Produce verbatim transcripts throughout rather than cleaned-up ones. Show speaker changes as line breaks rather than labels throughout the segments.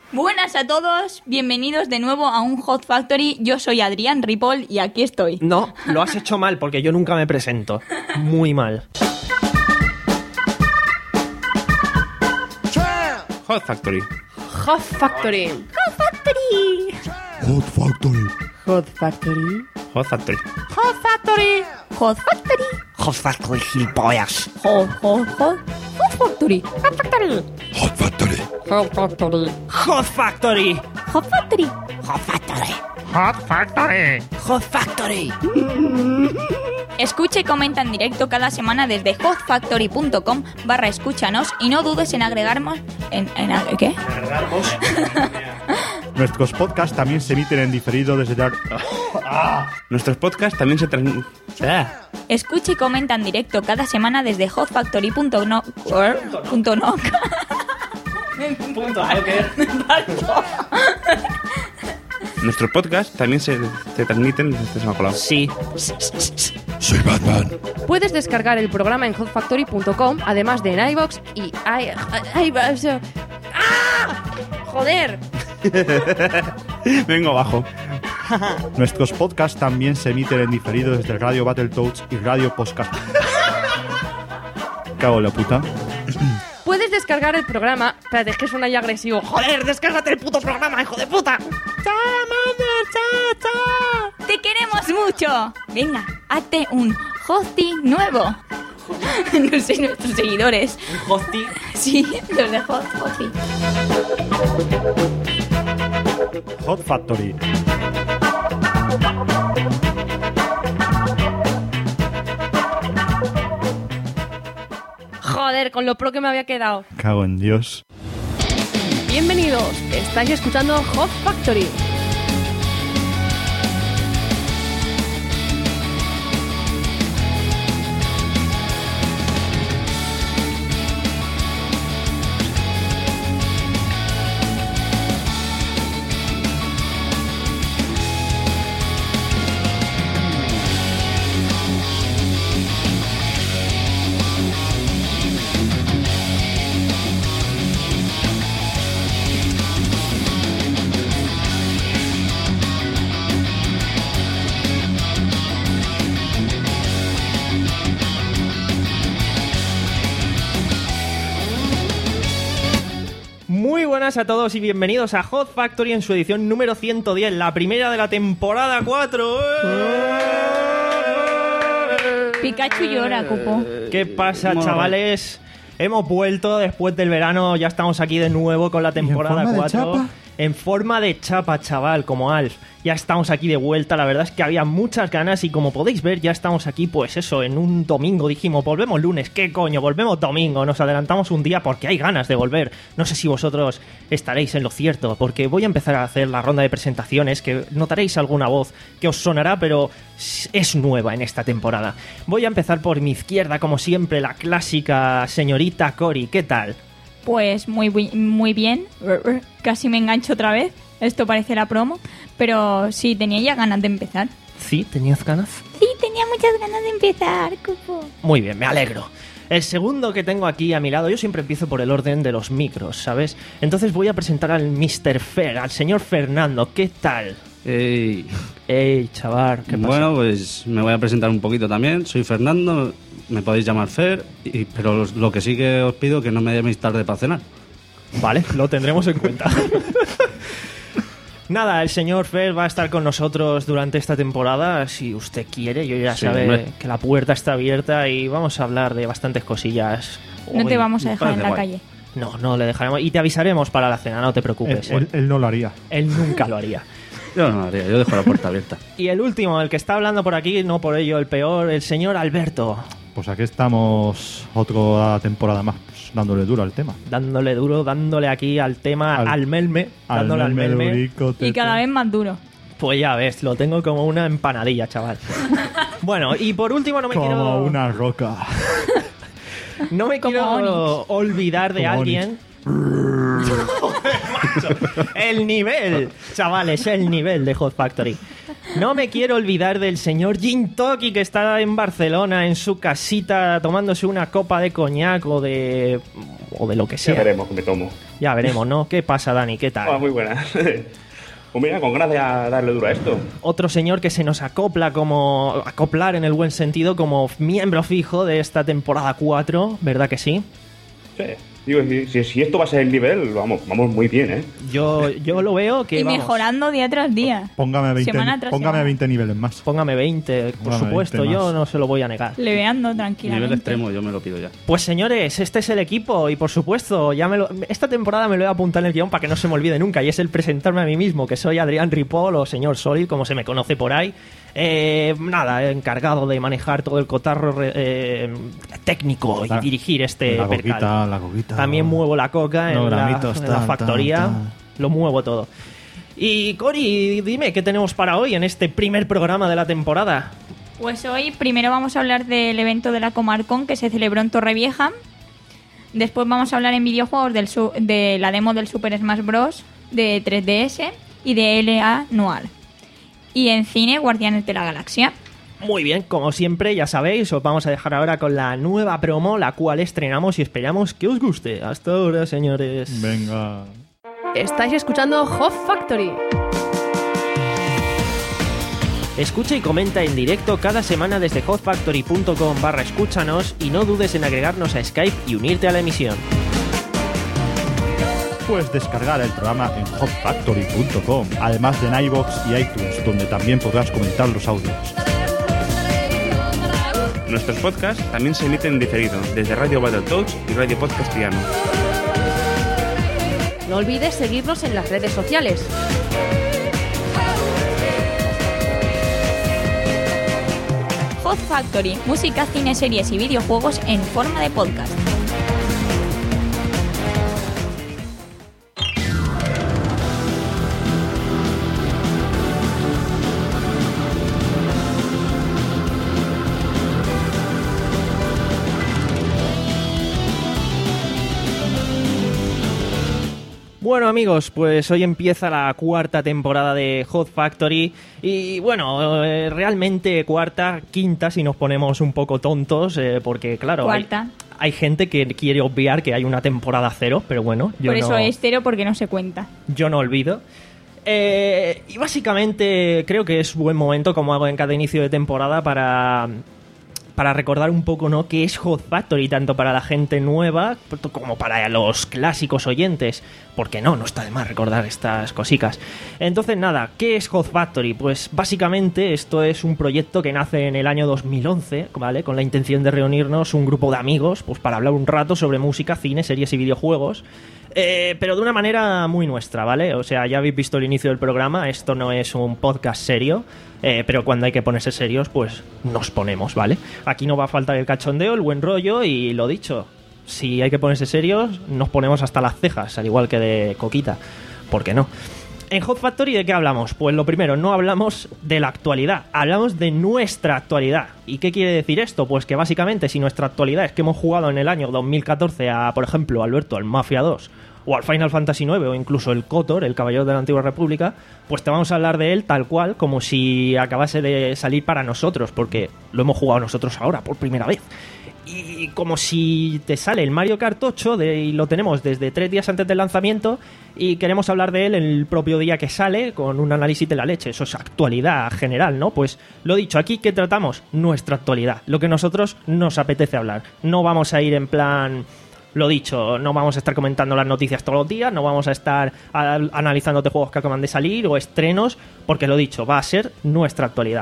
Buenas a todos, bienvenidos de nuevo a un Hot Factory. Yo soy Adrián Ripoll y aquí estoy.
No, lo has hecho mal porque yo nunca me presento. Muy mal.
Hot Factory.
Hot Factory.
Hot Factory.
Hot Factory.
Hot Factory.
Hot Factory.
Hot Factory. Hot Factory.
Hot Factory, gilipollas.
Hot, hot, hot. Hot Factory. Hot Factory.
Hot Factory.
Hot Factory.
Hot Factory.
Hot Factory.
Hot Factory.
Hot Factory.
Hot Factory.
Escucha y comenta en directo cada semana desde hotfactory.com barra escúchanos y no dudes en agregarnos en, en ¿qué?
Nuestros podcasts también se emiten en diferido desde Dark...
Nuestros podcasts también se transmiten.
Escucha y comenta en directo cada semana desde hotfactory.no punto no.
Punto Alker.
Nuestros podcasts también se, se transmiten desde San Nicolás.
Sí.
Soy Batman.
Puedes descargar el programa en hot factory punto com, además de en iVoox y... i- i- i- ¡Ah! ¡Joder!
Vengo abajo.
Nuestros podcasts también se emiten en diferido desde Radio Battletoads y Radio Podcast. Cago en la puta.
Puedes descargar el programa... Espérate, es que suena ya agresivo. ¡Joder, descárgate el puto programa, hijo de puta!
¡Te queremos mucho! Venga, hazte un hosting nuevo. No sé, nuestros seguidores.
Un hosting.
Sí, los de Hot Hosting.
Hot Factory.
Joder, con lo pro que me había quedado.
Cago en Dios.
Bienvenidos, estáis escuchando Hot Factory.
Muy buenas a todos y bienvenidos a Hot Factory en su edición número ciento diez, la primera de la temporada cuatro.
Pikachu llora, Cupo.
¿Qué pasa, chavales? Hemos vuelto después del verano, ya estamos aquí de nuevo con la temporada
forma de
cuatro.
chapa?
En forma de chapa, chaval, como Alf. Ya estamos aquí de vuelta, la verdad es que había muchas ganas y como podéis ver ya estamos aquí, pues eso, en un domingo. Dijimos, volvemos lunes, ¿qué coño? Volvemos domingo, nos adelantamos un día porque hay ganas de volver. No sé si vosotros estaréis en lo cierto, porque voy a empezar a hacer la ronda de presentaciones, que notaréis alguna voz que os sonará, pero es nueva en esta temporada. Voy a empezar por mi izquierda, como siempre, la clásica señorita Cori. ¿Qué tal?
Pues muy, bu- muy bien. Casi me engancho otra vez. Esto parecerá promo. Pero sí, tenía ya ganas de empezar.
¿Sí? ¿Tenías ganas?
Sí, tenía muchas ganas de empezar, Cupo.
Muy bien, me alegro. El segundo que tengo aquí a mi lado, yo siempre empiezo por el orden de los micros, ¿sabes? Entonces voy a presentar al mister Fer, al señor Fernando. ¿Qué tal?
Ey.
Ey, chaval, ¿qué pasa?
Bueno, pues me voy a presentar un poquito también. Soy Fernando, me podéis llamar Fer, y, pero lo, lo que sí que os pido es que no me llaméis tarde para cenar.
Vale, lo tendremos en cuenta. Nada, el señor Fer va a estar con nosotros durante esta temporada, si usted quiere. Yo ya
Sí,
sabe
hombre.
que la puerta está abierta y vamos a hablar de bastantes cosillas.
No te
Uy,
vamos a dejar en
parece
la
guay.
calle.
No, no le dejaremos. Y te avisaremos para la cena, no te
Él,
preocupes. ¿eh?
él- él no lo haría.
Él nunca lo haría.
Yo no lo haría, yo dejo la puerta abierta.
Y el último, el que está hablando por aquí, no por ello el peor, el señor Alberto.
Pues aquí estamos otra temporada más, pues, dándole duro al tema.
Dándole duro, dándole aquí al tema, al,
Al-
melme, dándole al melme.
Durico,
Y
tete.
cada vez más duro.
Pues ya ves, lo tengo como una empanadilla, chaval. Bueno, y por último no me
Como
quiero...
una roca.
No me
Como
quiero olvidar de
Como
alguien... El nivel, chavales, el nivel de Hot Factory. No me quiero olvidar del señor Jin Toki, que está en Barcelona, en su casita, tomándose una copa de coñac o de... o de lo que
Ya
sea.
veremos qué me tomo.
Ya veremos, ¿no? ¿Qué pasa, Dani? ¿Qué tal?
Hola, muy buena. Pues mira, con ganas de darle duro a esto.
Otro señor que se nos acopla como... acoplar en el buen sentido como miembro fijo de esta temporada cuatro, ¿verdad que sí?
Sí. Digo, si, si esto va a ser el nivel, vamos, vamos muy bien, ¿eh?
Yo, yo lo veo que
Y
vamos,
mejorando día tras día.
Póngame veinte,
Semana tras
póngame
semana.
veinte niveles más.
Póngame veinte, por
Póngame
supuesto,
veinte
yo
más.
no se lo voy a negar.
Leveando tranquilamente.
Nivel extremo, yo me lo pido ya.
Pues señores, este es el equipo y por supuesto, ya me lo, esta temporada me lo voy a apuntar en el guión para que no se me olvide nunca, y es el presentarme a mí mismo, que soy Adrián Ripoll o señor Solid, como se me conoce por ahí. Eh, nada, encargado de manejar todo el cotarro eh, técnico y
La-
dirigir este
la
percal.
coquita, la coquita.
También muevo la coca en
Los
la,
gramitos,
en
tal,
la factoría,
tal, tal.
lo muevo todo. Y Cori, dime, ¿qué tenemos para hoy en este primer programa de la temporada?
Pues hoy primero vamos a hablar del evento de la Comarcon que se celebró en Torrevieja. Después vamos a hablar en videojuegos del su- de la demo del Super Smash Bros. De tres D S y de L A Noir. Y en cine, Guardianes de la Galaxia.
Muy bien, como siempre, ya sabéis, os vamos a dejar ahora con la nueva promo, la cual estrenamos y esperamos que os guste. Hasta ahora, señores.
Venga.
Estáis escuchando Hot Factory.
Escucha y comenta en directo cada semana desde hotfactory.com barra escúchanos y no dudes en agregarnos a Skype y unirte a la emisión.
Puedes descargar el programa en hot factory punto com, además de en iVoox y iTunes, donde también podrás comentar los audios.
Nuestros podcasts también se emiten en diferido desde Radio Battletoads y Radio Podcast Piano.
No olvides seguirnos en las redes sociales.
Hot Factory, música, cine, series y videojuegos en forma de podcast.
Bueno amigos, pues hoy empieza la cuarta temporada de Hot Factory y bueno, eh, realmente cuarta, quinta si nos ponemos un poco tontos, eh, porque claro, hay,
Cuarta.
hay gente que quiere obviar que hay una temporada cero, pero bueno, yo
Por eso
no,
es cero, porque no se cuenta.
yo no olvido. Eh, y básicamente creo que es buen momento, como hago en cada inicio de temporada, para... para recordar un poco, ¿no?, qué es Hot Factory, tanto para la gente nueva como para los clásicos oyentes. Porque no, no está de más recordar estas cositas. Entonces, nada, ¿qué es Hot Factory? Pues básicamente esto es un proyecto que nace en el año dos mil once, ¿vale?, con la intención de reunirnos un grupo de amigos pues para hablar un rato sobre música, cine, series y videojuegos. Eh, pero de una manera muy nuestra, ¿vale? O sea, ya habéis visto el inicio del programa, esto no es un podcast serio, eh, pero cuando hay que ponerse serios, pues nos ponemos, ¿vale? Aquí no va a faltar el cachondeo, el buen rollo y lo dicho, si hay que ponerse serios, nos ponemos hasta las cejas, al igual que de Coquita, ¿por qué no? En Hot Factory, ¿de qué hablamos? Pues lo primero, no hablamos de la actualidad, hablamos de nuestra actualidad. ¿Y qué quiere decir esto? Pues que básicamente si nuestra actualidad es que hemos jugado en el año dos mil catorce a, por ejemplo, Alberto, al Mafia dos, o al Final Fantasy nueve, o incluso el KOTOR, el Caballero de la Antigua República, pues te vamos a hablar de él tal cual, como si acabase de salir para nosotros, porque lo hemos jugado nosotros ahora, por primera vez. Y como si te sale el Mario Kart ocho de, y lo tenemos desde tres días antes del lanzamiento y queremos hablar de él el propio día que sale con un análisis de la leche. Eso es actualidad general, ¿no? Pues lo dicho, aquí que tratamos nuestra actualidad, lo que nosotros nos apetece hablar. No vamos a ir en plan... Lo dicho, no vamos a estar comentando las noticias todos los días, no vamos a estar a, analizándote juegos que acaban de salir o estrenos, porque lo dicho, va a ser nuestra actualidad.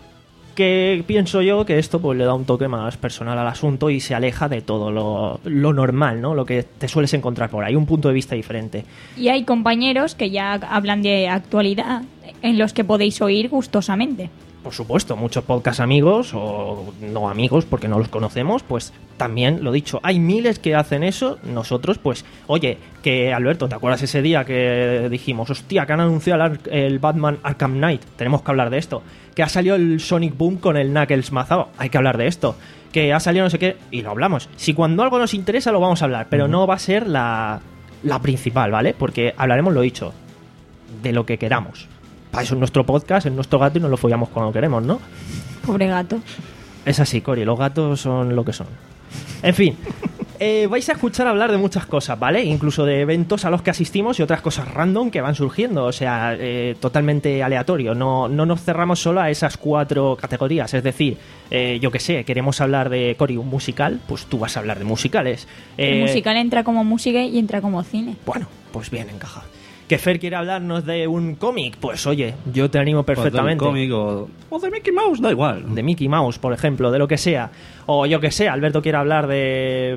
Que pienso yo que esto pues le da un toque más personal al asunto y se aleja de todo lo, lo normal, ¿no? Lo que te sueles encontrar por ahí, un punto de vista diferente.
Y hay compañeros que ya hablan de actualidad en los que podéis oír gustosamente.
Por supuesto, muchos podcast amigos o no amigos porque no los conocemos, pues también lo dicho, hay miles que hacen eso. Nosotros, pues, oye, que Alberto, ¿te acuerdas ese día que dijimos, hostia, que han anunciado el, Ar- el Batman Arkham Knight? Tenemos que hablar de esto. Que ha salido el Sonic Boom con el Knuckles mazado, hay que hablar de esto. Que ha salido no sé qué, y lo hablamos. Si cuando algo nos interesa lo vamos a hablar, pero no va a ser la, la principal, ¿vale? Porque hablaremos, lo dicho, de lo que queramos. Para eso es nuestro podcast, es nuestro gato y nos lo follamos cuando queremos, ¿no?
Pobre gato.
Es así, Cori, los gatos son lo que son. En fin, Eh, vais a escuchar hablar de muchas cosas, ¿vale? Incluso de eventos a los que asistimos y otras cosas random que van surgiendo, o sea, eh, totalmente aleatorio. No, no nos cerramos solo a esas cuatro categorías, es decir, eh, yo qué sé, queremos hablar de Cori, un musical, pues tú vas a hablar de musicales.
El
Eh,
musical entra como música y entra como cine.
Bueno, pues bien encaja. Que Fer quiere hablarnos de un cómic, pues oye, yo te animo perfectamente.
O de un cómic o, o de Mickey Mouse, da igual.
De Mickey Mouse, por ejemplo, de lo que sea. O yo que sé, Alberto quiere hablar de...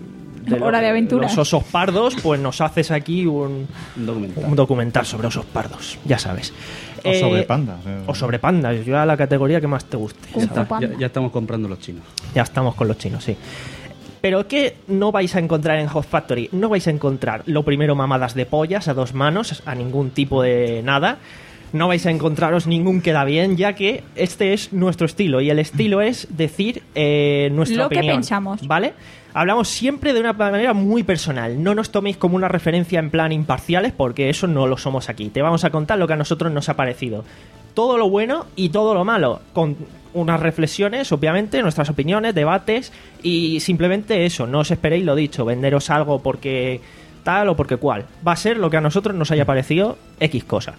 lo
Hora
que-
de Aventura.
Los osos pardos, pues nos haces aquí un,
Un documental.
un documental sobre osos pardos, ya sabes.
O
Eh,
sobre pandas. eh.
O sobre pandas, yo a la categoría que más te guste.
Kung
¿sabes?
Fu Panda.
Ya, ya estamos comprando los chinos.
Ya estamos con los chinos, sí. Pero ¿qué no vais a encontrar en Hot Factory? No vais a encontrar, lo primero, mamadas de pollas a dos manos, a ningún tipo de nada. No vais a encontraros ningún queda bien, ya que este es nuestro estilo. Y el estilo es decir eh, nuestra
Lo que
opinión.
pensamos.
¿Vale? Hablamos siempre de una manera muy personal. No nos toméis como una referencia en plan imparciales, porque eso no lo somos aquí. Te vamos a contar lo que a nosotros nos ha parecido. Todo lo bueno y todo lo malo. Con unas reflexiones, obviamente, nuestras opiniones, debates y simplemente eso. No os esperéis lo dicho, venderos algo porque tal o porque cual. Va a ser lo que a nosotros nos haya parecido X cosa.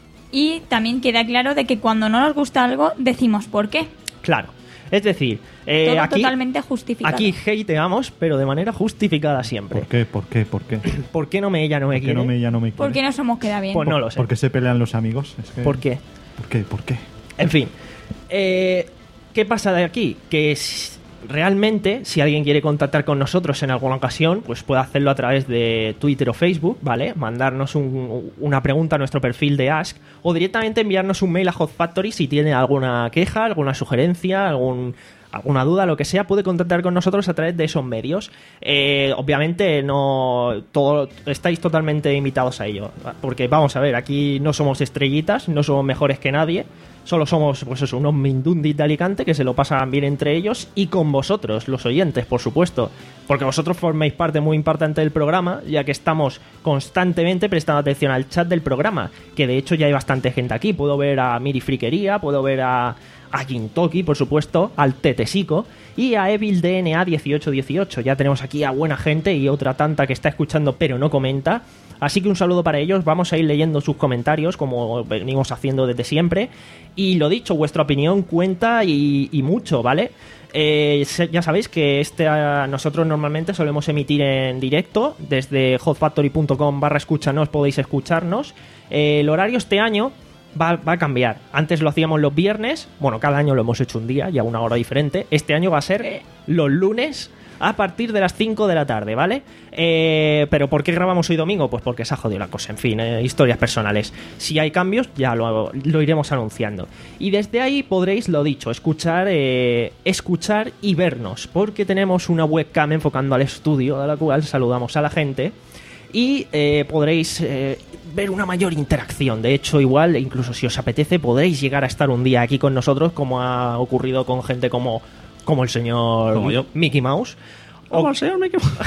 Y también queda claro de que cuando no nos gusta algo, decimos por qué.
Claro. Es decir, eh,
Todo
aquí,
totalmente justificado.
aquí hateamos, pero de manera justificada siempre.
¿Por qué? ¿Por qué? ¿Por qué?
¿Por qué no me ella no me
¿Por qué
quiere?
no me, ya no me
¿Por
quiere?
qué no somos queda bien?
Pues no lo sé.
¿Por qué se pelean los amigos? Es que-
¿Por qué?
¿Por qué? ¿Por qué?
En fin, eh, ¿qué pasa de aquí? Que s- realmente, si alguien quiere contactar con nosotros en alguna ocasión, pues puede hacerlo a través de Twitter o Facebook, ¿vale? Mandarnos un- una pregunta a nuestro perfil de Ask o directamente enviarnos un mail a Hot Factory si tiene alguna queja, alguna sugerencia, algún... alguna duda, lo que sea, puede contactar con nosotros a través de esos medios. Eh, obviamente no todo, estáis totalmente invitados a ello, porque vamos a ver, aquí no somos estrellitas, no somos mejores que nadie, solo somos pues eso, unos mindundis de Alicante que se lo pasan bien entre ellos y con vosotros, los oyentes, por supuesto, porque vosotros formáis parte muy importante del programa, ya que estamos constantemente prestando atención al chat del programa, que de hecho ya hay bastante gente aquí. Puedo ver a Miri Friquería, puedo ver a a Gintoki, por supuesto, al Tetesico y a Evil D N A dieciocho dieciocho. Ya tenemos aquí a buena gente y otra tanta que está escuchando pero no comenta. Así que un saludo para ellos. Vamos a ir leyendo sus comentarios como venimos haciendo desde siempre. Y lo dicho, vuestra opinión cuenta y, y mucho, ¿vale? Eh, ya sabéis que este uh, nosotros normalmente solemos emitir en directo desde hotfactory.com barra escúchanos, podéis escucharnos. Eh, el horario este año Va, va a cambiar. Antes lo hacíamos los viernes. Bueno, cada año lo hemos hecho un día y a una hora diferente. Este año va a ser los lunes a partir de las cinco de la tarde, ¿vale? Eh, pero ¿por qué grabamos hoy domingo? Pues porque se ha jodido la cosa. En fin, eh, historias personales. Si hay cambios, ya lo, lo iremos anunciando. Y desde ahí podréis, lo dicho, escuchar, eh, escuchar y vernos. Porque tenemos una webcam enfocando al estudio, a la cual saludamos a la gente. Y eh, podréis eh, ver una mayor interacción. De hecho, igual, incluso si os apetece, podréis llegar a estar un día aquí con nosotros, como ha ocurrido con gente como, como el señor
Como yo.
Mickey Mouse. O,
el señor Mickey Mouse.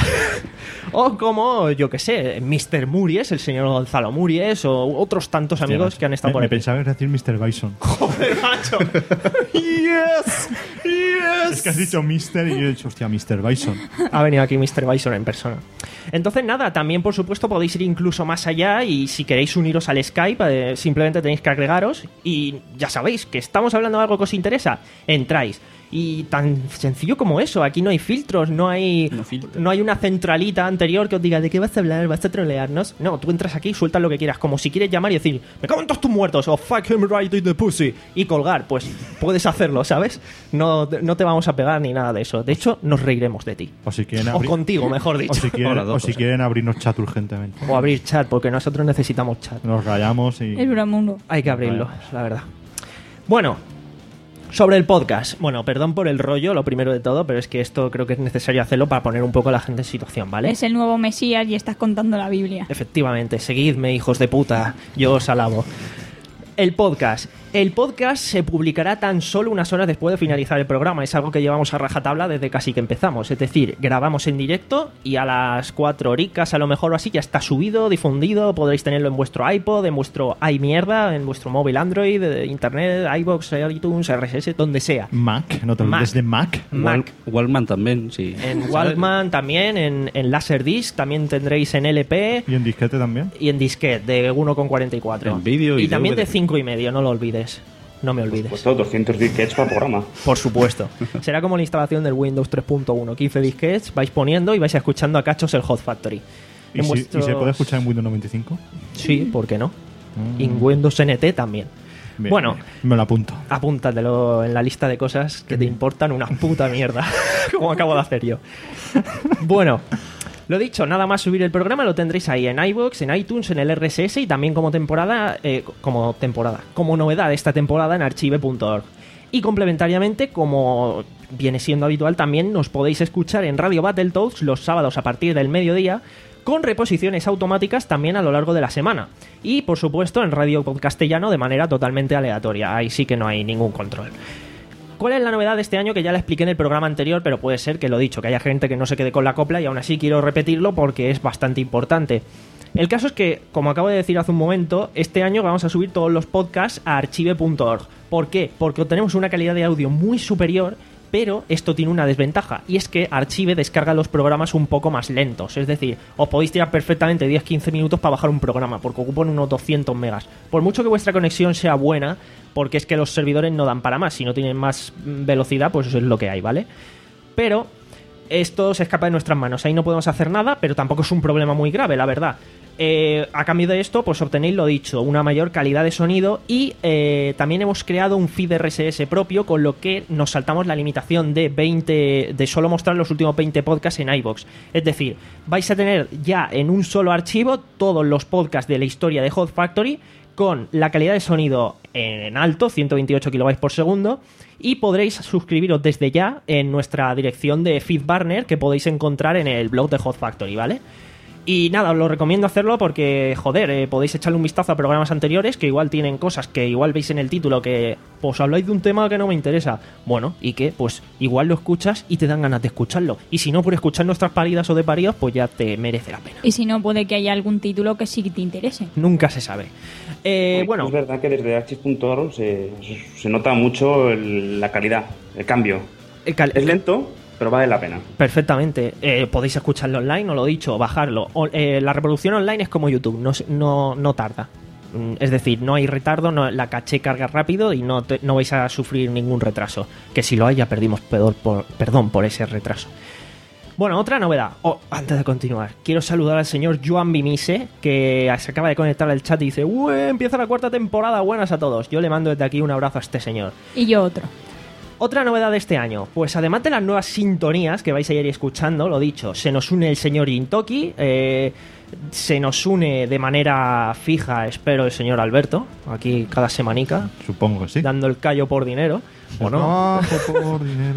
o como, yo que sé, mister Muries, el señor Gonzalo Muries, o otros tantos amigos
Hostia,
que han estado
me,
por
me
aquí.
pensaba que ibas a decir mister Bison.
Joder, macho. Yes, yes.
Es que has dicho mister y yo he dicho, hostia, mister Bison.
Ha venido aquí mister Bison en persona. Entonces, nada, también por supuesto podéis ir incluso más allá y si queréis uniros al Skype, eh, simplemente tenéis que agregaros y ya sabéis que estamos hablando de algo que os interesa, entráis. Y tan sencillo como eso, aquí no hay filtros, no hay
No filtro.
no hay una centralita anterior que os diga de qué vas a hablar, vas a trolearnos. No, tú entras aquí y sueltas lo que quieras, como si quieres llamar y decir, me cago en todos tus muertos, o fuck him right in the pussy, y colgar, pues puedes hacerlo, ¿sabes? No, no te vamos a pegar ni nada de eso. De hecho, nos reiremos de ti.
O si quieren
O
abrir,
contigo, mejor
o
dicho.
si quieren,
O las dos
o si
cosas.
quieren abrirnos chat urgentemente.
O abrir chat, porque nosotros necesitamos chat.
Nos rayamos y...
El Bramundo.
Hay que abrirlo, la verdad. Bueno, sobre el podcast. Bueno, perdón por el rollo, lo primero de todo, pero es que esto creo que es necesario hacerlo para poner un poco a la gente en situación, ¿vale?
Es el nuevo Mesías y estás contando la Biblia.
Efectivamente, seguidme, hijos de puta. Yo os alabo. El podcast. El podcast se publicará tan solo unas horas después de finalizar el programa. Es algo que llevamos a rajatabla desde casi que empezamos. Es decir, grabamos en directo y a las cuatro horicas a lo mejor o así ya está subido, difundido. Podréis tenerlo en vuestro iPod, en vuestro iMierda, en vuestro móvil Android, Internet, iVoox, iTunes, R S S, donde sea.
Mac, no te olvides de Mac.
Mac.
Walkman también, sí.
En Walkman también, en, en Laserdisc también tendréis en L P.
¿Y en disquete también?
Y en disquete de uno coma cuarenta y cuatro.
En vídeo y
Y también
D V D.
de cinco y medio, no lo olvides. No me olvides.
Pues todo, doscientos disquets para programa.
Por supuesto. Será como la instalación del Windows tres punto uno. quince disquets, vais poniendo y vais escuchando a cachos el Hot Factory.
¿Y,
En
si-
vuestros-
¿Y se puede escuchar en Windows noventa y cinco?
Sí, ¿por qué no?
Mm.
Y en Windows N T también.
Bien,
Bueno.
bien. Me lo apunto.
Apúntatelo en la lista de cosas que te importan una puta mierda. Como acabo de hacer yo. Bueno, lo dicho, nada más subir el programa lo tendréis ahí en iVoox, en iTunes, en el R S S y también como temporada, eh, como temporada, como novedad de esta temporada en archive punto org. Y complementariamente, como viene siendo habitual, también nos podéis escuchar en Radio Battletoads los sábados a partir del mediodía, con reposiciones automáticas también a lo largo de la semana. Y, por supuesto, en Radio Podcastellano de manera totalmente aleatoria. Ahí sí que no hay ningún control. ¿Cuál es la novedad de este año? Que ya la expliqué en el programa anterior, pero puede ser que lo dicho, que haya gente que no se quede con la copla y aún así quiero repetirlo porque es bastante importante. El caso es que, como acabo de decir hace un momento, este año vamos a subir todos los podcasts a archive punto org. ¿Por qué? Porque obtenemos una calidad de audio muy superior, pero esto tiene una desventaja, y es que Archive descarga los programas un poco más lentos. Es decir, os podéis tirar perfectamente diez a quince minutos para bajar un programa, porque ocupan unos doscientos megas. Por mucho que vuestra conexión sea buena, porque es que los servidores no dan para más, si no tienen más velocidad, pues eso es lo que hay, ¿vale? Pero esto se escapa de nuestras manos, ahí no podemos hacer nada, pero tampoco es un problema muy grave, la verdad. Eh, a cambio de esto, pues obtenéis lo dicho, una mayor calidad de sonido y eh, también hemos creado un feed R S S propio, con lo que nos saltamos la limitación de veinte, de solo mostrar los últimos veinte podcasts en iVoox. Es decir, vais a tener ya en un solo archivo todos los podcasts de la historia de Hot Factory con la calidad de sonido en alto, ciento veintiocho kilobytes por segundo, y podréis suscribiros desde ya en nuestra dirección de FeedBurner que podéis encontrar en el blog de Hot Factory, ¿vale? Y nada, os lo recomiendo hacerlo porque, joder, eh, podéis echarle un vistazo a programas anteriores que igual tienen cosas que igual veis en el título que, pues habláis de un tema que no me interesa. Bueno, y que, pues igual lo escuchas y te dan ganas de escucharlo. Y si no, por escuchar nuestras paridas o de paridos, pues ya te merece la pena.
Y si no, puede que haya algún título que sí te interese.
Nunca se sabe. Eh,
Pues
bueno,
es verdad que desde archive punto org se, se nota mucho el- la calidad, el cambio.
el cal-
Es lento, pero vale la pena.
perfectamente. Eh, podéis escucharlo online, os lo he dicho, bajarlo. O- eh, la reproducción online es como YouTube, no, se- no, no tarda. Mm, Es decir, no hay retardo, no, la caché carga rápido y no, te- no vais a sufrir ningún retraso. Que si lo hay, ya perdimos pedor por, perdón por ese retraso. Bueno, otra novedad. Oh, antes de continuar, quiero saludar al señor Joan Bimise, que se acaba de conectar al chat y dice: ¡Ué! Empieza la cuarta temporada, buenas a todos. Yo le mando desde aquí un abrazo a este señor.
Y yo otro.
Otra novedad de este año, pues además de las nuevas sintonías que vais a ir escuchando, lo dicho, se nos une el señor Intoki, eh, se nos une de manera fija, espero, el señor Alberto, aquí cada semanica,
Supongo que sí.
dando el callo por dinero, ¿o no?
Trabajo por dinero.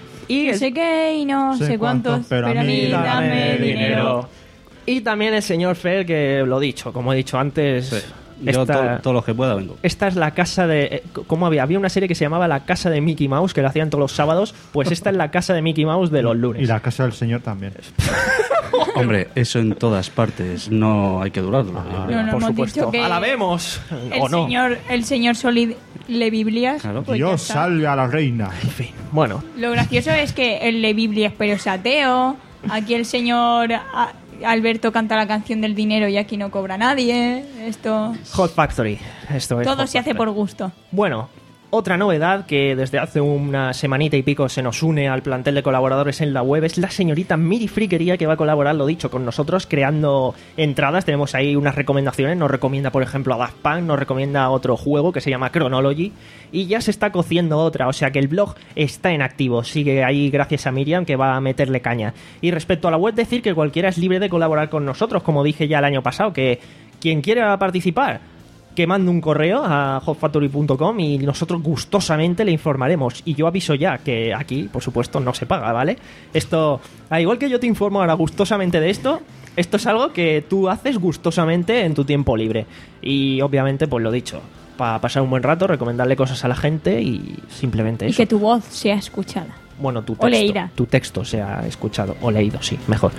Y
No
el-
sé qué y no
sé
sé cuántos,
cuántos, pero a mí
dame dinero.
Y también el señor Fer, que lo dicho, como he dicho antes,
Sí. Yo
esta-
todo, todo lo que pueda vengo.
Esta es la casa de... eh, ¿Cómo había? Había una serie que se llamaba La Casa de Mickey Mouse, que la hacían todos los sábados. Pues esta es la Casa de Mickey Mouse de los lunes.
Y la casa del señor también.
Hombre, eso en todas partes no hay que durarlo.
Ah,
yo creo.
No, no,
Por
hemos
supuesto.
dicho que
¡Alabemos!
El
¿O no?
señor, el señor Solid le Biblias.
Claro.
pues ya
Dios
está.
salve a la reina.
En fin, bueno.
Lo gracioso es que él lee Biblias pero es ateo. Aquí el señor a- Alberto canta la canción del dinero y aquí no cobra nadie. Esto
Hot Factory. Esto es
todo
Hot
se hace
Factory.
por gusto.
Bueno, otra novedad que desde hace una semanita y pico se nos une al plantel de colaboradores en la web es la señorita Miri Friquería, que va a colaborar, lo dicho, con nosotros creando entradas. Tenemos ahí unas recomendaciones. Nos recomienda, por ejemplo, a Daft Punk, nos recomienda otro juego que se llama Chronology y ya se está cociendo otra. O sea que el blog está en activo. Sigue ahí gracias a Miriam, que va a meterle caña. Y respecto a la web, decir que cualquiera es libre de colaborar con nosotros, como dije ya el año pasado, que quien quiera participar, que mande un correo a hot factory punto com y nosotros gustosamente le informaremos. Y yo aviso ya que aquí, por supuesto, no se paga, ¿vale? Esto, al igual que yo te informo ahora gustosamente de esto, esto es algo que tú haces gustosamente en tu tiempo libre. Y obviamente, pues lo dicho, para pasar un buen rato, recomendarle cosas a la gente y simplemente
Y
eso.
que tu voz sea escuchada.
Bueno, tu
O
texto,
leída.
tu texto sea escuchado o leído, sí, mejor.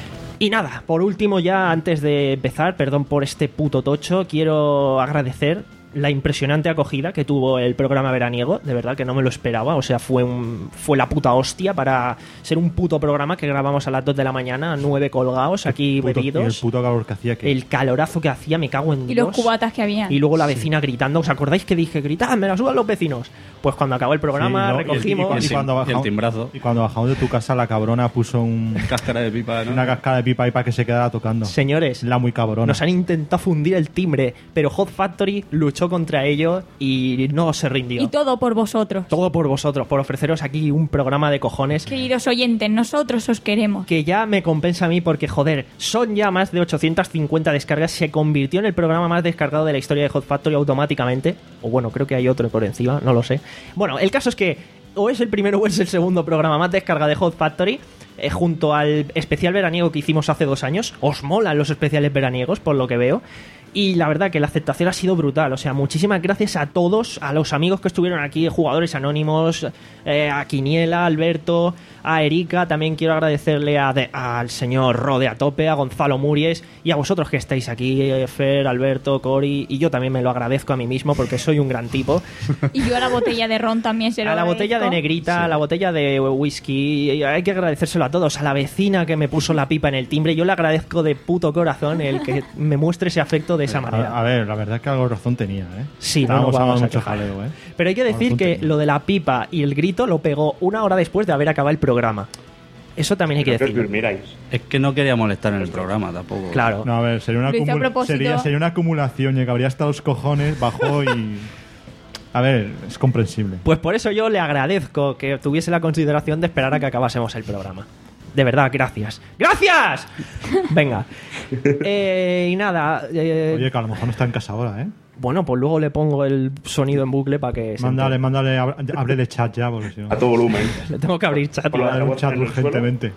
Y nada, por último ya antes de empezar, perdón por este puto tocho, quiero agradecer la impresionante acogida que tuvo el programa veraniego, de verdad que no me lo esperaba, o sea, fue un, fue la puta hostia para ser un puto programa que grabamos a las dos de la mañana, nueve colgados aquí
Puto- y el
bebidos,
puto calor que hacía que...
el calorazo que hacía, me cago en
Y
Dios.
los cubatas que había.
Y luego la vecina gritando, ¿os acordáis que dije, gritad, me la suban los vecinos? Pues cuando acabó el programa
Sí, ¿no? Y el-
recogimos...
y cuando
y el
bajamos-
timbrazo.
Y cuando bajamos de tu casa, la cabrona puso un,
Cáscara de pipa, ¿no?
una cascada de pipa ahí para que se quedara tocando.
Señores,
La muy cabrona.
nos han intentado fundir el timbre, pero Hot Factory luchó contra ello y no se rindió.
Y todo por vosotros.
Todo por vosotros, por ofreceros aquí un programa de cojones
Queridos oyentes, nosotros os queremos.
que ya me compensa a mí porque, joder, son ya más de ochocientas cincuenta descargas. Se convirtió en el programa más descargado de la historia de Hot Factory automáticamente. O bueno, creo que hay otro por encima, no lo sé. Bueno, el caso es que o es el primero o es el segundo programa más descargado de Hot Factory. Eh, junto al especial veraniego que hicimos hace dos años. Os molan los especiales veraniegos, por lo que veo. Y la verdad que la aceptación ha sido brutal. O sea, muchísimas gracias a todos, a los amigos que estuvieron aquí, jugadores anónimos, eh, a Quiniela, a Alberto, a Erika. También quiero agradecerle a de- al señor Rode a tope, a Gonzalo Muries y a vosotros que estáis aquí, eh, Fer, Alberto, Cori. Y yo también me lo agradezco a mí mismo porque soy un gran tipo.
Y yo a la botella de ron también se lo
A la botella de
agradezco.
negrita, a la botella de whisky, y hay que agradecérselo a todos. A la vecina que me puso la pipa en el timbre, yo le agradezco de puto corazón el que me muestre ese afecto de esa manera.
A, a ver, la verdad es que algo razón tenía, ¿eh?
Sí, no
Estábamos
nos vamos
dando
a
mucho
quejar.
jaleo, ¿eh?
Pero hay que decir
Algo
que
tenía.
lo de la pipa y el grito lo pegó una hora después de haber acabado el programa. Eso también hay que
Creo que os
decirlo.
durmierais.
Es que no quería molestar en el programa tampoco.
Claro.
No, a ver, sería una,
Lo hice a
acumul-
propósito.
sería, sería una acumulación. Llegaría hasta los cojones, bajó y... A ver, es comprensible.
Pues por eso yo le agradezco que tuviese la consideración de esperar a que acabásemos el programa. De verdad, gracias. ¡Gracias! Venga. Eh, y nada. eh,
Oye, que a lo mejor no está en casa ahora, ¿eh?
Bueno, pues luego le pongo el sonido en bucle para que se
Mándale,
entere.
mándale, ab- ábrele chat ya, porque si no...
A todo volumen.
Le tengo que abrir chat y
Hola.
Mándale un chat
¿En el suelo?
urgentemente.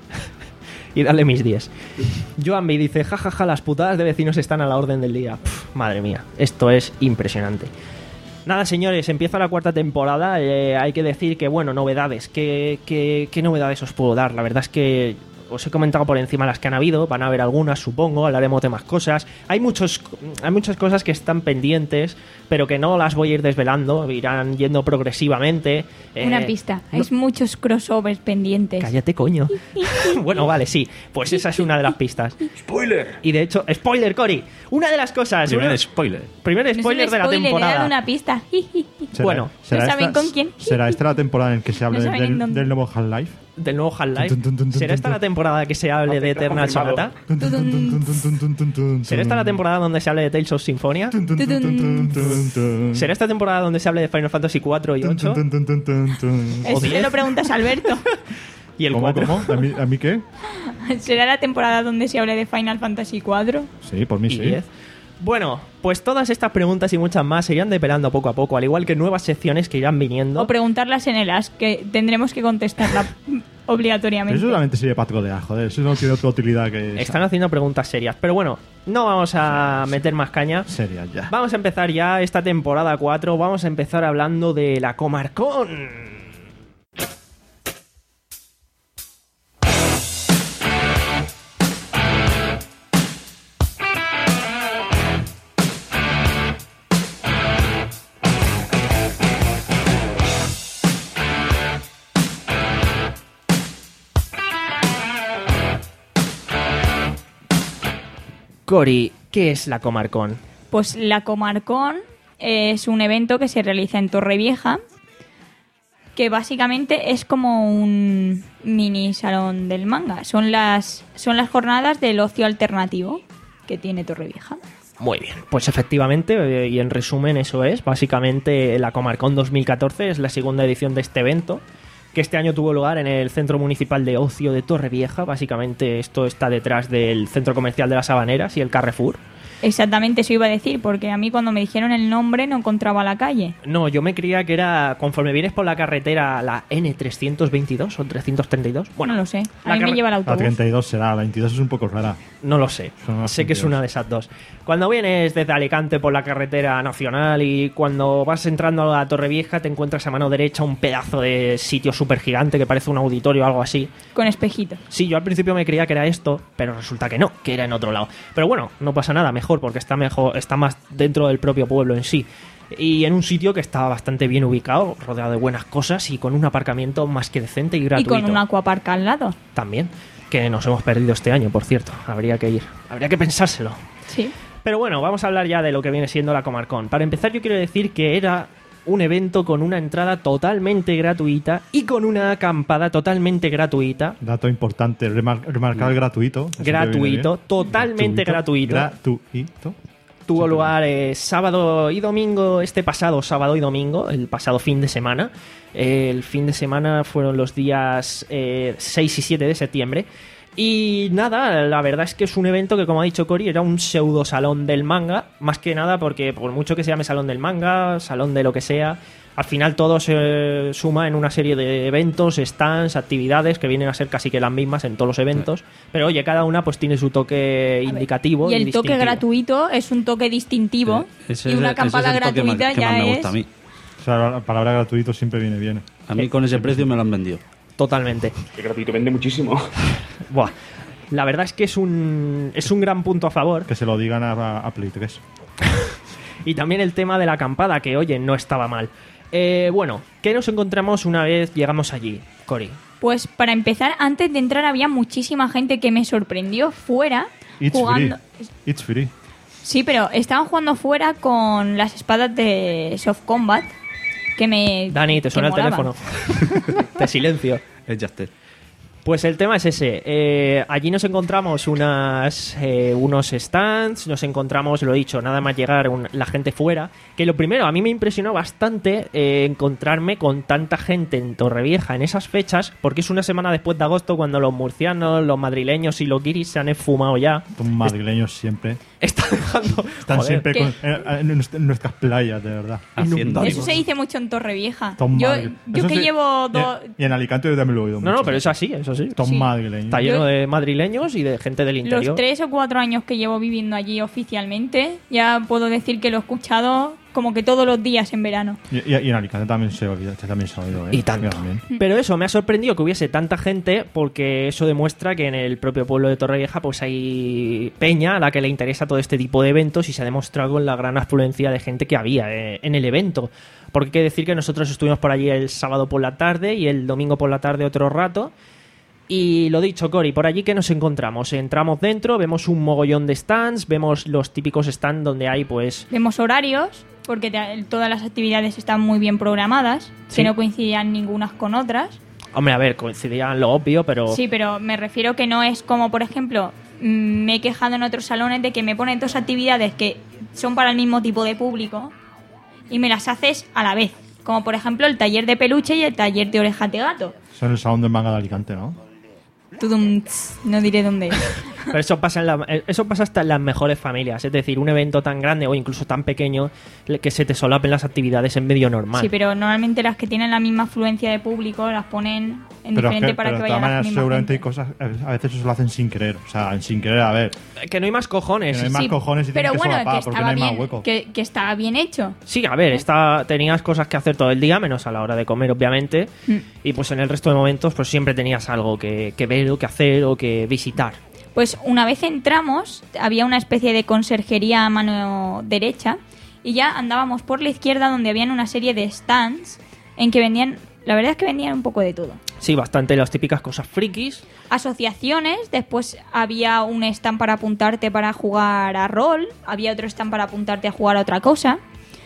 y darle mis diez. Joanby dice, jajaja, ja, ja, las putadas de vecinos están a la orden del día. Pff, madre mía, esto es impresionante. Nada, señores, empieza la cuarta temporada. Eh, hay que decir que, bueno, novedades. ¿Qué, qué, qué novedades os puedo dar? La verdad es que os he comentado por encima las que han habido. Van a haber algunas, supongo. Hablaremos de más cosas. Hay, muchos, hay muchas cosas que están pendientes, pero que no las voy a ir desvelando. Irán yendo progresivamente.
Una
Eh,
pista.
no-
Hay muchos crossovers pendientes.
Cállate, coño. Bueno, vale, sí. Pues esa es una de las pistas.
¡Spoiler!
Y de hecho, spoiler, Cory. Una de las cosas.
Primer
una-
spoiler.
primer
No es un
spoiler de la
spoiler, he dado
temporada.
una pista.
Será-
Bueno,
será
¿no saben
esta-
con quién?
¿Será esta la temporada en que se hable
No saben en
del,
dónde.
del nuevo Half-Life?
Del nuevo Half-Life.
Tun, tun, tun, tun,
¿Será esta
tun,
la temporada que se hable de
Está
Eternal
confirmado.
Sonata?
Tun, tun, tun, tun, tun, tun, tun, tun, tun,
¿Será esta la
tun.
temporada donde se hable de Tales of Symphonia?
Tun, tun, tun, tun, tun, tun, tun.
¿Será esta temporada donde se hable de Final Fantasy cuatro y
Tun,
ocho?
tun, tun, tun, tun, tun.
Eso
diez.
se lo preguntas a Alberto.
Y el
¿Cómo,
cuatro.
cómo? ¿A mí, ¿A mí qué?
¿Será la temporada donde se hable de Final Fantasy cuatro?
Sí, por mí
Y
sí.
diez. Bueno, pues todas estas preguntas y muchas más se irán depelando poco a poco, al igual que nuevas secciones que irán viniendo.
O preguntarlas en el Ask, que tendremos que contestarla obligatoriamente.
Eso solamente sirve para trolear, joder. Eso no tiene otra utilidad que esa.
Están haciendo preguntas serias. Pero bueno, no vamos a meter más caña.
Seria ya.
Vamos a empezar ya esta temporada cuatro. Vamos a empezar hablando de la Comarcón. Cori, ¿qué es la Comarcón?
Pues la Comarcón es un evento que se realiza en Torrevieja, que básicamente es como un mini salón del manga. Son las, son las jornadas del ocio alternativo que tiene Torrevieja.
Muy bien, pues efectivamente, eh, y en resumen eso es, básicamente la Comarcón dos mil catorce es la segunda edición de este evento, que este año tuvo lugar en el Centro Municipal de Ocio de Torrevieja. Básicamente esto está detrás del Centro Comercial de las Habaneras y el Carrefour.
Exactamente eso iba a decir, porque a mí cuando me dijeron el nombre no encontraba la calle.
No, yo me creía que era conforme vienes por la carretera la N trescientos veintidós o trescientos treinta y dos. Bueno,
no lo sé. A
la
mí me
carre-
lleva el
La
autobús.
treinta y dos será, la veintidós es un poco rara.
no lo sé.
Son las
Sé que es
veintidós.
una de esas dos. Cuando vienes desde Alicante por la carretera nacional y cuando vas entrando a la Torrevieja te encuentras a mano derecha un pedazo de sitio súper gigante que parece un auditorio o algo así.
Con espejito.
Sí, yo al principio me creía que era esto, pero resulta que no, que era en otro lado. Pero bueno, no pasa nada, mejor, porque está mejor, está más dentro del propio pueblo en sí. Y en un sitio que estaba bastante bien ubicado, rodeado de buenas cosas y con un aparcamiento más que decente y
Y
gratuito.
con un aquapark al lado.
También, que nos hemos perdido este año, por cierto. Habría que ir, habría que pensárselo.
Sí.
Pero bueno, vamos a hablar ya de lo que viene siendo la Comarcón. Para empezar, yo quiero decir que era un evento con una entrada totalmente gratuita y con una acampada totalmente gratuita.
Dato importante, remar- remarcar gratuito. Eso
Gratuito,
te viene bien.
totalmente gratuito.
Gratuito.
Tuvo
Sí,
lugar eh, sábado y domingo, este pasado sábado y domingo, el pasado fin de semana. Eh, el fin de semana fueron los días eh, seis y siete de septiembre. Y nada, la verdad es que es un evento que, como ha dicho Cory, era un pseudo salón del manga. Más que nada porque, por mucho que se llame salón del manga, salón de lo que sea, al final todo se suma en una serie de eventos, stands, actividades que vienen a ser casi que las mismas en todos los eventos. Pero oye, cada una pues tiene su toque indicativo.
Y el toque
distintivo.
gratuito es un toque distintivo.
Ese
y
es-
una
ese es
acampada
el toque más-
gratuita
que más
ya
me
es.
gusta a mí.
O sea, la palabra gratuito siempre viene bien.
A mí con ese precio me lo han vendido.
Totalmente.
Que gratuito vende muchísimo.
Buah. La verdad es que es un, es un gran punto a favor.
Que se lo digan a, a Play tres.
Y también el tema de la acampada, que oye, no estaba mal. Eh, bueno, ¿qué nos encontramos una vez llegamos allí, Cory?
Pues para empezar, antes de entrar había muchísima gente que me sorprendió fuera
It's
jugando.
free. It's free.
Sí, pero estaban jugando fuera con las espadas de Soft Combat. Que me.
Dani, te
que
suena el
molaban.
teléfono. Te silencio.
Es Jaster.
Pues el tema es ese. Eh, allí nos encontramos unas, eh, unos stands, nos encontramos, lo he dicho, nada más llegar un- la gente fuera. Que lo primero, a mí me impresionó bastante eh, encontrarme con tanta gente en Torrevieja en esas fechas, porque es una semana después de agosto cuando los murcianos, los madrileños y los guiris se han esfumado ya.
Estos madrileños siempre.
Están dejando...
Están
joder,
siempre
¿qué?
con- en, en nuest- en nuestras playas, de verdad.
Haciendo.
Eso se dice mucho en Torrevieja.
Estos
Yo,
madri-
yo
Eso
que
sí,
llevo
y-
dos.
Y en Alicante yo también lo he oído
No,
mucho.
no, pero es así, eso sí.
Estos
Sí.
madrileños.
Está lleno de madrileños y de gente del interior.
Los tres o cuatro años que llevo viviendo allí oficialmente, ya puedo decir que lo he escuchado como que todos los días en verano.
Y, y- y en Alicante también se ha oído, también se ha oído, ¿eh?
Y tanto.
Yo también.
Pero eso, me ha sorprendido que hubiese tanta gente porque eso demuestra que en el propio pueblo de Torrevieja pues hay peña a la que le interesa todo este tipo de eventos y se ha demostrado con la gran afluencia de gente que había eh, en el evento. Porque hay que decir que nosotros estuvimos por allí el sábado por la tarde y el domingo por la tarde otro rato. Y lo dicho, Cory, por allí que nos encontramos. Entramos dentro, vemos un mogollón de stands, vemos los típicos stands donde hay pues...
Vemos horarios, porque te- todas las actividades están muy bien programadas,
Sí.
que no coincidían ningunas con otras.
Hombre, a ver, coincidían lo obvio, pero...
Sí, pero me refiero que no es como, por ejemplo, mm, me he quejado en otros salones de que me ponen dos actividades que son para el mismo tipo de público y me las haces a la vez. Como por ejemplo el taller de peluche y el taller de orejas de gato.
Eso en el salón del manga de Alicante, ¿no?
Tudum, tss, no diré dónde es.
Pero eso pasa, en la- eso pasa hasta en las mejores familias. Es decir, un evento tan grande o incluso tan pequeño le- que se te solapen las actividades en medio normal.
Sí, pero normalmente las que tienen la misma afluencia de público las ponen en
Pero, es
diferente
que,
para
pero
que
de
vayan
todas
las
maneras
mismas
seguramente hay
gente.
cosas, a veces eso lo hacen sin querer. O sea, sin querer, a ver.
Que no hay más cojones.
Que no hay más
Sí,
cojones y
pero
tienen que
bueno,
solapar
que
porque no
estaba
hay más
bien,
hueco.
que, que estaba bien hecho.
Sí, a ver, está, tenías cosas que hacer todo el día, menos a la hora de comer, obviamente.
Mm.
Y pues en el resto de momentos, pues siempre tenías algo que, que ver o que hacer o que visitar.
Pues una vez entramos, había una especie de conserjería a mano derecha y ya andábamos por la izquierda donde habían una serie de stands en que vendían, la verdad es que vendían un poco de todo.
Sí, bastante las típicas cosas frikis.
Asociaciones, después había un stand para apuntarte para jugar a rol, había otro stand para apuntarte a jugar a otra cosa.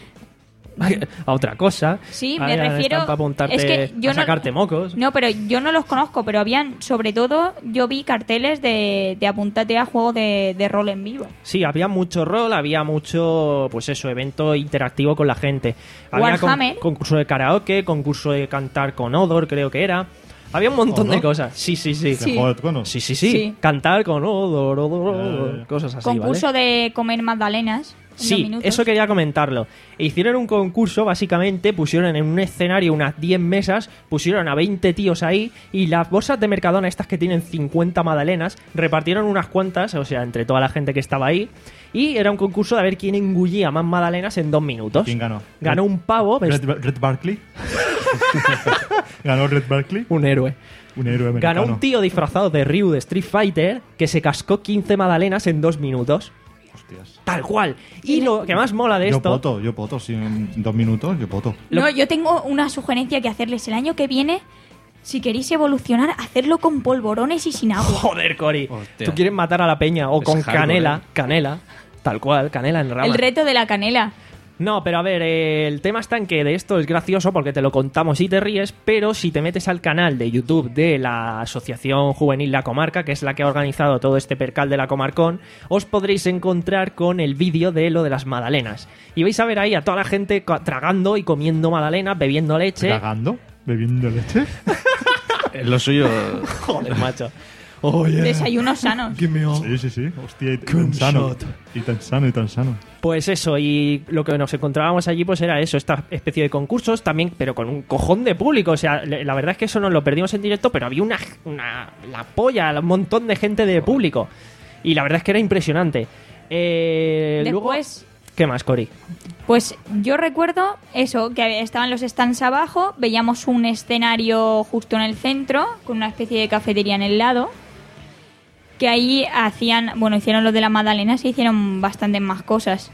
A otra cosa.
Sí,
Ahí
me
están
refiero...
para apuntarte
es que yo
a
no-
sacarte mocos.
No, pero yo no los conozco, pero habían, sobre todo, yo vi carteles de, de apuntate a juego de, de rol en vivo.
Sí, había mucho rol, había mucho, pues eso, evento interactivo con la gente. Había con-
Warhammer.
concurso de karaoke, concurso de cantar con Odor, creo que era. Había un montón
¿O
de
no?
cosas. Sí, sí, sí.
¿De Juego de Tronos?
Sí, sí, sí,
Sí.
Cantar con oh, do, do, do, do,
Eh.
cosas así,
Concurso
¿vale?
de comer magdalenas. en dos
Sí,
minutos.
eso quería comentarlo. Hicieron un concurso, básicamente, pusieron en un escenario unas diez mesas, pusieron a veinte tíos ahí y las bolsas de Mercadona, estas que tienen cincuenta magdalenas, repartieron unas cuantas, o sea, entre toda la gente que estaba ahí, y era un concurso de a ver quién engullía más magdalenas en dos minutos.
¿Quién ganó?
Ganó un pavo,
Red, Red Barkley. ¿Ganó Red Barkley?
un héroe.
Un héroe americano.
Ganó un tío disfrazado de Ryu de Street Fighter que se cascó quince magdalenas en dos minutos.
Hostias.
Tal cual. Y lo que más mola de
Yo
esto...
poto, yo poto. Si en dos minutos, yo poto.
No, yo tengo una sugerencia que hacerles el año que viene. Si queréis evolucionar, hacerlo con polvorones y sin agua.
Joder, Cori.
Hostia.
Tú quieres matar a la peña. O
Es
con
hardcore,
canela.
eh.
Canela. Tal cual, canela en rama.
El reto de la canela.
No, pero a ver, eh, el tema está en que de esto es gracioso porque te lo contamos y te ríes, pero si te metes al canal de YouTube de la Asociación Juvenil La Comarca, que es la que ha organizado todo este percal de la Comarcón, os podréis encontrar con el vídeo de lo de las magdalenas. Y vais a ver ahí a toda la gente co- tragando y comiendo magdalenas, bebiendo leche.
¿Cagando? ¿Bebiendo leche?
Es lo suyo.
Joder, macho. Oh, yeah.
Desayunos sanos.
Give me all.
Sí, sí, sí. Hostia, y tan sano.
shot.
Y tan sano, y tan sano.
Pues eso, y lo que nos encontrábamos allí pues era eso, esta especie de concursos también, pero con un cojón de público. O sea, le- la verdad es que eso nos lo perdimos en directo, pero había una, una la polla, un montón de gente de público. Y la verdad es que era impresionante. Eh,
Después-
luego, ¿qué más, Cori?
Pues yo recuerdo eso, que estaban los stands abajo, veíamos un escenario justo en el centro, con una especie de cafetería en el lado, que ahí hacían, bueno, hicieron lo de la magdalena, se hicieron bastantes más cosas.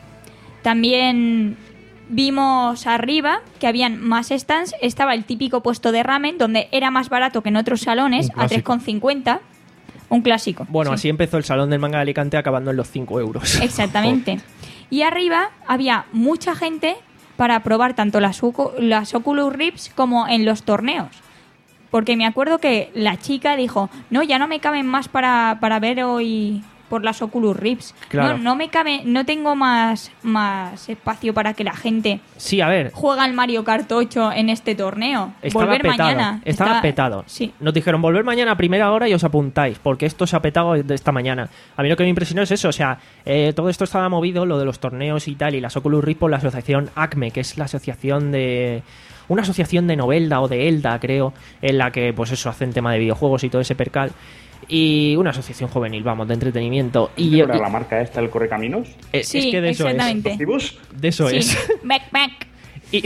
También vimos arriba que habían más stands, estaba el típico puesto de ramen, donde era más barato que en otros salones,
Un
a
clásico.
tres con cincuenta, un clásico.
Bueno,
sí.
así empezó el Salón del Manga de Alicante acabando en los cinco euros.
Exactamente. Y arriba había mucha gente para probar tanto las, Ocu- las Oculus Rift como en los torneos. Porque me acuerdo que la chica dijo, no, ya no me caben más para, para ver hoy por las Oculus Rift.
Claro.
No, no me cabe, no tengo más, más espacio para que la gente
Sí, a ver,
juegue al Mario Kart ocho en este torneo.
estaba
Volver
petado.
mañana.
Estaba
Está-
petado.
Sí.
Nos dijeron volver mañana a primera hora y os apuntáis, porque esto se ha petado de esta mañana. A mí lo que me impresionó es eso, o sea, eh, todo esto estaba movido, lo de los torneos y tal, y las Oculus Rift por la asociación ACME, que es la asociación de... Una asociación de Novelda o de Elda, creo, en la que, pues eso, hacen tema de videojuegos y todo ese percal. Y una asociación juvenil, vamos, de entretenimiento. Y,
¿De
y-
la marca esta, el Correcaminos?
eh,
Sí,
es que de eso es.
exactamente.
¿Activos?
De eso
Sí.
es.
Back, back.
Y,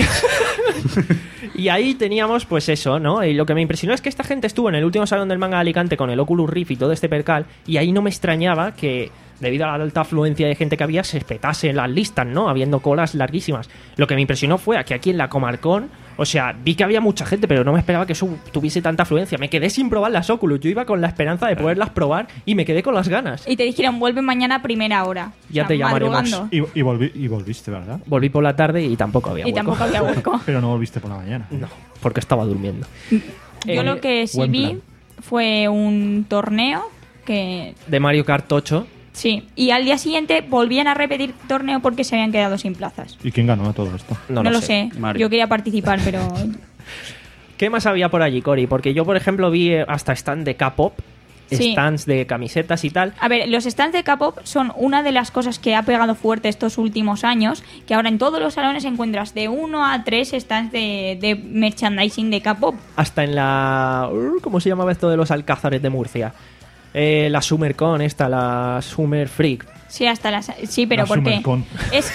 y ahí teníamos, pues eso, ¿no? Y lo que me impresionó es que esta gente estuvo en el último salón del manga de Alicante con el Oculus Rift y todo este percal, y ahí no me extrañaba que, debido a la alta afluencia de gente que había, se espetase las listas, ¿no? Habiendo colas larguísimas. Lo que me impresionó fue que aquí en la Comarcón, o sea, vi que había mucha gente, pero no me esperaba que eso tuviese tanta afluencia. Me quedé sin probar las Oculus. Yo iba con la esperanza de poderlas probar y me quedé con las ganas.
Y te dijeron, vuelve mañana a primera hora.
Ya te llamaremos.
madrugando.
Y, y, volví- y volviste, ¿verdad?
Volví por la tarde y tampoco había
Y
hueco.
tampoco había hueco.
Pero no volviste por la mañana.
No, porque estaba durmiendo.
Yo
Eh,
lo que sí
buen
vi
plan.
fue un torneo que...
De Mario Kart ocho.
Sí, y al día siguiente volvían a repetir torneo porque se habían quedado sin plazas.
¿Y quién ganó a todo esto?
No,
No,
lo,
lo sé,
Mario.
yo quería participar, pero...
¿Qué más había por allí, Cori? Porque yo, por ejemplo, vi eh, hasta stand de K-pop,
Sí.
stands de camisetas y tal.
A ver, los stands de K-pop son una de las cosas que ha pegado fuerte estos últimos años, que ahora en todos los salones encuentras de uno a tres stands de, de merchandising de K-pop.
Hasta en la... uh, ¿Cómo se llamaba esto de los alcázares de Murcia? Eh, la SummerCon esta, la Summer Freak.
Sí, hasta las... Sí, pero
La
porque...
SummerCon.
Es...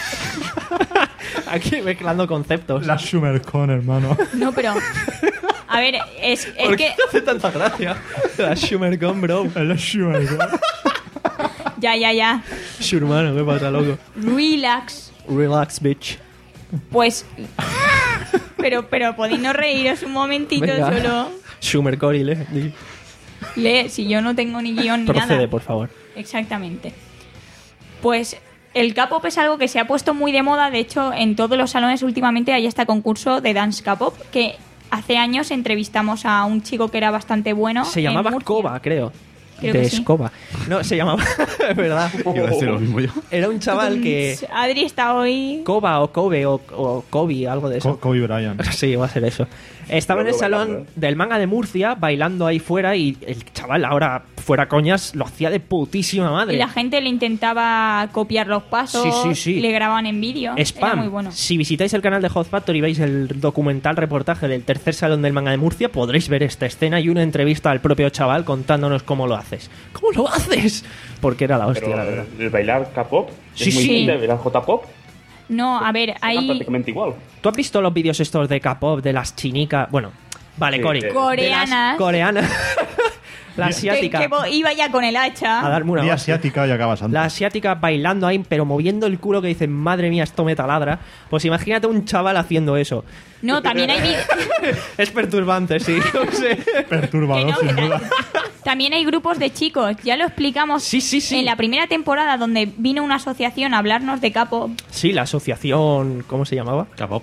Aquí mezclando conceptos.
La SummerCon, hermano.
No, pero... A ver, es, es
¿Por
que...
qué te hace tanta gracia? La SummerCon, bro.
La SummerCon.
Ya, ya, ya.
Hermano, ¿qué pasa, loco?
Relax.
Relax, bitch.
Pues... Pero, pero podéis no reíros un momentito
Venga.
solo.
Summer Cori, le. di.
Lee, si yo no tengo ni guión ni
Procede,
nada.
por favor.
Exactamente. Pues el K-pop es algo que se ha puesto muy de moda. De hecho, en todos los salones últimamente hay este concurso de dance K-pop que hace años entrevistamos a un chico que era bastante bueno.
Se
en
llamaba
Murcia.
Koba, creo.
Creo
de
que sí.
escoba. No, se llamaba, es verdad.
Iba a decir lo mismo yo.
Era un chaval que...
Adri está hoy...
Koba o Kobe o, o Kobe, algo de eso.
Co- Kobe Bryant.
Sí, va a ser eso. Estaba en el
Luego
salón
bailando, ¿eh?
del manga de Murcia, bailando ahí fuera, y el chaval, ahora fuera coñas, lo hacía de putísima madre.
Y la gente le intentaba copiar los pasos,
Sí, sí, sí.
le grababan en vídeo.
Spam.
Era muy bueno.
Si visitáis el canal de Hot Factory y veis el documental reportaje del tercer salón del manga de Murcia, podréis ver esta escena y una entrevista al propio chaval contándonos cómo lo haces. ¿Cómo lo haces? Porque era la hostia,
Pero
la verdad.
el, el bailar K-pop
Sí,
es muy
sí.
simple, el bailar J-pop
No, a ver,
suena
hay
prácticamente igual.
¿Tú has visto los vídeos estos de K-pop, de las chinicas? Bueno, vale,
Sí,
Cori.
de-
coreanas
De las coreanas. La
que,
asiática.
que bo- iba ya con el hacha.
A darme una
Día
hostia.
asiática y acabas antes.
La asiática bailando ahí, pero moviendo el culo, que dicen, madre mía, esto me taladra. Pues imagínate un chaval haciendo eso.
No, también hay vídeos...
Es perturbante, sí. No sé.
Perturbador,
Que no,
sin
que
duda.
También hay grupos de chicos, ya lo explicamos
Sí, sí, sí.
en la primera temporada donde vino una asociación a hablarnos de capo.
Sí, la asociación, ¿cómo se llamaba?
K-pop.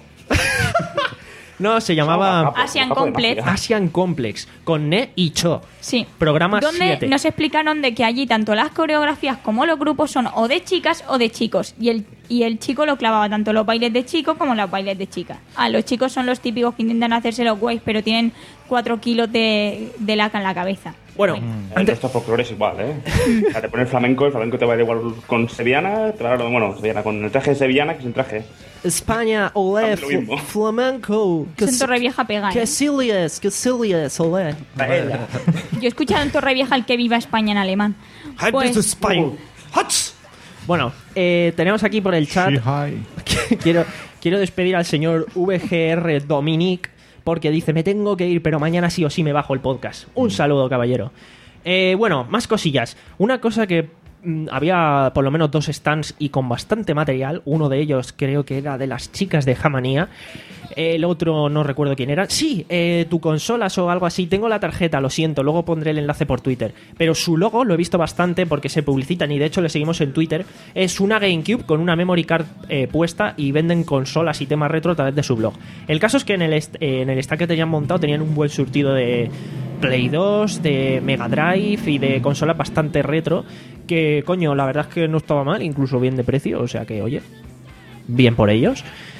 No, se llamaba
Capo,
Asian
Capo de
Complex.
magia.
Asian Complex, con Ne y Cho.
Sí.
Programa
donde
siete.
nos explicaron de que allí tanto las coreografías como los grupos son o de chicas o de chicos. Y el, y el chico lo clavaba tanto los bailes de chicos como los bailes de chicas. Ah, los chicos son los típicos que intentan hacerse los guays, pero tienen cuatro kilos de, de laca en la cabeza.
Bueno,
El
antes,
resto folclore es igual, ¿eh? O sea, te pones flamenco, el flamenco te va a ir igual con sevillana, te va a dar, bueno, sevillana, con el traje de sevillana, que es el traje.
España, olé,
Lo mismo.
fl- flamenco.
Eso en Torrevieja pega, ¿eh?
Que Silias, que Silias, olé.
Yo he escuchado en Torrevieja el que viva España en alemán. Pues,
Spain. Bueno, eh, tenemos aquí por el chat.
Sí, hi.
quiero, quiero despedir al señor V G R Dominic, porque dice, me tengo que ir, pero mañana sí o sí me bajo el podcast. Un saludo, caballero. Eh, bueno, más cosillas. Una cosa que mm, había por lo menos dos stands y con bastante material. Uno de ellos creo que era de las chicas de Jamanía. El otro no recuerdo quién era. Sí, eh, tu consolas o algo así. Tengo la tarjeta, lo siento. Luego pondré el enlace por Twitter. Pero su logo lo he visto bastante porque se publicitan y de hecho le seguimos en Twitter. Es una GameCube con una memory card eh, puesta y venden consolas y temas retro a través de su blog. El caso es que en el, est- eh, en el stack que tenían montado tenían un buen surtido de Play dos, de Mega Drive y de consolas bastante retro. Que, coño, la verdad es que no estaba mal, incluso bien de precio. O sea que, oye, bien por ellos.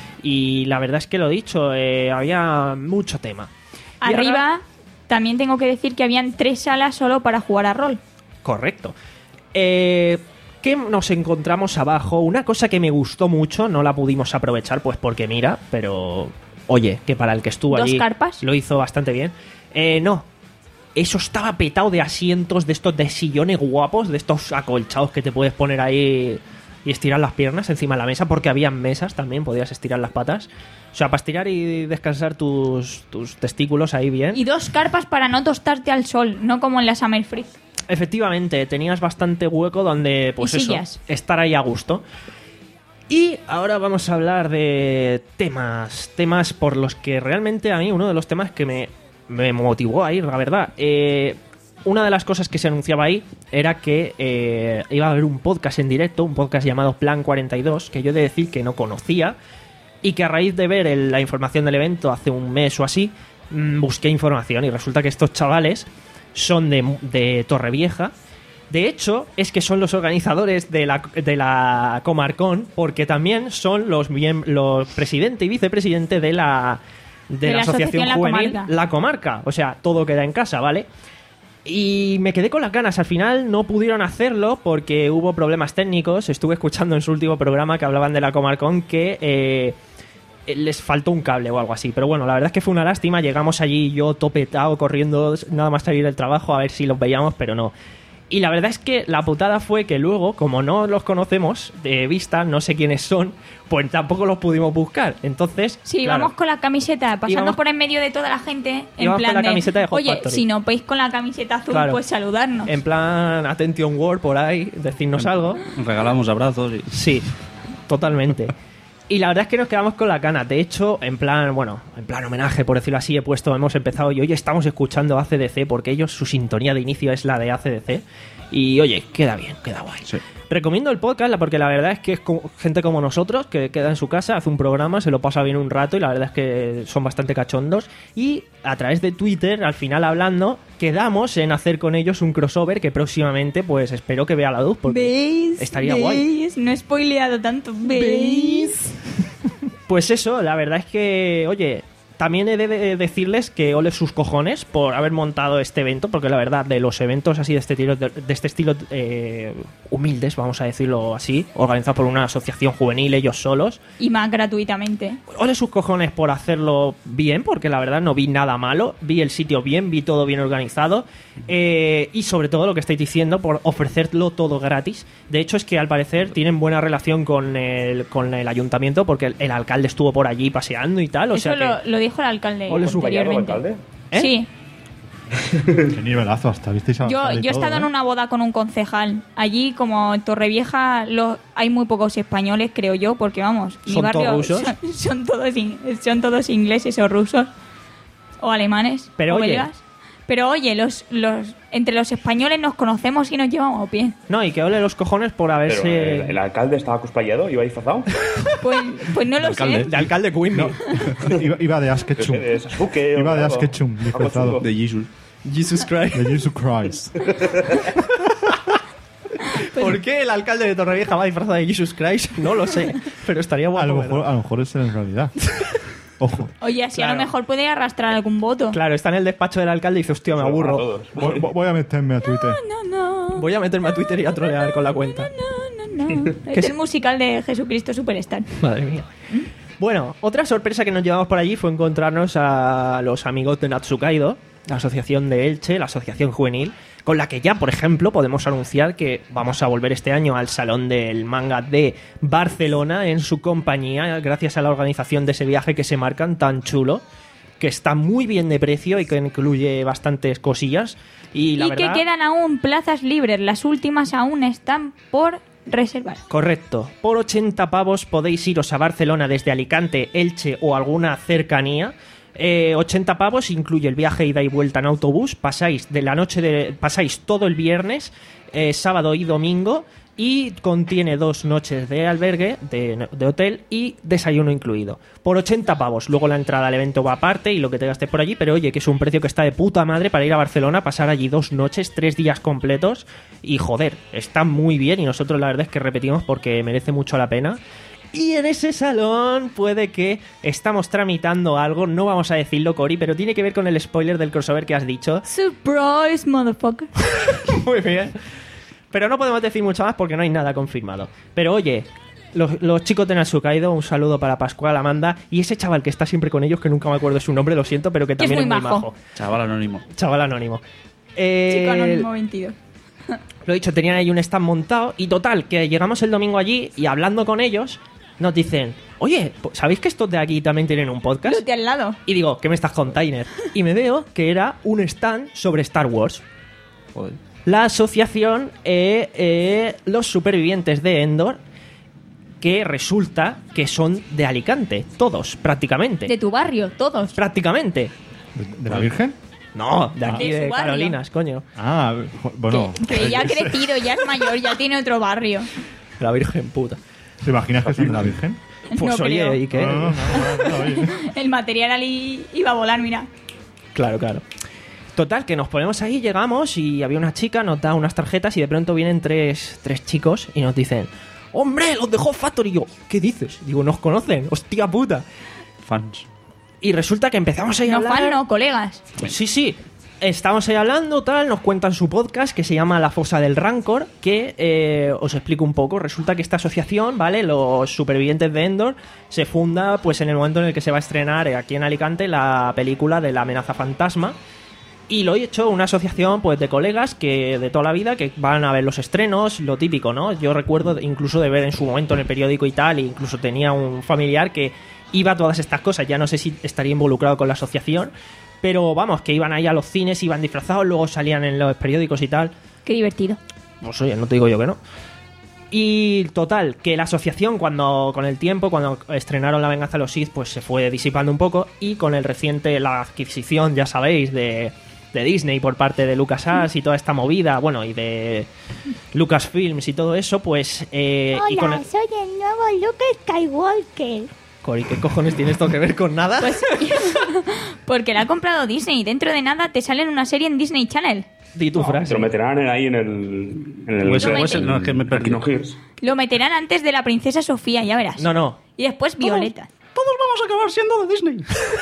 Y la verdad es que lo dicho, eh, había mucho tema. Y
arriba
ahora-
también tengo que decir que habían tres salas solo para jugar a rol.
Correcto. Eh, ¿Qué nos encontramos abajo? Una cosa que me gustó mucho, no la pudimos aprovechar, pues porque mira, pero oye, que para el que estuvo
¿Dos
allí
carpas?
lo hizo bastante bien. Eh, no, eso estaba petado de asientos, de estos de sillones guapos, de estos acolchados que te puedes poner ahí y estirar las piernas encima de la mesa, porque habían mesas también, podías estirar las patas. O sea, para estirar y descansar tus, tus testículos ahí bien.
Y dos carpas para no tostarte al sol, no como en la Summer Freeze.
Efectivamente, tenías bastante hueco donde, pues
Y
eso,
sillas.
estar ahí a gusto. Y ahora vamos a hablar de temas, temas por los que realmente a mí uno de los temas que me, me motivó a ir, la verdad. Eh, una de las cosas que se anunciaba ahí era que eh, iba a haber un podcast en directo, un podcast llamado Plan cuarenta y dos, que yo he de decir que no conocía y que a raíz de ver el- la información del evento hace un mes o así, mmm, busqué información y resulta que estos chavales son de, de Torrevieja. De hecho, es que son los organizadores de la, de la Comarcón, porque también son los, miem- los presidente y vicepresidente de la, de
De
la
la
Asociación
asociación La
Juvenil
Comarca.
La Comarca. O sea, todo queda en casa, ¿vale? Y me quedé con las ganas. Al final no pudieron hacerlo porque hubo problemas técnicos. Estuve escuchando en su último programa que hablaban de la Comarcón que eh, les faltó un cable o algo así. Pero bueno, la verdad es que fue una lástima. Llegamos allí yo topetado, corriendo nada más salir del trabajo a ver si los veíamos, pero no. Y la verdad es que la putada fue que luego, como no los conocemos de vista, no sé quiénes son, pues tampoco los pudimos buscar. Entonces,
Sí,
claro,
íbamos con la camiseta, pasando
Íbamos-
por en medio de toda la gente, en
íbamos
plan
con la
de,
camiseta de Hot
oye,
Factory".
si no veis con la camiseta azul,
Claro.
pues saludarnos.
en plan Attention Word por ahí, decirnos algo.
Regalamos abrazos y...
Sí, totalmente. Y la verdad es que nos quedamos con la cana. De hecho, en plan, bueno, en plan homenaje, por decirlo así, he puesto, hemos empezado y hoy estamos escuchando A C D C porque ellos, su sintonía de inicio es la de A C D C. Y oye, queda bien, queda guay.
Sí.
Recomiendo el podcast porque la verdad es que es como gente como nosotros que queda en su casa, hace un programa, se lo pasa bien un rato y la verdad es que son bastante cachondos. Y a través de Twitter, al final hablando, quedamos en hacer con ellos un crossover que próximamente pues espero que vea la luz porque
¿Veis?
estaría
¿Veis?
guay.
No he spoileado tanto. ¿Veis?
Pues eso, la verdad es que, oye, también he de decirles que ole sus cojones por haber montado este evento, porque la verdad, de los eventos así de este estilo, de, de este estilo eh, humildes, vamos a decirlo así, organizados por una asociación juvenil, ellos solos,
Y más gratuitamente.
ole sus cojones por hacerlo bien, porque la verdad no vi nada malo, vi el sitio bien, vi todo bien organizado, eh, y sobre todo lo que estáis diciendo, por ofrecerlo todo gratis. De hecho, es que al parecer tienen buena relación con el, con el ayuntamiento, porque el, el alcalde estuvo por allí paseando y tal, o
Eso
sea que...
lo, lo dijo el alcalde
Ole su
anteriormente.
alcalde.
¿Eh?
Sí.
Qué nivelazo hasta, ¿visteis? al
Yo,
alcalde y
yo he
todo,
estado en
eh?
una boda con un concejal. Allí, como en Torrevieja, lo- hay muy pocos españoles, creo yo, porque vamos, mi
¿Son
barrio
todos rusos?
son, son todos in- son todos ingleses o rusos o alemanes
Pero
o
oye.
belgas. Pero oye, los, los entre los españoles nos conocemos y nos llevamos bien.
No, y que ole los cojones por
Pero
haberse...
el, el alcalde estaba cosplayado, iba disfrazado.
Pues, pues no lo
alcalde.
sé.
De alcalde Queen, no.
iba, iba de
Yo
Asketchum.
sé, de Sasuke o
Iba de
algo.
Asketchum,
Algo
disfrazado.
chungo.
De Jesus.
Jesus Christ.
De Jesus Christ.
¿Por qué el alcalde de Torrevieja va disfrazado de Jesus Christ? No lo sé, pero estaría guapo.
A lo,
verlo.
mejor, a lo mejor es él en realidad. Ojo.
Oye, así a
Claro.
lo mejor puede arrastrar algún voto.
Claro, está en el despacho del alcalde y dice, hostia, me
Para
aburro.
todos.
Voy, voy a meterme a Twitter.
No, no,
Voy a meterme a Twitter y a trolear con la cuenta.
no, no. Es el musical de Jesucristo Superstar.
Madre mía. Bueno, otra sorpresa que nos llevamos por allí fue encontrarnos a los amigos de Natsukaido, la asociación de Elche, la asociación juvenil, con la que ya, por ejemplo, podemos anunciar que vamos a volver este año al Salón del Manga de Barcelona en su compañía, gracias a la organización de ese viaje que se marcan tan chulo, que está muy bien de precio y que incluye bastantes cosillas. Y la
Y
verdad...
que quedan aún plazas libres. Las últimas aún están por reservar.
Correcto. Por ochenta pavos podéis iros a Barcelona desde Alicante, Elche o alguna cercanía. Eh, ochenta pavos incluye el viaje ida y vuelta en autobús. Pasáis de la noche de, pasáis todo el viernes, eh, sábado y domingo. Y contiene dos noches de albergue, de, de hotel y desayuno incluido. Por ochenta pavos. Luego la entrada al evento va aparte y lo que te gastes por allí. Pero oye, que es un precio que está de puta madre para ir a Barcelona, pasar allí dos noches, tres días completos. Y joder, está muy bien. Y nosotros la verdad es que repetimos porque merece mucho la pena. Y en ese salón puede que estamos tramitando algo. No vamos a decirlo, Cory, pero tiene que ver con el spoiler del crossover que has dicho.
Surprise, motherfucker.
Muy bien. Pero no podemos decir mucho más porque no hay nada confirmado. Pero oye, los, los chicos de Natsukaido, un saludo para Pascual, Amanda y ese chaval que está siempre con ellos, que nunca me acuerdo su nombre, lo siento, pero que
Que es
también
muy
es muy
majo.
majo.
Chaval anónimo.
Chaval anónimo. Eh,
Chico anónimo veintidós.
Lo dicho, tenían ahí un stand montado y total, que llegamos el domingo allí y hablando con ellos, nos dicen, oye, ¿sabéis que estos de aquí también tienen un podcast?
Los de al lado.
Y digo, ¿qué me estás contando, Tainer? Y me veo que era un stand sobre Star Wars.
Joder.
La asociación eh, eh, Los Supervivientes de Endor, que resulta que son de Alicante, todos, prácticamente.
De tu barrio, todos.
Prácticamente.
¿De, de la Virgen?
No, de aquí
De
de,
su barrio.
Carolinas, coño.
Ah, jo- bueno.
Que, que ya ha crecido, ya es mayor, ya tiene otro barrio.
La Virgen puta.
¿Te imaginas que son de la Virgen?
Pues
No
oye,
creo.
¿y qué?
No, no, no, no, no, oye.
El material ali iba a volar, mira.
Claro, claro. Total, que nos ponemos ahí, llegamos y había una chica, nos da unas tarjetas y de pronto vienen tres, tres chicos y nos dicen, ¡hombre, los de Hot Factory! Y yo, ¿qué dices? Digo, ¿nos conocen? ¡Hostia puta!
Fans.
Y resulta que empezamos a ir a
No
hablar...
fan, no, colegas.
Sí, sí. Estamos ahí hablando, tal, nos cuentan su podcast que se llama La Fosa del Rancor, que eh, os explico un poco. Resulta que esta asociación, ¿vale? Los supervivientes de Endor, se funda pues en el momento en el que se va a estrenar eh, aquí en Alicante la película de la amenaza fantasma. Y lo he hecho una asociación pues de colegas que de toda la vida que van a ver los estrenos, lo típico, ¿no? Yo recuerdo incluso de ver en su momento en el periódico y tal, e incluso tenía un familiar que iba a todas estas cosas, ya no sé si estaría involucrado con la asociación, pero vamos, que iban ahí a los cines, iban disfrazados, luego salían en los periódicos y tal.
Qué divertido.
Pues oye, no te digo yo que no. Y total, que la asociación cuando con el tiempo, cuando estrenaron La Venganza de los Sith, pues se fue disipando un poco y con el reciente, la adquisición, ya sabéis, de, de Disney por parte de LucasArts y toda esta movida, bueno, y de Lucasfilms y todo eso, pues... Eh,
Hola,
y con el...
soy el nuevo Luke Skywalker.
Cory, ¿qué cojones tiene esto que ver con nada?
Pues porque la ha comprado Disney y dentro de nada te sale en una serie en Disney Channel.
Di tu frase.
Te lo meterán en- ahí en el... En el
Pues,
Lo
pues,
meten.
no, es que me perdí.
Kino Hears.
Lo meterán antes de la princesa Sofía, ya verás.
No, no.
Y después Violeta.
Todos vamos a acabar siendo de Disney.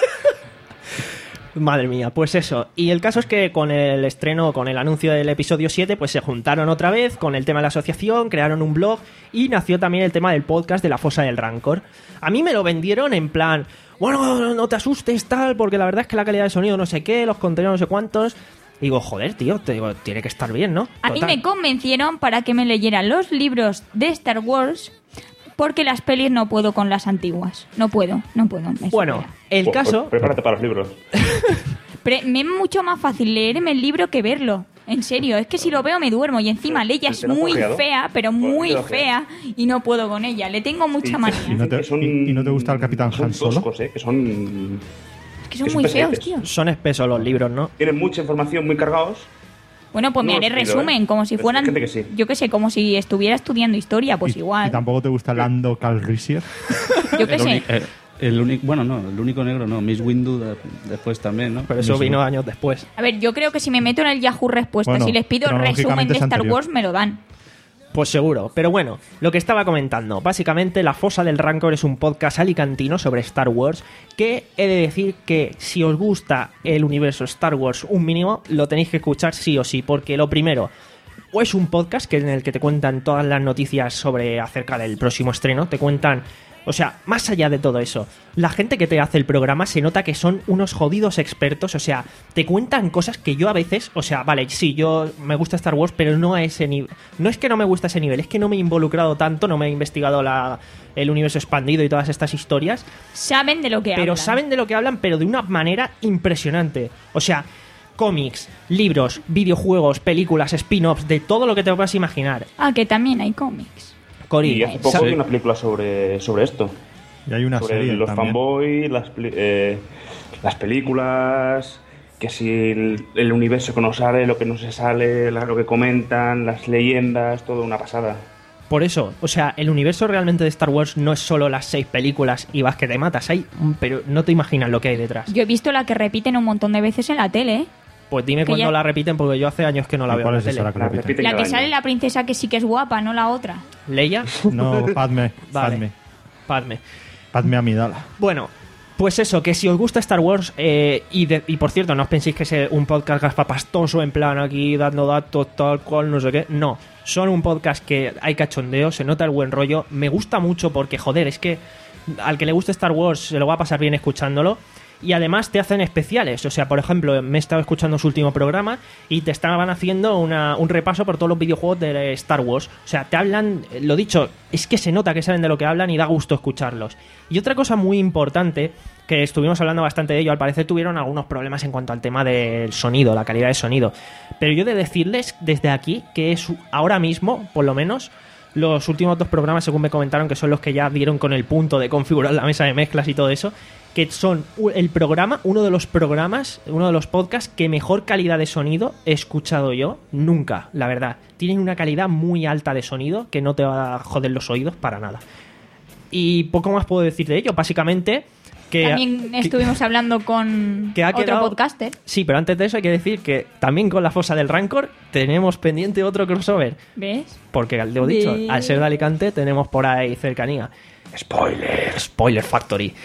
Madre mía, pues eso. Y el caso es que con el estreno, con el anuncio del episodio siete, pues se juntaron otra vez con el tema de la asociación, crearon un blog y nació también el tema del podcast de la Fosa del Rancor. A mí me lo vendieron en plan, bueno, no te asustes tal, porque la verdad es que la calidad de sonido no sé qué, los contenidos no sé cuántos. Y digo, joder, tío, te digo, tiene que estar bien, ¿no?
A mí
Total.
me convencieron para que me leyera los libros de Star Wars porque las pelis no puedo con las antiguas. No puedo, no puedo. me
Bueno,
supera.
el
Pues-
caso...
pues prepárate para los libros.
Pre- me es mucho más fácil leerme el libro que verlo. En serio, es que si lo veo me duermo y encima Leia es
¿Te lo has
muy
ojeado?
fea, pero
Pues,
muy
te lo has
fea y no puedo con ella. Le tengo mucha
Sí,
¿Y
manía.
no te,
Que son-
y- y no te gusta el Capitán
son
Han Solo?
toscos, ¿eh? Que son...
Es que son
que
muy
son
feos,
pesetes.
tío.
Son espesos los libros, ¿no?
Tienen mucha información, muy cargados.
Bueno, pues me
No
haré
los he leído,
resumen,
¿eh?
como si
Pero
fueran,
hay gente que sí.
yo qué sé, como si estuviera estudiando historia, pues
¿Y,
igual.
¿Y tampoco te gusta Lando Calrissian?
Yo qué
El,
sé.
uni- eh, el único, bueno, no, el único negro no, Miss Windu de- después también, ¿no?
Pero eso
Eso
vino
no.
años después.
A ver, yo creo que si me meto en el Yahoo Respuestas
Bueno,
y les pido resumen
cronológicamente
de
es
Star
anterior.
Wars, me lo dan.
Pues seguro, pero bueno, lo que estaba comentando, básicamente La Fosa del Rancor es un podcast alicantino sobre Star Wars que he de decir que si os gusta el universo Star Wars un mínimo, lo tenéis que escuchar sí o sí, porque lo primero, o es un podcast que en el que te cuentan todas las noticias sobre acerca del próximo estreno, te cuentan... O sea, más allá de todo eso, la gente que te hace el programa se nota que son unos jodidos expertos, o sea, te cuentan cosas que yo a veces, o sea, vale, sí, yo me gusta Star Wars, pero no a ese nivel. No es que no me gusta ese nivel, es que no me he involucrado tanto, no me he investigado la, el universo expandido y todas estas historias,
Saben de lo que
pero
hablan.
saben de lo que hablan, pero de una manera impresionante. O sea, cómics, libros, videojuegos, películas, spin-offs, de todo lo que te puedas imaginar.
Ah, que también hay cómics.
Cori,
Y hace poco
¿sabes?
vi una película sobre, sobre esto.
Y hay una
sobre
serie
los
también.
fanboys, las, peli- eh, las películas, que si el, el universo que nos sale, lo que no se sale, la- lo que comentan, las leyendas, todo una pasada.
Por eso, o sea, el universo realmente de Star Wars no es solo las seis películas y vas que te matas, hay, pero no te imaginas lo que hay detrás.
Yo he visto la que repiten un montón de veces en la tele, ¿eh?
Pues dime
Que
cuándo
ya-
la repiten, porque yo hace años que no la
¿Y
veo
cuál
en la
es esa
tele.
la que
La
repiten?
repiten
La
cada
que
año.
sale la princesa que sí que es guapa, no la otra.
¿Leia?
No, Padme.
Vale.
Padme.
Padme.
Padme Amidala.
Bueno, pues eso, que si os gusta Star Wars, eh, y, de- y por cierto, no os penséis que es eh, un podcast gaspapastoso, en plan aquí dando datos, tal cual, no sé qué. No, son un podcast que hay cachondeo, se nota el buen rollo. Me gusta mucho porque, joder, es que al que le guste Star Wars se lo va a pasar bien escuchándolo. Y además te hacen especiales. O sea, por ejemplo, me he estado escuchando su último programa y te estaban haciendo una- un repaso por todos los videojuegos de Star Wars. O sea, te hablan, lo dicho, es que se nota que saben de lo que hablan y da gusto escucharlos. Y otra cosa muy importante, que estuvimos hablando bastante de ello, al parecer tuvieron algunos problemas en cuanto al tema del sonido, la calidad de sonido. Pero yo he de decirles desde aquí que es ahora mismo, por lo menos, los últimos dos programas, según me comentaron, que son los que ya dieron con el punto de configurar la mesa de mezclas y todo eso, que son u- el programa, uno de los programas, uno de los podcasts que mejor calidad de sonido he escuchado yo nunca, la verdad. Tienen una calidad muy alta de sonido que no te va a joder los oídos para nada. Y poco más puedo decir de ello, básicamente que...
También
que-
estuvimos hablando con
que ha
otro
quedado-
podcaster.
Sí, pero antes de eso hay que decir que también con la Fosa del Rancor tenemos pendiente otro crossover.
¿Ves?
Porque, lo he dicho,
Ve-
al ser de Alicante tenemos por ahí cercanía. Spoiler, Spoiler Factory.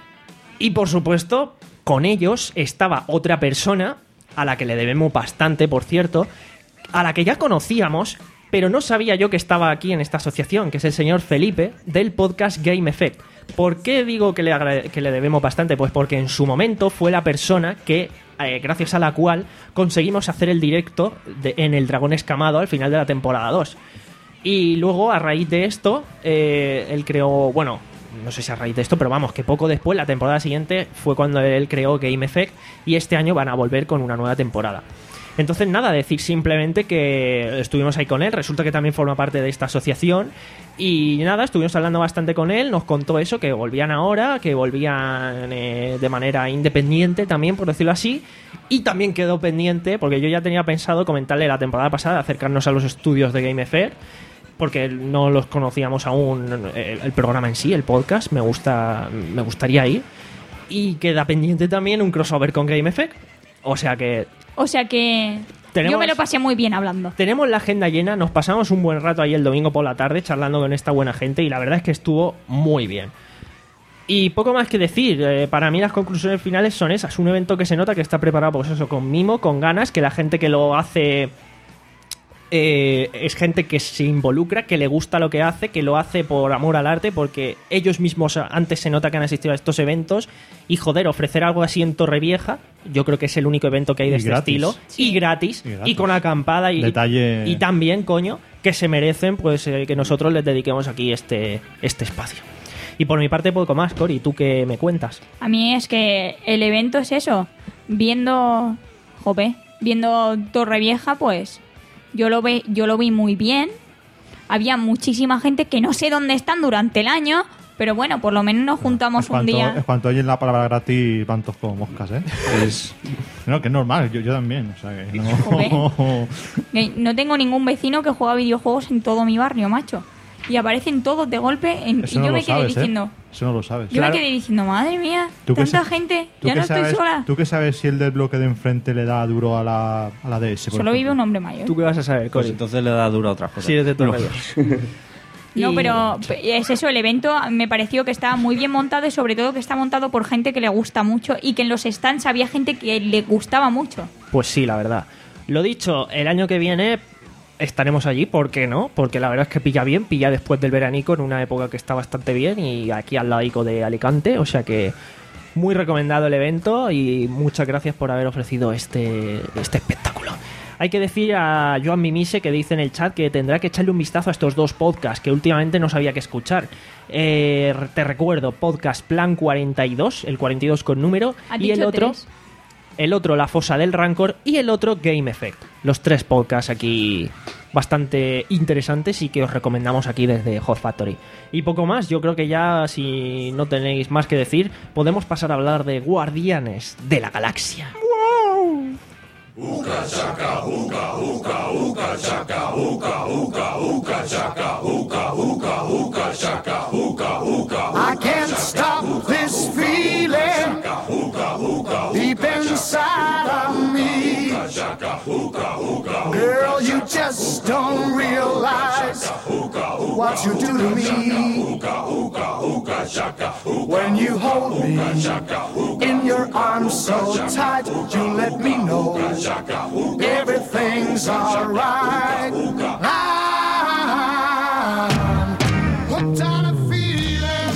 Y por supuesto, con ellos estaba otra persona, a la que le debemos bastante, por cierto, a la que ya conocíamos, pero no sabía yo que estaba aquí en esta asociación, que es el señor Felipe, del podcast Game Effect. ¿Por qué digo que le, agrade- que le debemos bastante? Pues porque en su momento fue la persona que, eh, gracias a la cual, conseguimos hacer el directo de- en el Dragón Escamado al final de la temporada dos. Y luego, a raíz de esto, eh, él creó, bueno, no sé si a raíz de esto, pero vamos, que poco después, la temporada siguiente, fue cuando él creó Game Effect y este año van a volver con una nueva temporada. Entonces, nada, decir simplemente que estuvimos ahí con él. Resulta que también forma parte de esta asociación. Y nada, estuvimos hablando bastante con él. Nos contó eso, que volvían ahora, que volvían eh, de manera independiente también, por decirlo así. Y también quedó pendiente, porque yo ya tenía pensado comentarle la temporada pasada, acercarnos a los estudios de Game Effect, porque no los conocíamos aún, el, el programa en sí, el podcast. Me gusta, me gustaría ir. Y queda pendiente también un crossover con Game Effect. O sea que...
O sea que
Tenemos-
yo me lo pasé muy bien hablando.
Tenemos la agenda llena, nos pasamos un buen rato ahí el domingo por la tarde charlando con esta buena gente y la verdad es que estuvo muy bien. Y poco más que decir, eh, para mí las conclusiones finales son esas, un evento que se nota que está preparado pues eso, con mimo, con ganas, que la gente que lo hace eh, es gente que se involucra, que le gusta lo que hace, que lo hace por amor al arte, porque ellos mismos antes se nota que han asistido a estos eventos y joder, ofrecer algo así en Torrevieja, yo creo que es el único evento que hay de
Y
este
gratis.
estilo, y gratis,
Y gratis.
y con acampada y,
Detalle-
y también, coño, que se merecen pues eh, que nosotros les dediquemos aquí este, este espacio. Y por mi parte poco más, Cori, ¿tú qué me cuentas?
A mí es que el evento es eso, viendo, jope, viendo Torrevieja, pues yo lo ve, yo lo vi muy bien. Había muchísima gente que no sé dónde están durante el año, pero bueno, por lo menos nos juntamos
Es
un
cuanto,
día.
es cuanto oyen la palabra gratis, van todos como moscas, ¿eh?
Es,
No, que es normal, yo, yo también. O sea, que no...
Que No tengo ningún vecino que juega videojuegos en todo mi barrio, macho. Y aparecen todos de golpe en-
Eso
y
no
yo
lo
me quedé
sabes,
diciendo,
¿eh? Eso no lo sabes.
yo
Claro.
me quedé diciendo, madre mía,
¿Tú qué
tanta
sa-
gente,
¿Tú
ya
qué
no estoy
sabes,
sola.
¿Tú qué sabes si el del bloque de enfrente le da duro a la, a la D S? por
Solo vive
ejemplo?
un hombre mayor.
¿Tú qué vas a saber,
pues
Cori?
entonces le da duro a otras cosas.
Si eres de
Pero-
Torrevieja.
No,
Y-
pero es eso, el evento me pareció que estaba muy bien montado y sobre todo que está montado por gente que le gusta mucho y que en los stands había gente que le gustaba mucho.
Pues sí, la verdad. Lo dicho, el año que viene estaremos allí, ¿por qué no? Porque la verdad es que pilla bien, pilla después del veranico en una época que está bastante bien y aquí al lado de Alicante, o sea que muy recomendado el evento y muchas gracias por haber ofrecido este, este espectáculo. Hay que decir a Joan Mimise que dice en el chat que tendrá que echarle un vistazo a estos dos podcasts que últimamente no sabía que escuchar. Eh, te recuerdo, podcast Plan cuarenta y dos, el cuarenta y dos con número,
Has
y el
dicho
otro...
tres.
El otro, La Fosa del Rancor, y el otro, Game Effect. Los tres podcasts aquí bastante interesantes y que os recomendamos aquí desde Hot Factory. Y poco más, yo creo que ya, si no tenéis más que decir, podemos pasar a hablar de Guardianes de la Galaxia.
I can't stop this feeling deep inside of me. Girl, you just don't realize what you do to me. When you hold me in your arms so tight, you let me know everything's alright. I'm hooked on a feeling.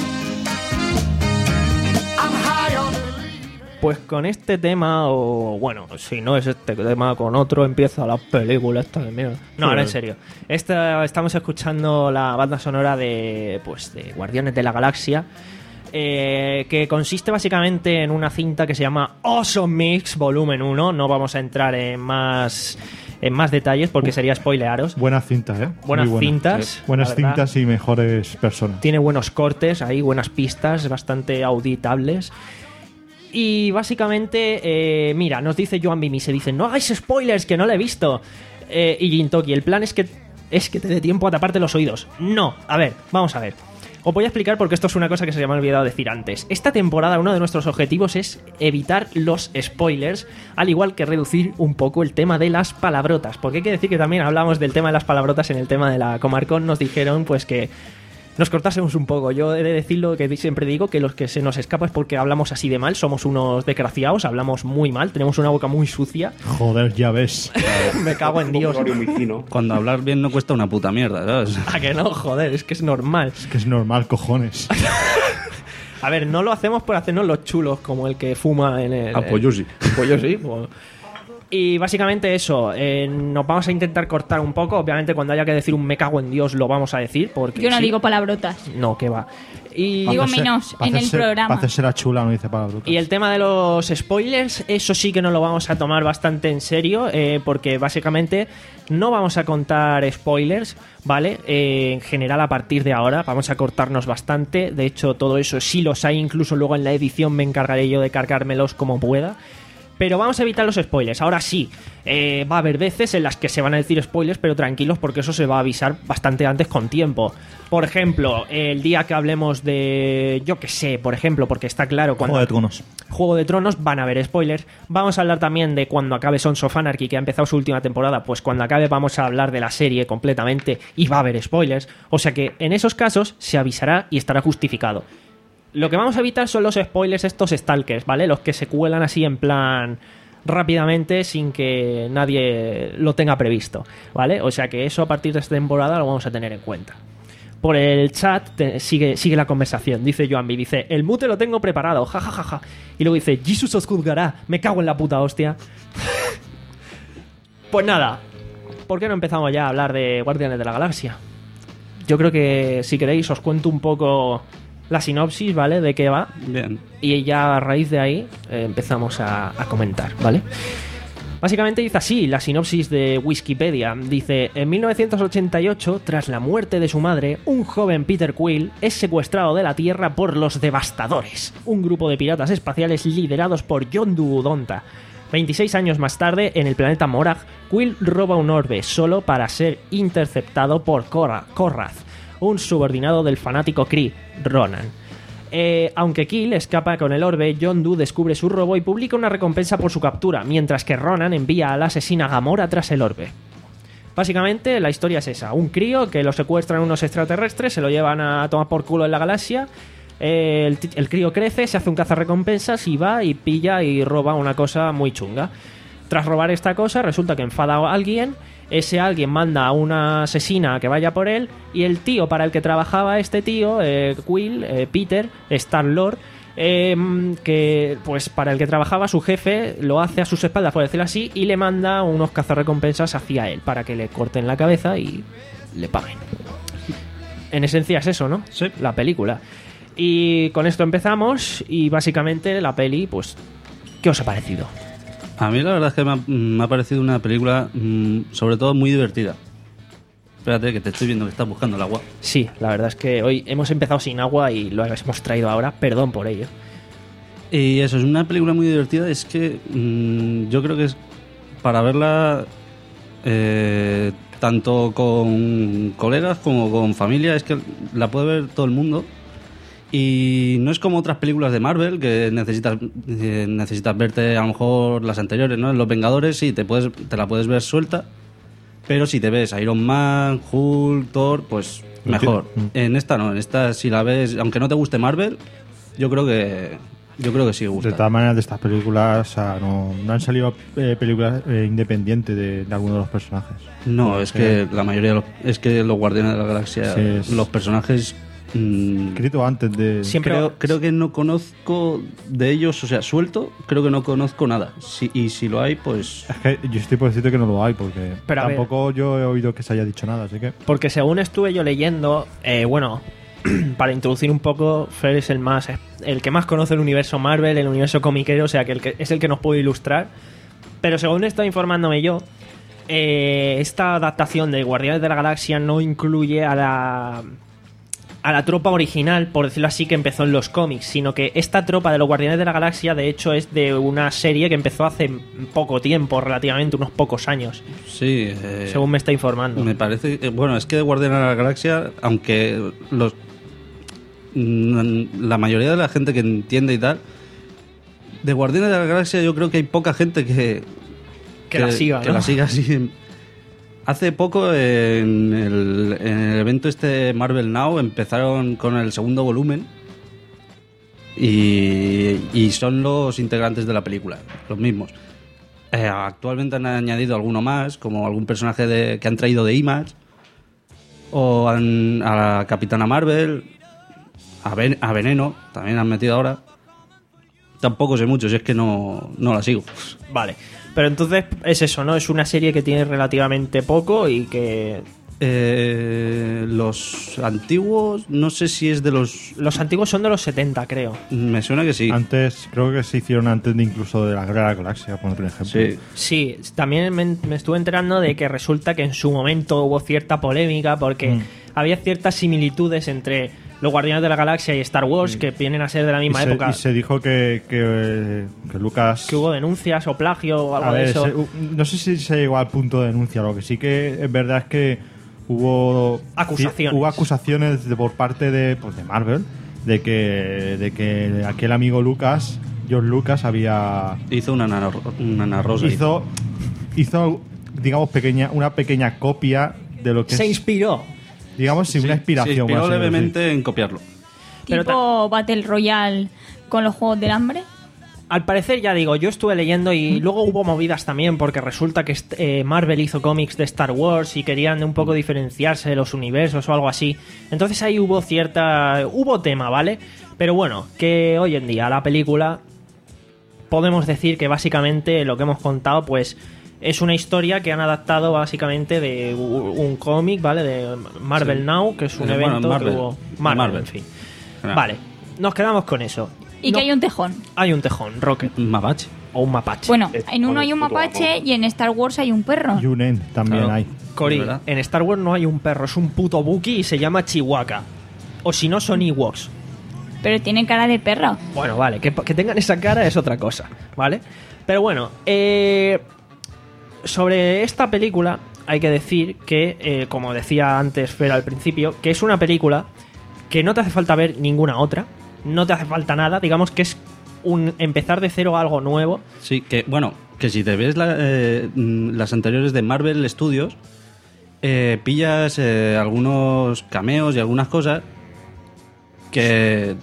I'm high on belief.
Pues con este tema, o bueno, si no es este tema, con otro empieza la película esta de mierda. No, ahora en serio. Esta, estamos escuchando la banda sonora de, pues, de Guardianes de la Galaxia, eh, que consiste básicamente en una cinta que se llama Awesome Mix Volumen uno. No vamos a entrar en más, en más detalles porque sería spoilearos.
Buenas cintas, ¿eh?
Buenas
Muy buenas.
cintas,
Sí. Buenas
la verdad.
cintas y mejores personas.
Tiene buenos cortes ahí, buenas pistas, bastante auditables. Y básicamente, eh, mira, nos dice Joan Bimi, se dice, no hagáis spoilers, que no lo he visto. Eh, y Gintoki, el plan es que, es que te dé tiempo a taparte los oídos. No, a ver, vamos a ver. Os voy a explicar porque esto es una cosa que se me ha olvidado decir antes. Esta temporada uno de nuestros objetivos es evitar los spoilers, al igual que reducir un poco el tema de las palabrotas. Porque hay que decir que también hablamos del tema de las palabrotas en el tema de la Comarcon. Nos dijeron pues que nos cortásemos un poco. Yo he de decirlo que siempre digo que los que se nos escapa es porque hablamos así de mal, somos unos desgraciados, hablamos muy mal, tenemos una boca muy sucia.
Joder, ya ves.
Me cago en Dios.
Cuando hablar bien no cuesta una puta mierda, ¿sabes?
¿A que no? Joder, es que es normal.
Es que es normal, cojones.
A ver, no lo hacemos por hacernos los chulos como el que fuma en el...
Ah, pues yo sí.
Pues yo sí. Pues... Y básicamente eso, eh, nos vamos a intentar cortar un poco. Obviamente cuando haya que decir un me cago en Dios lo vamos a decir. Porque
Yo no
sí.
digo palabrotas.
No, que va. Y,
Digo menos en el programa.
Para hacerse la chula no dice palabrotas.
y el tema de los spoilers, eso sí que nos lo vamos a tomar bastante en serio, eh, porque básicamente no vamos a contar spoilers, ¿vale? Eh, en general a partir de ahora vamos a cortarnos bastante. De hecho, todo eso sí los hay, incluso luego en la edición me encargaré yo de cargármelos como pueda. Pero vamos a evitar los spoilers. Ahora sí, eh, va a haber veces en las que se van a decir spoilers, pero tranquilos porque eso se va a avisar bastante antes con tiempo. Por ejemplo, el día que hablemos de... Yo qué sé, por ejemplo, porque está claro... Cuando...
Juego de Tronos.
Juego de Tronos, van a haber spoilers. Vamos a hablar también de cuando acabe Sons of Anarchy, que ha empezado su última temporada. Pues cuando acabe vamos a hablar de la serie completamente y va a haber spoilers. O sea que en esos casos se avisará y estará justificado. Lo que vamos a evitar son los spoilers estos stalkers, ¿vale? Los que se cuelan así en plan rápidamente sin que nadie lo tenga previsto, ¿vale? O sea que eso a partir de esta temporada lo vamos a tener en cuenta. Por el chat te, sigue, sigue la conversación. Dice Joanby, dice, el mute lo tengo preparado, jajajaja. Ja, ja, ja. Y luego dice, Jesus os juzgará, me cago en la puta hostia. Pues nada, ¿por qué no empezamos ya a hablar de Guardianes de la Galaxia? Yo creo que si queréis os cuento un poco la sinopsis, ¿vale? De qué va.
Bien.
Y ya a raíz de ahí eh, empezamos a, a comentar, ¿vale? Básicamente dice así la sinopsis de Wikipedia. Dice, en mil novecientos ochenta y ocho, tras la muerte de su madre, un joven Peter Quill es secuestrado de la Tierra por los Devastadores, un grupo de piratas espaciales liderados por Yondu Udonta. veintiséis años más tarde, en el planeta Morag, Quill roba un orbe solo para ser interceptado por Korra, Korrath, un subordinado del fanático Kree, Ronan. Eh, aunque Quill escapa con el orbe, Yondu descubre su robo y publica una recompensa por su captura, mientras que Ronan envía a la asesina Gamora tras el orbe. Básicamente la historia es esa, un crío que lo secuestran unos extraterrestres, se lo llevan a tomar por culo en la galaxia, eh, el, el crío crece, se hace un cazarrecompensas y va y pilla y roba una cosa muy chunga. Tras robar esta cosa, resulta que enfada a alguien, ese alguien manda a una asesina que vaya por él, y el tío para el que trabajaba este tío, eh, Quill, eh, Peter, Star-Lord, eh, que pues para el que trabajaba su jefe lo hace a sus espaldas, por decirlo así, y le manda unos cazarrecompensas hacia él para que le corten la cabeza y le paguen. En esencia es eso, ¿no?
Sí.
La película. Y con esto empezamos, y básicamente la peli, pues, ¿qué os ha parecido?
A mí la verdad es que me ha, me ha parecido una película mmm, sobre todo muy divertida. Espérate, que te estoy viendo que estás buscando el agua.
Sí, la verdad es que hoy hemos empezado sin agua y lo hemos traído ahora, perdón por ello.
Y eso, es una película muy divertida, es que mmm, yo creo que es para verla eh, tanto con colegas como con familia, es que la puede ver todo el mundo. Y no es como otras películas de Marvel que necesitas eh, necesitas verte a lo mejor las anteriores, ¿no? En Los Vengadores sí, te, puedes, te la puedes ver suelta, pero si te ves Iron Man, Hulk, Thor, pues mejor. En esta no, en esta si la ves, aunque no te guste Marvel, yo creo que yo creo que sí gusta.
De todas maneras, de estas películas, o sea, no, no han salido eh, películas eh, independientes de, de alguno de los personajes.
No, es que la mayoría de los, es que los Guardianes de la Galaxia,
Sí, es-
los personajes mm,
Escrito antes de...
Siempre-
creo, creo que no conozco de ellos, o sea, suelto, creo que no conozco nada. Si, y si lo hay, pues
Es que yo estoy por decirte que no lo hay, porque
Pero a ver.
tampoco yo he oído que se haya dicho nada, así que...
Porque según estuve yo leyendo, eh, bueno, para introducir un poco, Fer es el más el que más conoce el universo Marvel, el universo comiquero, o sea, que, el que es el que nos puede ilustrar. Pero según estoy informándome yo, eh, esta adaptación de Guardianes de la Galaxia no incluye a la a la tropa original, por decirlo así, que empezó en los cómics, sino que esta tropa de los Guardianes de la Galaxia, de hecho, es de una serie que empezó hace poco tiempo, relativamente unos pocos años,
sí. eh,
según me está informando.
Me parece, eh, bueno, es que de Guardianes de la Galaxia, aunque los mm, la mayoría de la gente que entiende y tal, de Guardianes de la Galaxia yo creo que hay poca gente que
Que la siga,
que
¿no?
la siga así. Hace poco en el, en el evento este Marvel Now empezaron con el segundo volumen y, y son los integrantes de la película, los mismos. Eh, actualmente han añadido alguno más, como algún personaje de, que han traído de Image, o han- a la Capitana Marvel, a, Ven- a Veneno, también han metido ahora. tampoco sé mucho, si es que no, no la sigo.
Vale. Pero entonces es eso, ¿no? Es una serie que tiene relativamente poco y que...
Eh, los antiguos, no sé si es de los...
Los antiguos son de los setenta, creo.
Me suena que sí.
Antes, creo que se hicieron antes de incluso de la Guerra de la Galaxia, por ejemplo.
Sí.
Sí, también me, me estuve enterando de que resulta que en su momento hubo cierta polémica porque
Mm.
había ciertas similitudes entre los Guardianes de la Galaxia y Star Wars, que vienen a ser de la
Y
misma
se,
época.
y se dijo que, que, que Lucas...
Que hubo denuncias o plagio o algo
A ver,
de eso.
se- no sé si se llegó al punto de denuncia, lo que sí que es verdad es que hubo
Acusaciones.
hubo acusaciones de, por parte de, pues, de Marvel de que de que aquel amigo Lucas, George Lucas, había
Hizo una nana, una nana rosa.
hizo hizo digamos pequeña una pequeña copia de lo que
Se
es,
inspiró.
digamos sin
Sí,
una inspiración
se inspiró
más o menos,
levemente en copiarlo.
Pero
Tipo Battle Royale con los Juegos del Hambre.
Al parecer, ya digo, yo estuve leyendo y luego hubo movidas también porque resulta que eh, Marvel hizo cómics de Star Wars y querían un poco diferenciarse de los universos o algo así. Entonces ahí hubo cierta... hubo tema, ¿vale? Pero bueno, que hoy en día la película podemos decir que básicamente lo que hemos contado pues es una historia que han adaptado básicamente de u- un cómic, ¿vale? De Marvel
Sí.
Now, que es un
Eh, bueno,
evento
Marvel.
que hubo... Marvel,
Marvel.
en fin.
Claro.
Vale, nos quedamos con eso.
Y
No,
que hay un tejón.
hay un tejón, Rocket.
Un mapache.
O un mapache.
Bueno,
Es
en uno
por
hay un
el puto
mapache
amo.
y en Star Wars hay un perro.
Yunen también
Claro.
hay.
Cory,
¿verdad?
en Star Wars no hay un perro, es un puto Wookiee y se llama Chihuahua. O si no, son Ewoks.
Pero tiene cara de perro.
Bueno, vale, que, que tengan esa cara es otra cosa, ¿vale? Pero bueno, eh, sobre esta película hay que decir que, eh, como decía antes Fer al principio, que es una película que no te hace falta ver ninguna otra, no te hace falta nada, digamos que es un empezar de cero algo nuevo.
Sí, que bueno, que si te ves la- eh, mm, las anteriores de Marvel Studios, eh, pillas eh, algunos cameos y algunas cosas que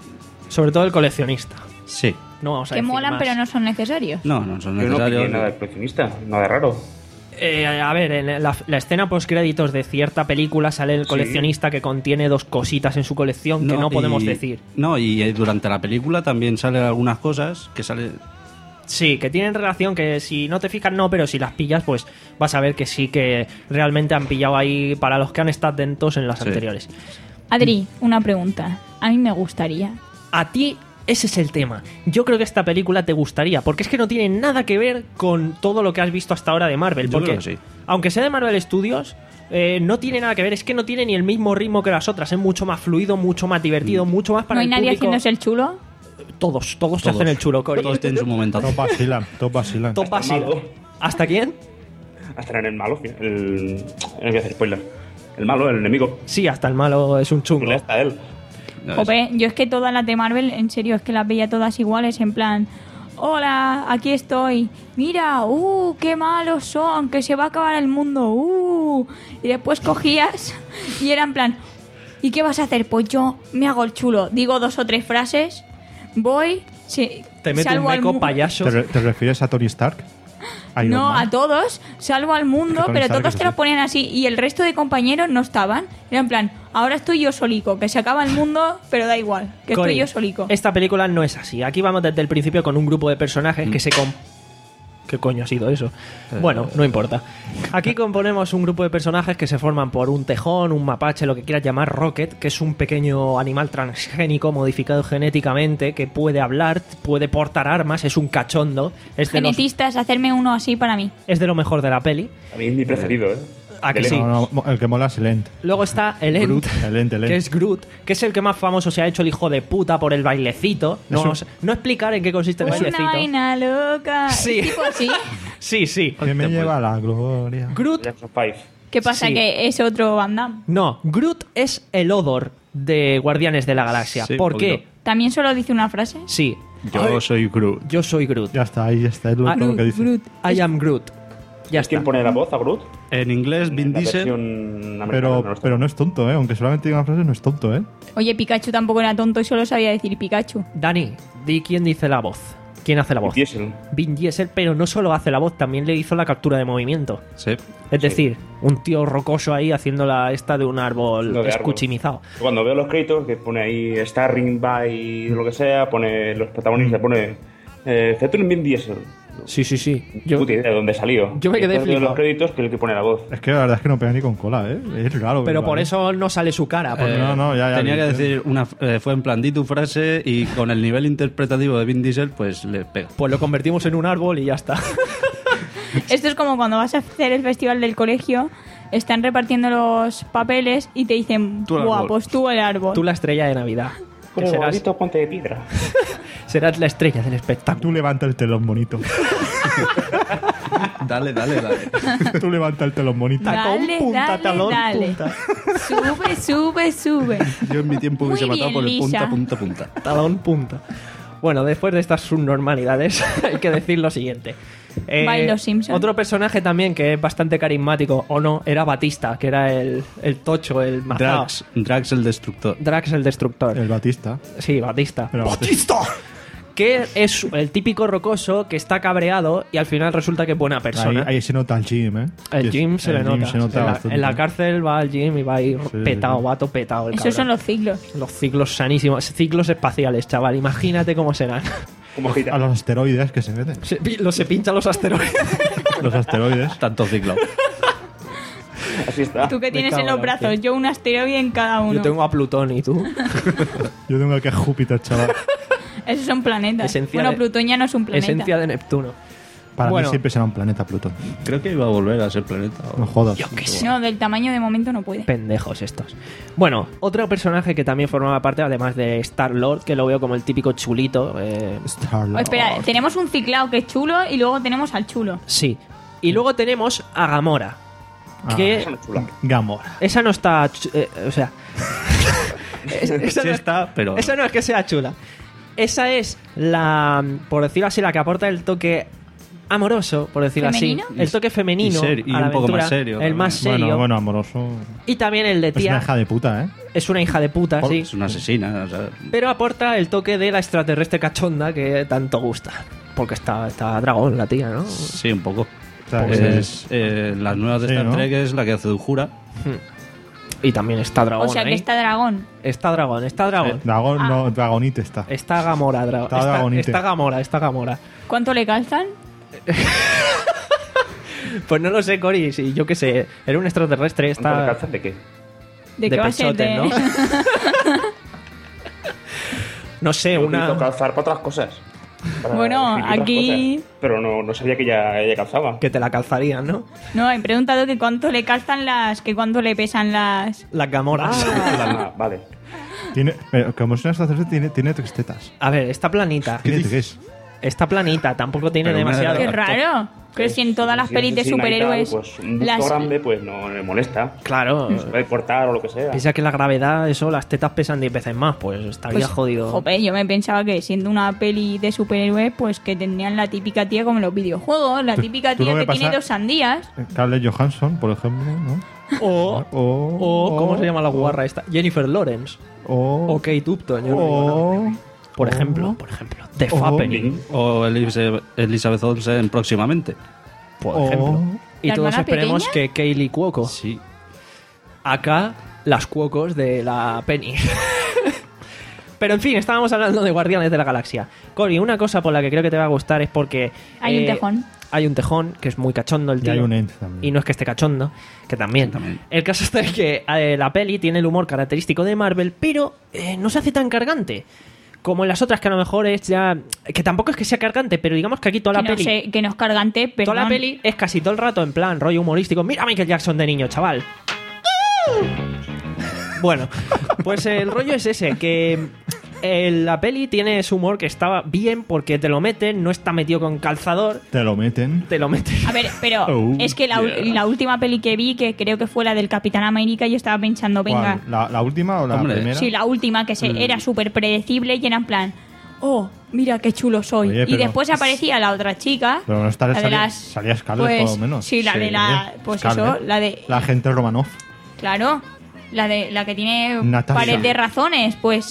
Sobre todo el coleccionista.
sí,
No vamos a
Que
decir
molan
más.
pero no son necesarios.
no, no son
Yo no
necesarios.
pillé nada de coleccionista, nada raro.
Eh, a ver, en la, la escena post-créditos de cierta película sale el
Sí.
coleccionista que contiene dos cositas en su colección que no podemos
y-
decir.
No, y eh, durante la película también salen algunas cosas que sale.
Sí, que tienen relación, que si no te fijas no, pero si las pillas, pues vas a ver que sí que realmente han pillado ahí para los que han estado atentos en las
Sí.
anteriores.
Adri, una pregunta. A mí me gustaría.
A ti, ese es el tema. Yo creo que esta película te gustaría, porque es que no tiene nada que ver con todo lo que has visto hasta ahora de Marvel.
Yo
Porque,
creo que sí.
aunque sea de Marvel Studios, eh, no tiene nada que ver. Es que no tiene ni el mismo ritmo que las otras. Es mucho más fluido, mucho más divertido, mucho más para
¿No hay
el
nadie
público.
haciéndose el chulo?
Todos, todos, se
Todos.
hacen el chulo, Cory.
Todos tienen su momento.
Top vacilan, top vacilan.
Top
Hasta el
vacila.
malo.
¿Hasta quién?
Hasta en el malo, el... no voy a hacer spoiler. El malo, el enemigo.
Sí, hasta el malo es un chungo.
Y hasta él.
Jope, yo es que todas las de Marvel, en serio, es que las veía todas iguales, en plan, hola, aquí estoy, mira, uh, qué malos son, que se va a acabar el mundo, uh. Y después cogías y era en plan, ¿y qué vas a hacer? Pues yo me hago el chulo, digo dos o tres frases, voy, se,
Te meto un
salvo al
meco
mu-
payaso.
¿Te, re- te refieres a Tony Stark? Iron
No,
Man.
a todos, salvo al mundo,
Que Tony
pero
Stark
todos
es
te lo
así.
ponían así y el resto de compañeros no estaban. Era en plan, ahora estoy yo solico, que se acaba el mundo, pero da igual, que
Cory,
estoy yo solico.
Esta película no es así. Aquí vamos desde el principio con un grupo de personajes
Mm.
que se... com- ¿Qué coño ha sido eso? Bueno, no importa. Aquí componemos un grupo de personajes que se forman por un tejón, un mapache, lo que quieras llamar, Rocket, que es un pequeño animal transgénico modificado genéticamente que puede hablar, puede portar armas, es un cachondo. Es de, los-
Genetistas, hacerme uno así para mí.
es de lo mejor de la peli.
A mí es mi preferido, ¿eh?
¿A que
Del-
sí?
No, no, mo- el que mola es el Ent.
Luego está el Ent,
Groot, el Ent, el Ent.
que es Groot, que es el que más famoso se ha hecho el hijo de puta por el bailecito. No,
Es un-
vamos a- no explicar en qué consiste el
Una
bailecito.
vaina loca.
Sí.
¿Es tipo así?
Sí, sí.
Que me lleva a la gloria.
Groot,
Jackson Five.
¿Qué pasa?
Sí.
Que es otro Van Damme.
no, Groot es el Odor de Guardianes de la Galaxia.
Sí,
¿Por
un
qué?
poquito.
También solo dice una frase.
Sí.
Yo soy Groot.
Yo soy Groot.
Ya está, ahí ya está. Es lo,
Ah,
todo lo que dice.
Groot. I am Groot. Ya está.
¿Quién pone la voz a Groot?
En inglés, Vin
La
Diesel.
versión americana,
Pero,
no está.
pero no es tonto, ¿eh? Aunque solamente diga una frase, no es tonto, ¿eh?
Oye, Pikachu tampoco era tonto y solo sabía decir Pikachu.
Dani, di quién dice la voz. ¿Quién hace la voz?
Vin Diesel.
Vin Diesel, pero no solo hace la voz, también le hizo la captura de movimiento.
Sí.
Es decir, un tío rocoso ahí haciendo la esta de un árbol
Lo de
escuchimizado.
Cuando veo los créditos, que pone ahí Starring by lo que sea, pone los protagonistas, pone eh, Featuring Vin Diesel.
Sí, sí, sí.
Yo, puta idea de dónde salió.
Yo me quedé
Después veo
flipado.
los créditos que el que pone la voz.
Es que la verdad es que no pega ni con cola, ¿eh? Es raro.
Pero
¿verdad?
por eso no sale su cara. porque-
Eh,
no, no, ya, ya,
tenía que
ya.
decir una eh, fue en plan di tu frase y con el nivel interpretativo de Vin Diesel pues le pega.
Pues lo convertimos en un árbol y ya está.
Esto es como cuando vas a hacer el festival del colegio, están repartiendo los papeles y te dicen,
Tú el
guau,
árbol".
pues tú el árbol.
Tú la estrella de Navidad. Que
Pero
serás,
bonito puente de piedra.
serás la estrella del espectáculo.
Tú levanta el telón bonito.
Dale, dale, dale.
Tú levanta el telón bonito.
Tacón,
Dale,
punta,
dale,
talón,
dale.
punta.
Sube, sube, sube.
Yo en mi tiempo hubiese
Muy
matado
bien,
por el punta,
Lisa.
punta, punta.
Talón, punta. Bueno, después de estas subnormalidades, hay que decir lo siguiente. Eh,
Bye, los Simpson.
Otro personaje también que es bastante carismático, o no, era Batista, que era el, el tocho, el mazao.
Drax, Drax el destructor.
Drax el destructor.
El Batista.
Sí, Batista.
Pero
¡Batista! Que es el típico rocoso que está cabreado y al final resulta que es buena persona.
Ahí, ahí se nota el gym, ¿eh?
El
Sí,
gym se le
el gym
nota.
se nota
en, la,
bastante.
en la cárcel va al gym y va ahí
Sí,
petado,
sí.
vato petado. el
Esos son
cabrón.
los ciclos.
Los ciclos sanísimos. Ciclos espaciales, chaval. Imagínate cómo serán.
Como
A
gitano.
los asteroides que se meten.
Se, pi- los se pinchan los asteroides.
Los asteroides.
Tanto ciclo.
Así está.
Tú que tienes
cago
en
en
los
la
brazos,
hostia.
yo un asteroide en cada uno.
Yo tengo a Plutón y tú.
Yo tengo aquí a Júpiter, chaval.
Esos son planetas.
Esencia
bueno,
de-
Plutón ya no es un planeta.
Esencia de Neptuno.
Para
Bueno.
mí siempre será un planeta Plutón.
Creo que iba a volver a ser planeta. o-
No jodas.
Yo qué sé.
No, del tamaño de momento no puede.
Pendejos estos. Bueno, otro personaje que también formaba parte, además de Star-Lord, que lo veo como el típico chulito. eh,
Star-Lord.
Oh, espera, tenemos un ciclao que es chulo y luego tenemos al chulo.
sí. Y luego tenemos a Gamora.
Ah.
Que
Esa no es chula.
Gamora.
esa no está. ch- eh, o sea. es- esa,
Sí
no es,
está, pero...
esa no es que sea chula. Esa es la. Por decirlo así, la que aporta el toque amoroso, por decirlo
¿Femenino?
así. El toque femenino.
Y ser- y
a la
un poco
aventura,
más serio
El
también.
más serio.
Bueno, bueno, amoroso.
Y también el de
Es una
tía.
hija de puta, ¿eh?
Es una hija de puta, sí.
Es una asesina. O sea,
Pero aporta el toque de la extraterrestre cachonda que tanto gusta. Porque está, está dragón la tía, ¿no?
sí, un poco.
O sea,
Pues
que-
es, eh, las nuevas de
Sí,
Star
¿no?
Trek es la que hace Uhura.
Y también está dragón.
O sea que
ahí.
está dragón.
Está dragón, está dragón.
Dragón,
Ah.
no, Dragonite está.
Está Gamora, dragón.
Está
Está,
dragonite.
está Gamora, está Gamora.
¿Cuánto le calzan?
Pues no lo sé, Cory, si yo qué sé, era un extraterrestre,
¿Cuánto le
está
calzan de qué?
¿De,
de
qué va a ser?
pechote,
De...
¿no? No sé,
Yo
una...
utilizo calzar para otras cosas. Para
Bueno,
escribir otras
aquí-
cosas. Pero no, no sabía que ella, ella calzaba.
que te la calzarían, ¿no?
No, he preguntado que cuánto le calzan las... que cuánto le pesan las...
Las Gamoras.
Ah, vale.
Tiene, pero como es una extraterrestre, tiene, tiene tres tetas.
A ver, está planita.
Tiene tres.
Está planita, tampoco tiene
Pero una
demasiado.
¡Qué raro! Pero si en todas las
Si
pelis de
asesina y tal,
superhéroes...
pues un busto
las...
grande, pues no le molesta.
Claro.
Se puede cortar o lo que sea.
Piensa que la gravedad, eso, las tetas pesan diez veces más, pues estaría
Pues,
jodido.
jope, yo me pensaba que siendo una peli de superhéroes, pues que tendrían la típica tía como en los videojuegos, la
Tú-
típica
tú
tía
no
que
me
tiene
pasa-
dos sandías.
Scarlett Johansson, por ejemplo, ¿no?
O,
O,
o, ¿cómo
o-
se llama la guarra esta? Jennifer Lawrence.
O,
O Kate Upton. yo no digo nada.
o,
Por
o-
ejemplo, por ejemplo. The
o-
Fappening,
O Elise- Elizabeth Olsen próximamente.
por
o-
ejemplo. Y
¿La
todos
hermana
esperemos
pequeña?
que Kaylee Cuoco.
Sí.
Acá, las cuocos de la Penny. Pero en fin, estábamos hablando de Guardianes de la Galaxia. Cory, una cosa por la que creo que te va a gustar es porque...
Hay un
eh,
tejón.
Hay un tejón, que es muy cachondo el
Y
tío.
hay un Ent también.
Y no es que esté cachondo, que también.
También.
El caso está en que eh, la peli tiene el humor característico de Marvel, pero eh, no se hace tan cargante. Como en las otras, que a lo mejor es ya... Que tampoco es que sea cargante, pero digamos que aquí toda
Que
la
no,
peli...
sé, que no es cargante, pero...
Toda la peli es casi todo el rato en plan rollo humorístico. Mira a Michael Jackson de niño, chaval. Bueno, pues el rollo es ese, que eh, la peli tiene su humor que estaba bien porque te lo meten, no está metido con calzador,
Te lo meten.
te lo meten.
A ver, pero
Oh,
es que la,
yeah.
la última peli que vi, que creo que fue la del Capitán América, yo estaba pensando, venga...
¿Cuál? ¿La, la última o la
Hombre.
primera?
Sí, la última, que se,
Mm.
era súper predecible y era en plan... Oh, mira qué chulo soy.
Oye,
y
pero-
después aparecía la otra chica.
Pero no está,
la de
salía,
las-
salía Scarlett,
pues,
por lo menos.
Sí, la de la... Pues
Scarlett.
eso, la de...
La gente Romanoff.
Claro, la de la que tiene
Natasha.
pared de razones, pues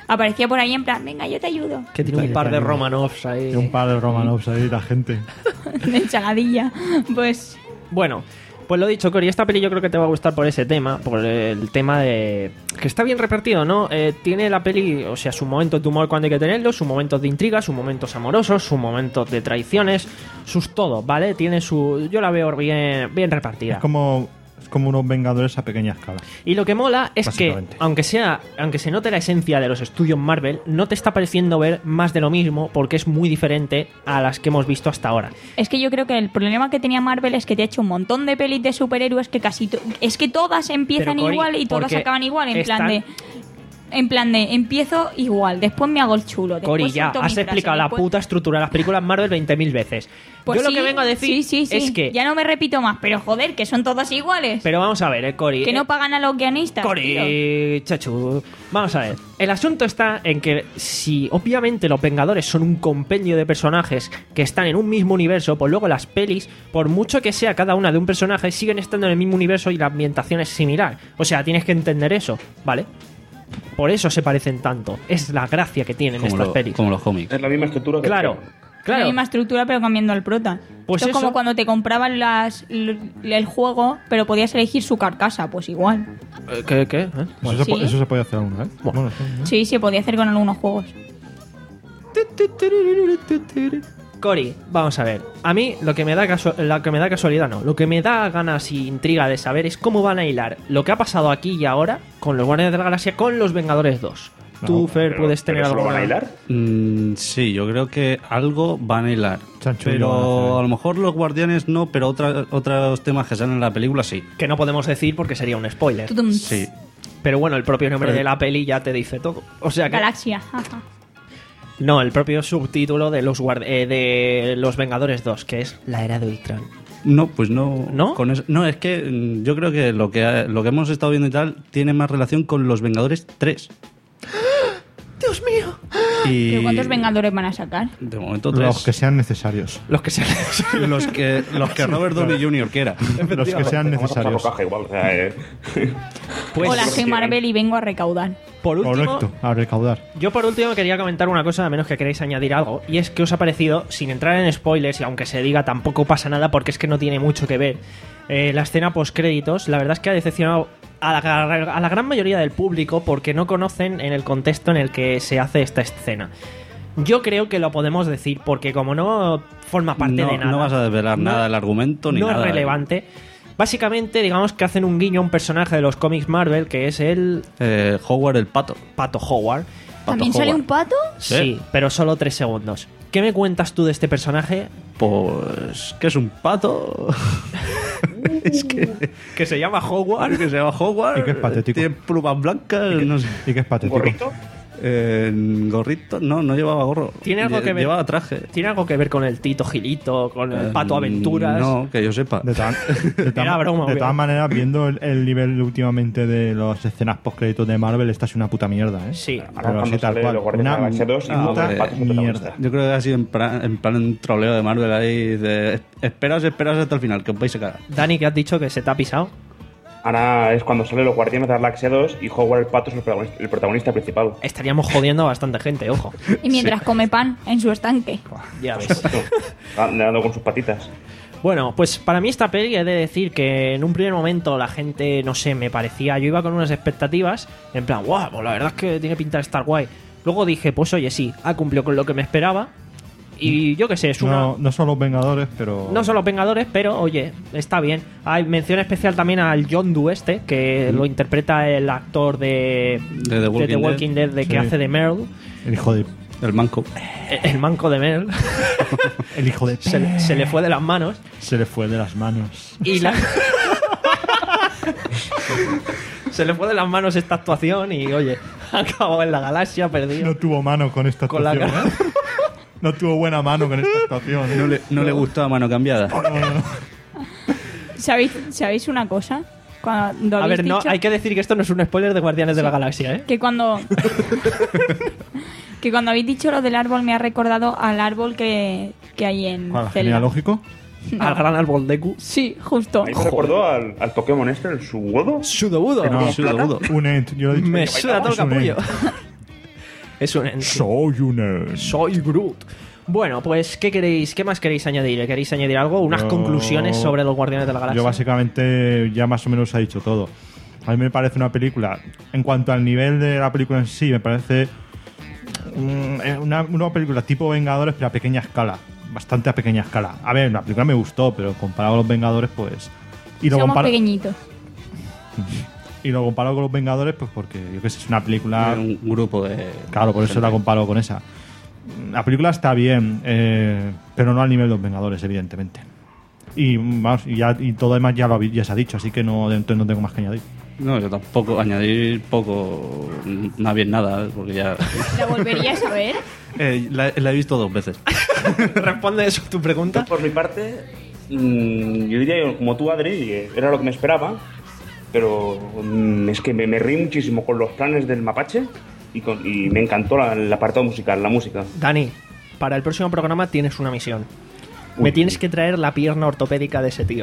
Aparecía por ahí en plan, venga, yo te ayudo.
Que tiene un par de Romanovs ahí.
Y un par de Romanovs ahí, la gente.
De ensaladilla. Pues...
Bueno, pues lo dicho, Cori, esta peli yo creo que te va a gustar por ese tema, por el tema de... que está bien repartido, ¿no? Eh, tiene la peli, o sea, sus momentos de humor cuando hay que tenerlos, sus momentos de intriga, sus momentos amorosos, sus momentos de traiciones, sus todo, ¿vale? Tiene su... yo la veo bien, bien repartida.
Es como, es como unos Vengadores a pequeña escala.
Y lo que mola es que,
Básicamente.
aunque sea, aunque se note la esencia de los estudios Marvel, no te está pareciendo ver más de lo mismo porque es muy diferente a las que hemos visto hasta ahora.
Es que yo creo que el problema que tenía Marvel es que te ha hecho un montón de pelis de superhéroes que casi... to- es que todas empiezan
Pero, Cori,
igual y todas
porque
acaban igual, en
están-
plan de... En plan de, empiezo igual, después me hago el chulo. Después
Cori, ya,
suelto mi
has
frase,
explicado la
después-
puta estructura de las películas Marvel veinte mil veces.
Pues
yo lo
sí,
que vengo a decir
sí, sí, sí.
es que...
Ya no me repito más, pero joder, que son todas iguales.
Pero vamos a ver, eh, Cori.
que
eh,
no pagan a los guionistas. tío.
Cori, chachu. Vamos a ver. El asunto está en que si obviamente los Vengadores son un compendio de personajes que están en un mismo universo, pues luego las pelis, por mucho que sea cada una de un personaje, siguen estando en el mismo universo y la ambientación es similar. O sea, tienes que entender eso, ¿vale? Por eso se parecen tanto. Es la gracia que tienen
Como,
estas
lo-
pelis.
como los cómics.
Es la misma estructura que
Claro, claro.
La misma estructura, pero cambiando el prota.
Pues
Esto es
eso-
como cuando te compraban las, l- el juego, pero podías elegir su carcasa, pues igual.
Eh, ¿Qué? ¿Qué? ¿Eh?
Pues eso,
Sí.
po- eso se puede hacer aún, ¿eh? Bueno, sí, ¿eh?
Sí, se podía hacer con algunos juegos.
Cori, vamos a ver. A mí lo que me da casu- lo que me da casualidad no, lo que me da ganas y intriga de saber es cómo van a hilar lo que ha pasado aquí y ahora con los Guardianes de la Galaxia con los Vengadores dos. Tú,
No,
Fer,
Pero-
puedes tener
pero ¿eso lo
algo
van a hilar?
Mm, sí, yo creo que algo van a hilar.
Chanchullo van a
Pero
hacer.
a lo mejor los guardianes no, pero otra- otros temas que salen en la película sí.
que no podemos decir porque sería un spoiler.
Tudum.
Sí.
Pero bueno, el propio nombre
Pero-
de la peli ya te dice todo. O sea que
Galaxia. Ajá.
no, el propio subtítulo de los guard- eh, de los Vengadores dos, que es La Era de Ultron.
No, pues no.
¿No?
Con eso- no, es que mm, yo creo que lo que ha- lo que hemos estado viendo y tal tiene más relación con los Vengadores tres.
Dios mío.
Y
¿Pero cuántos Vengadores van a sacar?
de momento tres.
Los que sean necesarios.
Los que sean
los que los que Robert Downey junior quiera.
Los que sean
Vamos a pasar
necesarios.
rocaje igual. O sea, eh.
pues,
Hola, soy Marvel y vengo a recaudar.
por último,
Correcto, a recaudar.
yo por último quería comentar una cosa, a menos que queráis añadir algo, y es que os ha parecido, sin entrar en spoilers, y aunque se diga tampoco pasa nada porque es que no tiene mucho que ver, eh, la escena post-créditos, la verdad es que ha decepcionado a la, a la gran mayoría del público porque no conocen en el contexto en el que se hace esta escena. Yo creo que lo podemos decir porque como no forma parte
no,
de nada...
no vas a desvelar
no-
nada del argumento ni
no
nada.
es relevante. Básicamente, digamos que hacen un guiño a un personaje de los cómics Marvel que es el
Eh, Howard el pato.
Pato Howard.
¿También sale un pato?
Sí,
Sí.
pero solo tres segundos. ¿Qué me cuentas tú de este personaje?
Pues que es un pato. es que,
Que se llama Howard.
que se llama Howard.
Y que es patético.
Tiene plumas blancas. No sé.
Y que es patético.
¿Gorrito?
Eh, gorrito, no, no llevaba gorro.
¿Tiene algo
Lle-
que ver?
Llevaba traje.
¿Tiene algo que ver con el Tito Gilito, con el
Eh,
Pato Aventuras?
No, que yo sepa.
De, todas- de todas-
Era broma,
de
¿o qué?
todas maneras, viendo el, el nivel últimamente de las escenas post-créditos de Marvel, esta es una puta mierda, ¿eh?
Sí.
Ahora
Pero
cuando
así tal
sale
cual.
los Guardianes de la
Una
Galaxia dos y
puta
los patos son
mierda.
protagonistas.
Yo creo que ha sido en plan, en plan un troleo de Marvel ahí de esperas, esperas hasta el final, que os vais a cagar.
Dani, que has dicho que se te ha pisado.
Ahora es cuando sale los Guardianes de la Galaxia dos y Howard el pato es el protagonista, el protagonista principal.
Estaríamos jodiendo a bastante gente, ojo.
Y mientras come pan en su estanque.
Ya ves.
Dando con sus patitas.
Bueno, pues para mí esta peli he de decir que en un primer momento la gente, no sé, me parecía, yo iba con unas expectativas, en plan, guau, pues la verdad es que tiene pinta de estar guay. Luego dije, pues oye, sí, ha cumplido con lo que me esperaba. Y yo qué sé, es una...
No, no son los Vengadores, pero.
No son los Vengadores, pero oye, está bien. Hay mención especial también al Yondu este, que lo interpreta el actor de,
De The Walking
Walking Dead, de que
Sí.
hace de Merle,
El hijo de.
El manco.
el manco de Merle.
El hijo de.
se, le- se le fue de las manos.
Se le fue de las manos.
Y la... se le fue de las manos esta actuación y oye, acabó en la galaxia perdido.
No tuvo mano con esta
Con la
actuación.
cara.
¿eh? No tuvo buena mano con esta actuación.
No le, no le gustó a mano cambiada.
¿Sabéis, ¿Sabéis una cosa? Cuando
A
habéis
ver, no,
dicho
hay que decir que esto no es un spoiler de Guardianes de la Galaxia, ¿eh?
que cuando que cuando habéis dicho lo del árbol me ha recordado al árbol que, que hay en
¿Cuál,
Zelda.
genealógico?
Al gran árbol Deku.
Sí, justo.
Ahí me recordó al, al Pokémon este, el Sugodo.
Sudobudo.
No,
Sudobudo.
un ent. Yo lo he dicho.
Me
que
suda todo el
es un
capullo.
ent.
Es un ente.
Soy un ente.
Soy Groot. Bueno, pues, ¿qué queréis? ¿Qué más queréis añadir? ¿Queréis añadir algo? ¿Unas
Yo-
conclusiones sobre los Guardianes de la Galaxia?
Yo básicamente ya más o menos ha dicho todo. A mí me parece una película, en cuanto al nivel de la película en sí, me parece mm, una, una película tipo Vengadores, pero a pequeña escala. Bastante a pequeña escala. A ver, la película me gustó, pero comparado con los Vengadores, pues... Y lo,
Somos
comparo,
pequeñitos.
y lo comparo con los Vengadores, pues porque yo que sé, es una película...
Un grupo de.
Claro, por eso la comparo con esa. La película está bien, eh, pero no al nivel de los Vengadores, evidentemente. Y, vamos, y, ya, y todo demás ya, lo, ha- ya se ha dicho, así que no, entonces no tengo más que añadir.
No, yo tampoco. Añadir poco. Nada bien nada, porque ya.
¿La volverías a ver?
Eh, la, la he visto dos veces.
Responde eso tu pregunta.
Por mi parte, mm, yo diría como tú, Adri, que era lo que me esperaba, pero mm, es que me, me reí muchísimo con los planes del mapache y, con, y me encantó la- el apartado musical, la música.
Dani, para el próximo programa tienes una misión. Me
Uy.
tienes que traer la pierna ortopédica de ese tío.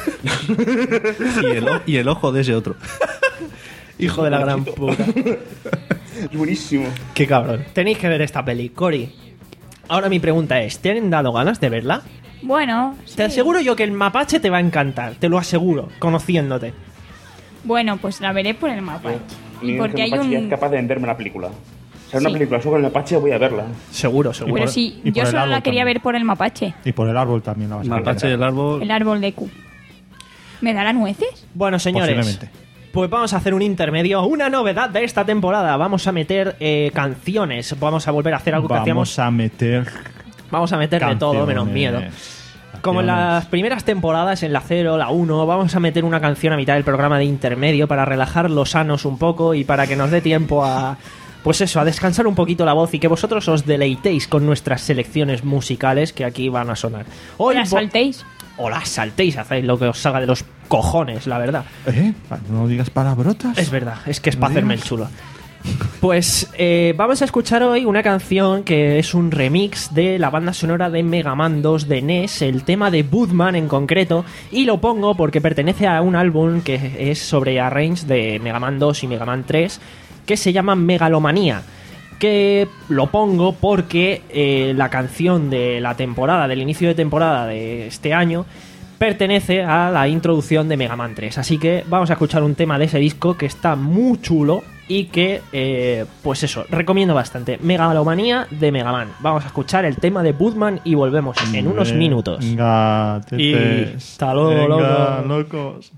Y el, o- y el ojo de ese otro.
Hijo de la gran puta.
Es buenísimo.
Qué cabrón. Tenéis que ver esta peli. Cory, ahora mi pregunta es, ¿te han dado ganas de verla?
Bueno,
Te aseguro yo que el mapache te va a encantar. Te lo aseguro, conociéndote.
bueno, pues la veré por el mapache.
Mi
Y porque hay
mapache ya es
un...
capaz de venderme la película. O sea, una
Sí.
película sobre el mapache, voy a verla.
Seguro, seguro.
Pero
por-
sí,
y por
yo
el
solo
árbol
la quería
también.
ver por el mapache.
Y por el árbol también la vas a
Mapache y
ver.
el árbol.
El árbol de Q. ¿Me dará nueces?
Bueno, señores,
Posiblemente.
pues vamos a hacer un intermedio. Una novedad de esta temporada. Vamos a meter eh, canciones. Vamos a volver a hacer algo que hacíamos.
Vamos a meter
Vamos a meter de todo, menos miedo. Como en las primeras temporadas, en la cero, la uno, vamos a meter una canción a mitad del programa de intermedio para relajar los sanos un poco y para que nos dé tiempo a, pues eso, a descansar un poquito la voz y que vosotros os deleitéis con nuestras selecciones musicales que aquí van a sonar.
¿O
Hoy
la
vo-
saltéis?
O las saltéis, hacéis lo que os salga de los cojones, la verdad.
¿Eh? No digas palabrotas.
Es verdad, es que es
¿No
para hacerme el
digas?
chulo. Pues eh, vamos a escuchar hoy una canción que es un remix de la banda sonora de Mega Man dos de N E S, el tema de Budman en concreto, y lo pongo porque pertenece a un álbum que es sobre arrange de Mega Man dos y Mega Man tres, que se llama Megalomanía. Que lo pongo porque eh, la canción de la temporada, del inicio de temporada de este año, pertenece a la introducción de Mega Man tres. Así que vamos a escuchar un tema de ese disco que está muy chulo y que, eh, pues eso, recomiendo bastante. Megalomanía de Mega Man. Vamos a escuchar el tema de Budman y volvemos en unos minutos.
Venga,
Y
tetes.
hasta luego,
Venga,
loco.
locos.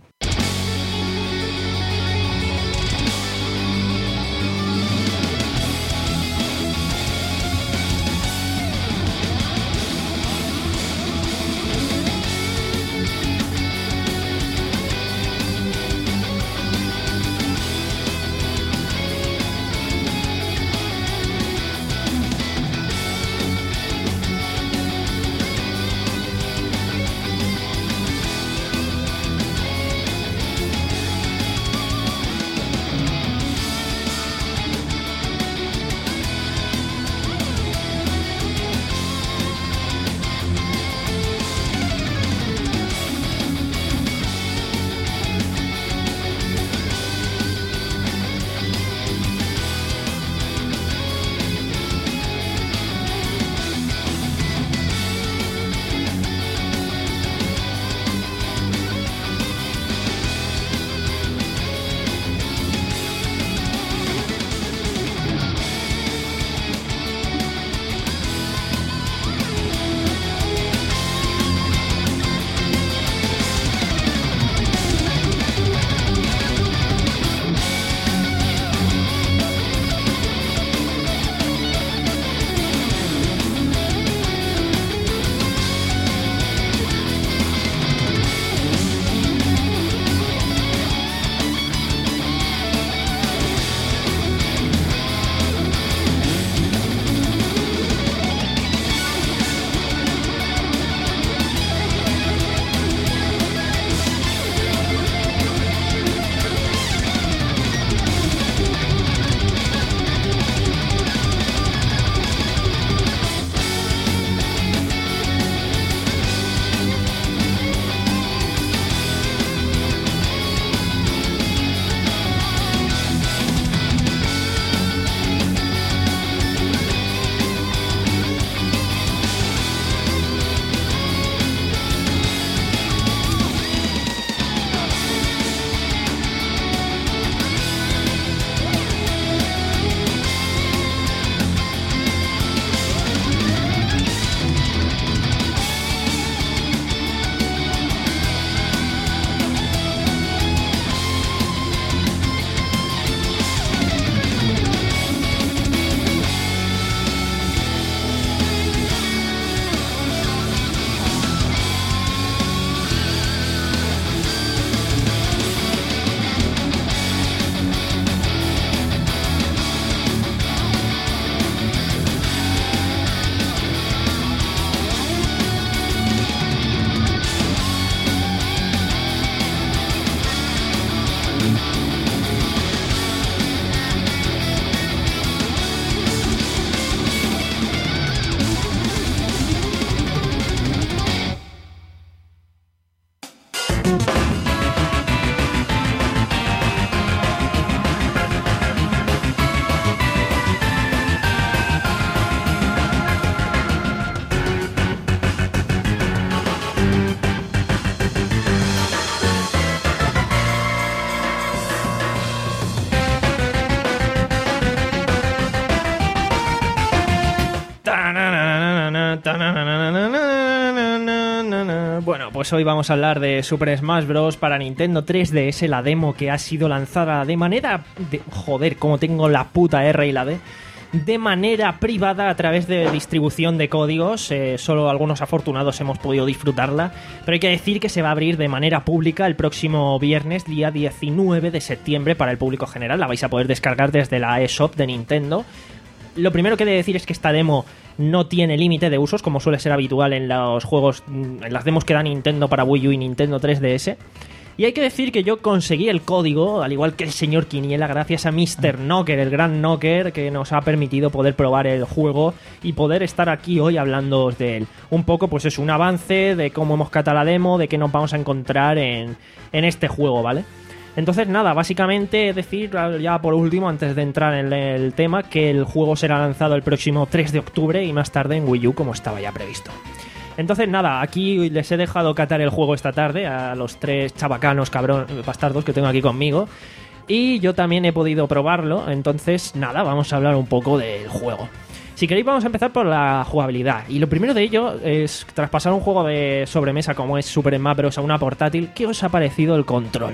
Bueno, pues hoy vamos a hablar de Super Smash Bros. Para Nintendo tres D S, la demo que ha sido lanzada de manera... De, joder, como tengo la puta R y la D. De manera privada a través de distribución de códigos. Eh, solo algunos afortunados hemos podido disfrutarla. Pero hay que decir que se va a abrir de manera pública el próximo viernes, día diecinueve de septiembre, para el público general. La vais a poder descargar desde la eShop de Nintendo. Lo primero que he de decir es que esta demo no tiene límite de usos, como suele ser habitual en los juegos, en las demos que da Nintendo para Wii U y Nintendo tres D S. Y hay que decir que yo conseguí el código, al igual que el señor Quiniela, gracias a míster Knocker, el gran Knocker, que nos ha permitido poder probar el juego y poder estar aquí hoy hablando de él. Un poco, pues es un avance de cómo hemos catado la demo, de qué nos vamos a encontrar en, en este juego, ¿vale? Entonces, nada, básicamente decir, ya por último, antes de entrar en el tema, que el juego será lanzado el próximo tres de octubre y más tarde en Wii U, como estaba ya previsto. Entonces, nada, aquí les he dejado catar el juego esta tarde a los tres chabacanos, cabrón, bastardos que tengo aquí conmigo. Y yo también he podido probarlo, entonces, nada, vamos a hablar un poco del juego. Si queréis, vamos a empezar por la jugabilidad. Y lo primero de ello es traspasar un juego de sobremesa como es Super Smash Bros. A una portátil. ¿Qué os ha parecido el control?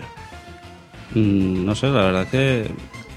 Mm, no sé, la verdad que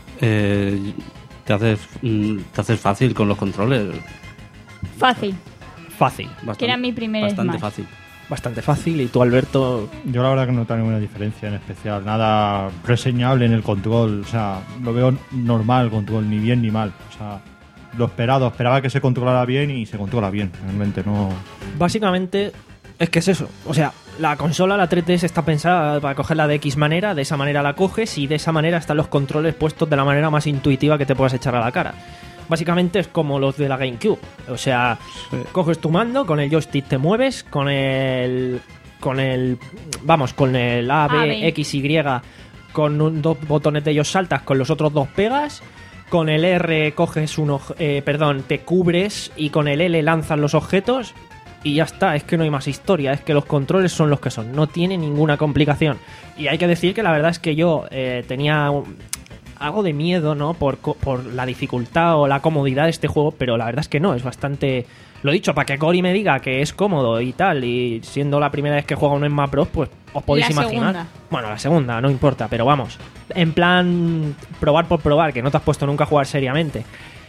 eh, te haces mm, te haces fácil con los controles.
Fácil.
Fácil.
Bastante,
Que era mi primer
Bastante
Smash.
fácil.
Bastante fácil. ¿Y tú, Alberto?
Yo la verdad que no tengo ninguna diferencia en especial, nada reseñable en el control, o sea, lo veo normal el control, ni bien ni mal, o sea, lo esperado, esperaba que se controlara bien y se controla bien, realmente no...
Básicamente es que es eso, o sea, la consola, la tres D S está pensada para cogerla de X manera, de esa manera la coges y de esa manera están los controles puestos de la manera más intuitiva que te puedas echar a la cara. Básicamente es como los de la GameCube, o sea,
Sí.
coges tu mando, con el joystick te mueves, con el... con el... vamos, con el A, B,
A, B.
X, Y, con un, dos botones de ellos saltas, con los otros dos pegas, con el R coges un... oj- eh, perdón, te cubres y con el L lanzas los objetos y ya está, es que no hay más historia, es que los controles son los que son, no tiene ninguna complicación. Y hay que decir que la verdad es que yo eh, tenía un- algo de miedo, ¿no? Por, co- por la dificultad o la comodidad de este juego, pero la verdad es que no, es bastante... Lo dicho, para que Cory me diga que es cómodo y tal, y siendo la primera vez que juega un Smash Bros, pues os podéis
La
imaginar.
segunda.
Bueno, la segunda, no importa, pero vamos. En plan, probar por probar, que no te has puesto nunca a jugar seriamente.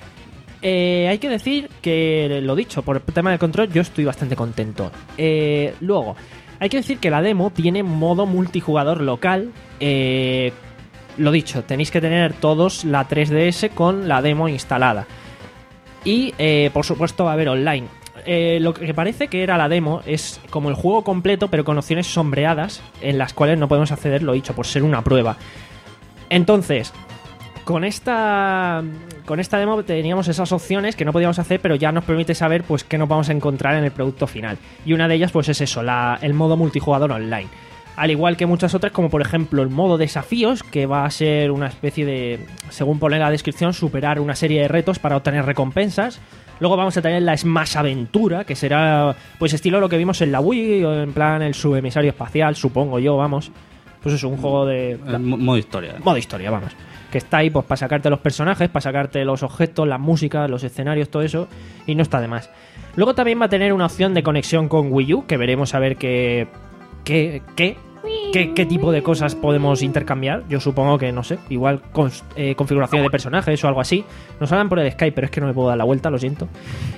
Eh, hay que decir que, lo dicho, por el tema del control, yo estoy bastante contento. Eh, luego, hay que decir que la demo tiene modo multijugador local. Eh, lo dicho, tenéis que tener todos la tres D S con la demo instalada. Y, eh, por supuesto, va a haber online. Eh, lo que parece que era la demo es como el juego completo, pero con opciones sombreadas, en las cuales no podemos acceder, lo dicho, por ser una prueba. Entonces, con esta con esta demo teníamos esas opciones que no podíamos hacer, pero ya nos permite saber pues qué nos vamos a encontrar en el producto final. Y una de ellas pues es eso, la, el modo multijugador online. Al igual que muchas otras, como por ejemplo el modo desafíos, que va a ser una especie de, según pone en la descripción, superar una serie de retos para obtener recompensas. Luego vamos a tener la Smash Aventura, que será pues estilo lo que vimos en la Wii, o en plan el subemisario espacial, supongo yo, vamos. Pues es un juego de...
El mo- modo historia.
modo historia, vamos. Que está ahí pues para sacarte los personajes, para sacarte los objetos, las músicas, los escenarios, todo eso, y no está de más. Luego también va a tener una opción de conexión con Wii U, que veremos a ver qué qué, qué, qué, qué tipo de cosas podemos intercambiar. Yo supongo que, no sé, igual con, eh, configuración de personajes o algo así. Nos hablan por el Skype, pero es que no me puedo dar la vuelta, lo siento.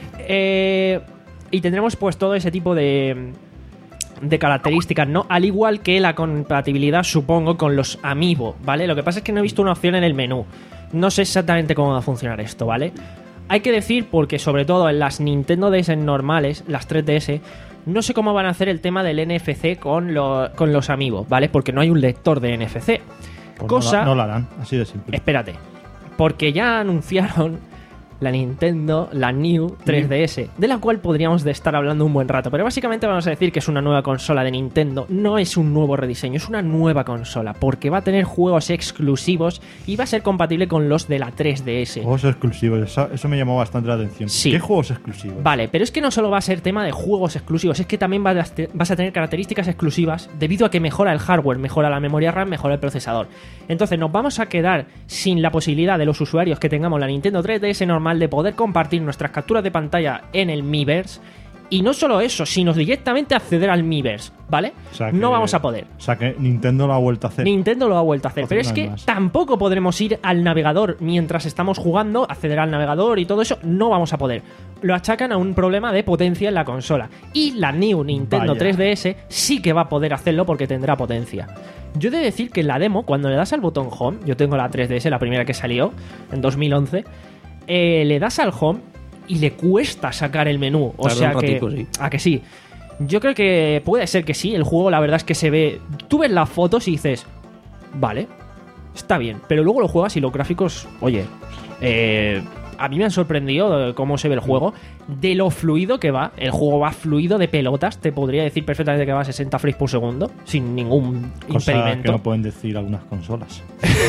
Eh, y tendremos pues todo ese tipo de... de características, ¿no? Al igual que la compatibilidad, supongo, con los Amiibo, ¿vale? Lo que pasa es que no he visto una opción en el menú. No sé exactamente cómo va a funcionar esto, ¿vale? Hay que decir, porque sobre todo en las Nintendo D S normales, las tres D S, no sé cómo van a hacer el tema del N F C con, lo- con los Amiibo, ¿vale? Porque no hay un lector de N F C.
Pues
Cosa...
no, la, no la harán, así de simple.
Espérate, porque ya anunciaron la Nintendo, la New tres D S, de la cual podríamos de estar hablando un buen rato, pero básicamente vamos a decir que es una nueva consola de Nintendo, no es un nuevo rediseño, es una nueva consola, porque va a tener juegos exclusivos y va a ser compatible con los de la tres D S.
Juegos exclusivos, eso, eso me llamó bastante la atención.
Sí.
¿Qué juegos exclusivos?
Vale, pero es que no solo va a ser tema de juegos exclusivos, es que también vas a, vas a tener características exclusivas debido a que mejora el hardware, mejora la memoria RAM, mejora el procesador. Entonces nos vamos a quedar sin la posibilidad de los usuarios que tengamos la Nintendo tres D S normal de poder compartir nuestras capturas de pantalla en el Miiverse. Y no solo eso, sino directamente acceder al Miiverse, ¿vale?
O sea que-
no vamos a poder.
O sea que Nintendo lo ha vuelto a hacer.
Nintendo lo ha vuelto a hacer,
Otra
pero es
vez
que
más.
tampoco podremos ir al navegador mientras estamos jugando, acceder al navegador y todo eso, no vamos a poder. Lo achacan a un problema de potencia en la consola. Y la New Nintendo
Vaya.
tres D S sí que va a poder hacerlo porque tendrá potencia. Yo he de decir que en la demo, cuando le das al botón Home, yo tengo la tres D S, la primera que salió, en dos mil once, eh, le das al Home y le cuesta sacar el menú. O
Tarda
sea
un
que...
ratico, sí.
A que sí. Yo creo que puede ser que sí. El juego, la verdad es que se ve. Tú ves las fotos y dices, vale, está bien. Pero luego lo juegas y los gráficos, oye, eh, a mí me han sorprendido de cómo se ve el juego, de lo fluido que va. El juego va fluido de pelotas. Te podría decir perfectamente que va a sesenta frames por segundo, sin ningún
Cosa
impedimento.
que no pueden decir algunas consolas.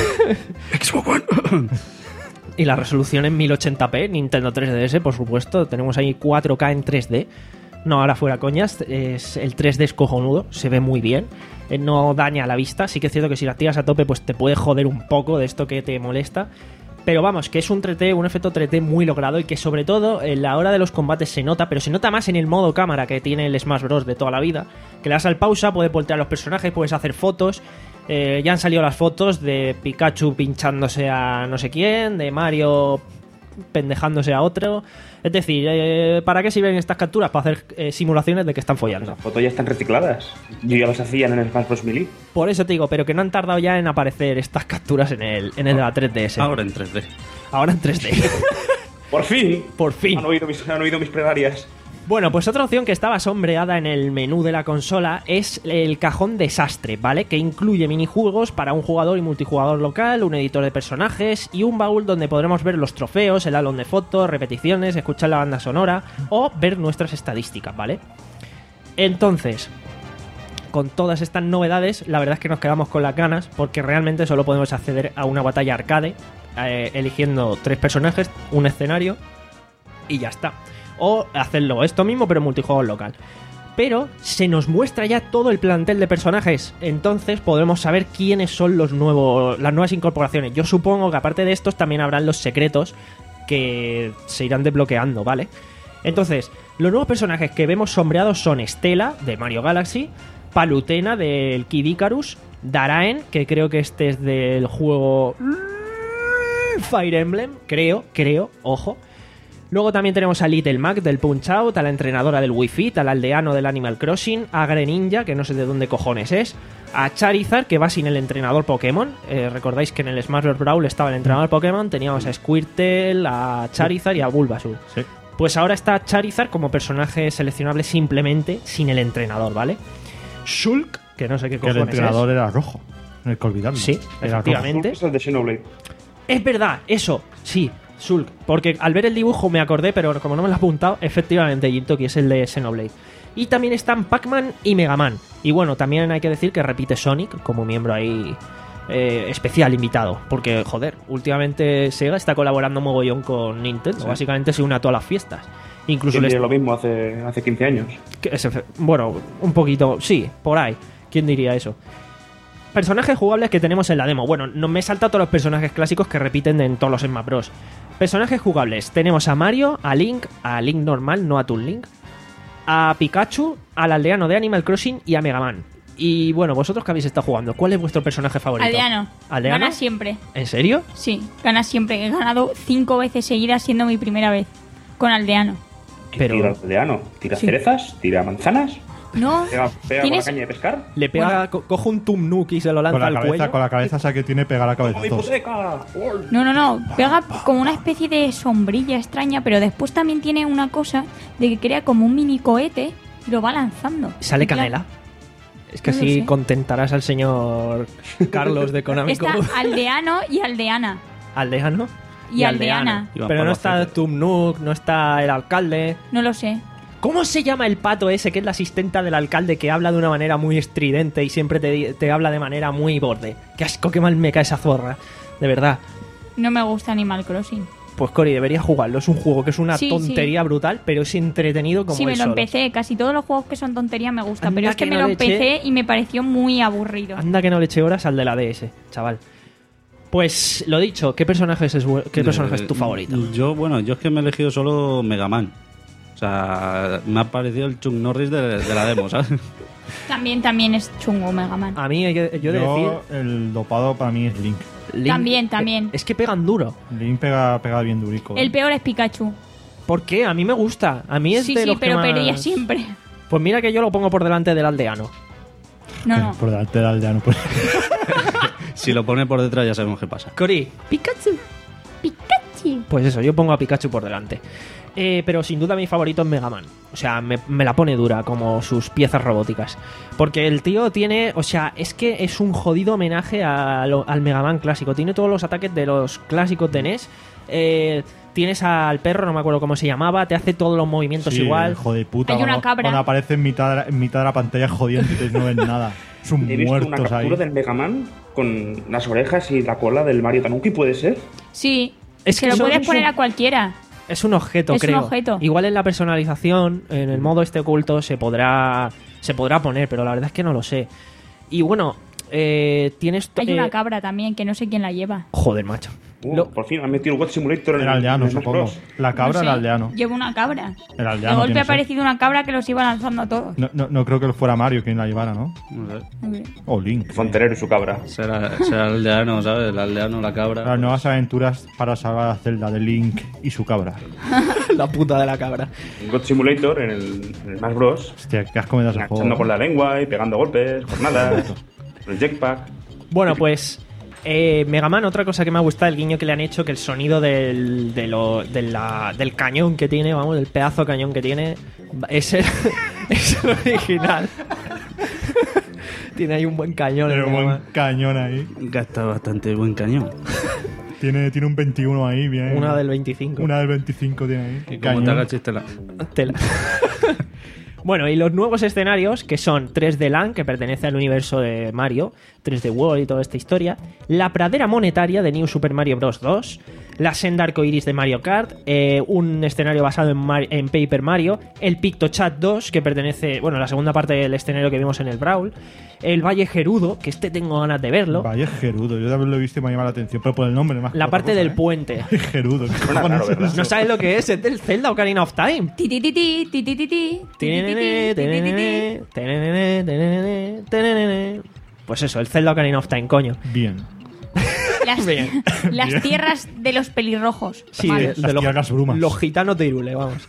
Xbox One.
Y la resolución en mil ochenta p, Nintendo tres D S, por supuesto. Tenemos ahí cuatro K en tres D. No, ahora fuera coñas, es, el tres D es cojonudo, se ve muy bien, eh, no daña la vista. Sí que es cierto que si la tiras a tope pues te puede joder un poco de esto que te molesta. Pero vamos, que es un tres D, un efecto tres D muy logrado y que sobre todo en la hora de los combates se nota, pero se nota más en el modo cámara que tiene el Smash Bros. De toda la vida. Que le das al pausa, puedes voltear los personajes, puedes hacer fotos. Eh, ya han salido las fotos de Pikachu pinchándose a no sé quién, de Mario pendejándose a otro. Es decir, eh, ¿para qué sirven estas capturas? Para hacer eh, simulaciones de que están follando.
Las fotos ya están recicladas. Yo ya las hacían en el Smash Bros. Melee.
Por eso te digo, pero que no han tardado ya en aparecer estas capturas en el, en el de la tres D S.
Ahora en tres D.
Ahora en tres D.
¡Por fin!
Por fin.
Han oído mis, han oído mis plegarias.
Bueno, pues otra opción que estaba sombreada en el menú de la consola es el cajón desastre, ¿vale? Que incluye minijuegos para un jugador y multijugador local, un editor de personajes y un baúl donde podremos ver los trofeos, el álbum de fotos, repeticiones, escuchar la banda sonora o ver nuestras estadísticas, ¿vale? Entonces, con todas estas novedades, la verdad es que nos quedamos con las ganas porque realmente solo podemos acceder a una batalla arcade eh, eligiendo tres personajes, un escenario y ya está. O hacerlo esto mismo pero en multijugador local. Pero se nos muestra ya todo el plantel de personajes, entonces podremos saber quiénes son los nuevos, las nuevas incorporaciones. Yo supongo que aparte de estos también habrán los secretos que se irán desbloqueando, ¿vale? Entonces, los nuevos personajes que vemos sombreados son Stella, de Mario Galaxy, Palutena, del Kid Icarus, Daraen, que creo que este es del juego Fire Emblem, creo, creo, ojo. Luego también tenemos a Little Mac del Punch-Out, a la entrenadora del Wii Fit, al aldeano del Animal Crossing, a Greninja, que no sé de dónde cojones es, a Charizard, que va sin el entrenador Pokémon. Eh, Recordáis que en el Smash Bros. Brawl estaba el entrenador Pokémon, teníamos a Squirtle, a Charizard y a Bulbasaur.
Sí.
Pues ahora está Charizard como personaje seleccionable simplemente sin el entrenador, ¿vale? Shulk, que no sé qué
Que el
cojones
entrenador
es.
era rojo. No hay que olvidarlo.
Sí,
Era
efectivamente.
Es el de Xenoblade.
Es verdad, eso, sí, Shulk. Porque al ver el dibujo me acordé, pero como no me lo he apuntado, efectivamente, Jintoki es el de Xenoblade. Y también están Pac-Man y Mega Man. Y bueno, también hay que decir que repite Sonic como miembro ahí eh, especial invitado. Porque, joder, últimamente Sega está colaborando mogollón con Nintendo.
Sí.
Básicamente se une a todas las fiestas. Incluso
¿Quién
les...
diría lo mismo hace, hace quince años?
que es efe- Bueno, un poquito, sí, por ahí. ¿Quién diría eso? Personajes jugables que tenemos en la demo. Bueno, no me salta todos los personajes clásicos que repiten en todos los Smash Bros. Personajes jugables. Tenemos a Mario, a Link, a Link normal, no a Toon Link, a Pikachu, al aldeano de Animal Crossing y a Mega Man. Y bueno, vosotros que habéis estado jugando, ¿cuál es vuestro personaje favorito?
Aldeano.
¿Aldeano?
Gana siempre.
¿En serio?
Sí, gana siempre. He ganado cinco veces seguidas siendo mi primera vez con Aldeano.
Pero-
Tira aldeano, tira
Sí.
cerezas, tira manzanas,
No,
pega, pega con la
tienes...
caña de pescar.
Le pega, co- coge un Tum Nook y se lo lanza
Con la
al
cabeza,
cuello.
con la cabeza esa que tiene, pega la cabeza
¡Oh, mi
a todos.
hipoteca! ¡Gol!
No, no, no. Pega como una especie de sombrilla extraña, pero después también tiene una cosa de que crea como un mini cohete y lo va lanzando.
Sale
Y claro,
canela. Es que
No lo
así
sé.
contentarás al señor Carlos de Konami
Está
como
Aldeano y Aldeana.
aldeano.
Y Aldeana.
Iban
Pero
por
no
los
está
acetes.
Tum Nook, no está el alcalde.
No lo sé.
¿Cómo se llama el pato ese que es la asistenta del alcalde que habla de una manera muy estridente y siempre te, te habla de manera muy borde? Qué asco, qué mal me cae esa zorra. De verdad.
No me gusta Animal Crossing.
Pues Cori, deberías jugarlo. Es un juego que es una
Sí,
tontería brutal, pero es entretenido como
Sí, me
él
lo
solo.
empecé. Casi todos los juegos que son tonterías me gustan.
Anda
Pero es que,
que
me
no
lo
le
empecé
eché-
y me pareció muy aburrido.
Anda que no le eché horas al de la D S, chaval. Pues lo dicho, ¿qué personaje es, bu- qué personaje es tu
Eh,
favorito?
Yo, bueno, yo es que me he elegido solo Mega Man. O sea, me ha parecido el Chuck Norris de, de la demo, ¿sabes?
También, también es chungo Mega Man.
A mí, hay que- yo he de decir...
Yo, el dopado para mí es Link.
Link-
También, también.
Es que pegan duro.
Link pega, pega bien durico. ¿eh?
El peor es Pikachu.
¿Por qué? A mí me gusta. A mí es
Sí,
de
sí,
los que
pero
más-
perdía siempre.
Pues mira que yo lo pongo por delante del aldeano.
No, no.
Por delante del aldeano. Pues.
Si lo pone por detrás ya sabemos qué pasa.
Cori,
Pikachu. Pikachu.
pues eso, yo pongo a Pikachu por delante. Eh, pero sin duda mi favorito es Mega Man. O sea, me, me la pone dura como sus piezas robóticas. Porque el tío tiene... O sea, es que es un jodido homenaje a lo- al Mega Man clásico. Tiene todos los ataques de los clásicos de N E S. Eh, tienes al perro, no me acuerdo cómo se llamaba. Te hace todos los movimientos
Sí,
igual.
hijo de puta.
Hay una
cuando-
cabra.
Cuando aparece en mitad de la, en mitad de la pantalla jodiendo y no ven nada. Son
He visto una
muertos ahí.
captura del Mega Man con las orejas y la cola del Mario Tanuki, ¿puede ser?
Sí.
Es
Se
que
lo
son-
puedes
es
poner
un-
a cualquiera.
Es un objeto,
Es un
creo.
objeto.
Igual en la personalización, en el modo este oculto, se podrá se podrá poner, pero la verdad es que no lo sé. Y bueno, eh, tienes... to-
Hay
eh,
una cabra también que no sé quién la lleva.
Joder, macho.
Uh,
Lo-
Por fin han metido el Watch Simulator en
El aldeano,
en Smash
supongo.
Bros.
La cabra,
No sé,
el aldeano.
Lleva una cabra.
El
De
aldeano.
golpe
tiene
ha
que ser.
aparecido una cabra que los iba lanzando a todos.
No, no, no creo que fuera Mario quien la llevara, ¿no?
No sé.
O Link.
Fonterero y su cabra.
Será, será el aldeano, ¿sabes? El aldeano, la cabra.
Las nuevas aventuras para salvar a Zelda de Link y su cabra.
La puta de la cabra.
Un God Simulator en el, en el Smash Bros.
Hostia, qué asco me das el
Echando
juego.
con la lengua y pegando golpes, jornadas, el jetpack.
Bueno, pues... Eh, Mega Man, otra cosa que me ha gustado, el guiño que le han hecho, que el sonido del, de lo- de la- del cañón que tiene, vamos, del pedazo de cañón que tiene, es el, es el original. Tiene ahí un buen cañón. el
Tiene un
Mega
buen
Man.
cañón ahí.
Gasta bastante buen cañón.
Tiene, tiene un veintiuno ahí, bien.
Una del veinticinco.
Una del veinticinco tiene ahí.
Y como
Cañón.
te haga chiste la...
Tela. Bueno, y los nuevos escenarios, que son tres D Land, que pertenece al universo de Mario, tres D World y toda esta historia, la pradera monetaria de New Super Mario Bros. dos, la senda arcoiris de Mario Kart, eh, un escenario basado en, Mar- en Paper Mario, el PictoChat dos, que pertenece, bueno, la segunda parte del escenario que vimos en el Brawl, el Valle Gerudo, que este tengo ganas de verlo,
Vaya Gerudo. Yo también lo he visto y me ha llamado la atención, pero por el nombre más. que
la
otra
parte
cosa,
del
¿eh?
puente.
Gerudo. ¿qué
Suena
cojones
raro,
es
¿verdad?
eso?
¿No sabes lo que es? Es del Zelda Ocarina of Time.
Ti, ti, ti, ti, ti, ti, ti, ti,
Tenenene,
ti, ti, ti, ti, ti, ti.
tenenene, tenenene, tenenene, tenenene. Pues eso, el Zelda Ocarina of Time, coño.
Bien.
Las,
Bien.
las
Bien.
tierras de los pelirrojos.
Sí,
Vale.
de, de
Las
los,
tierras brumas.
los gitanos de Irule, vamos.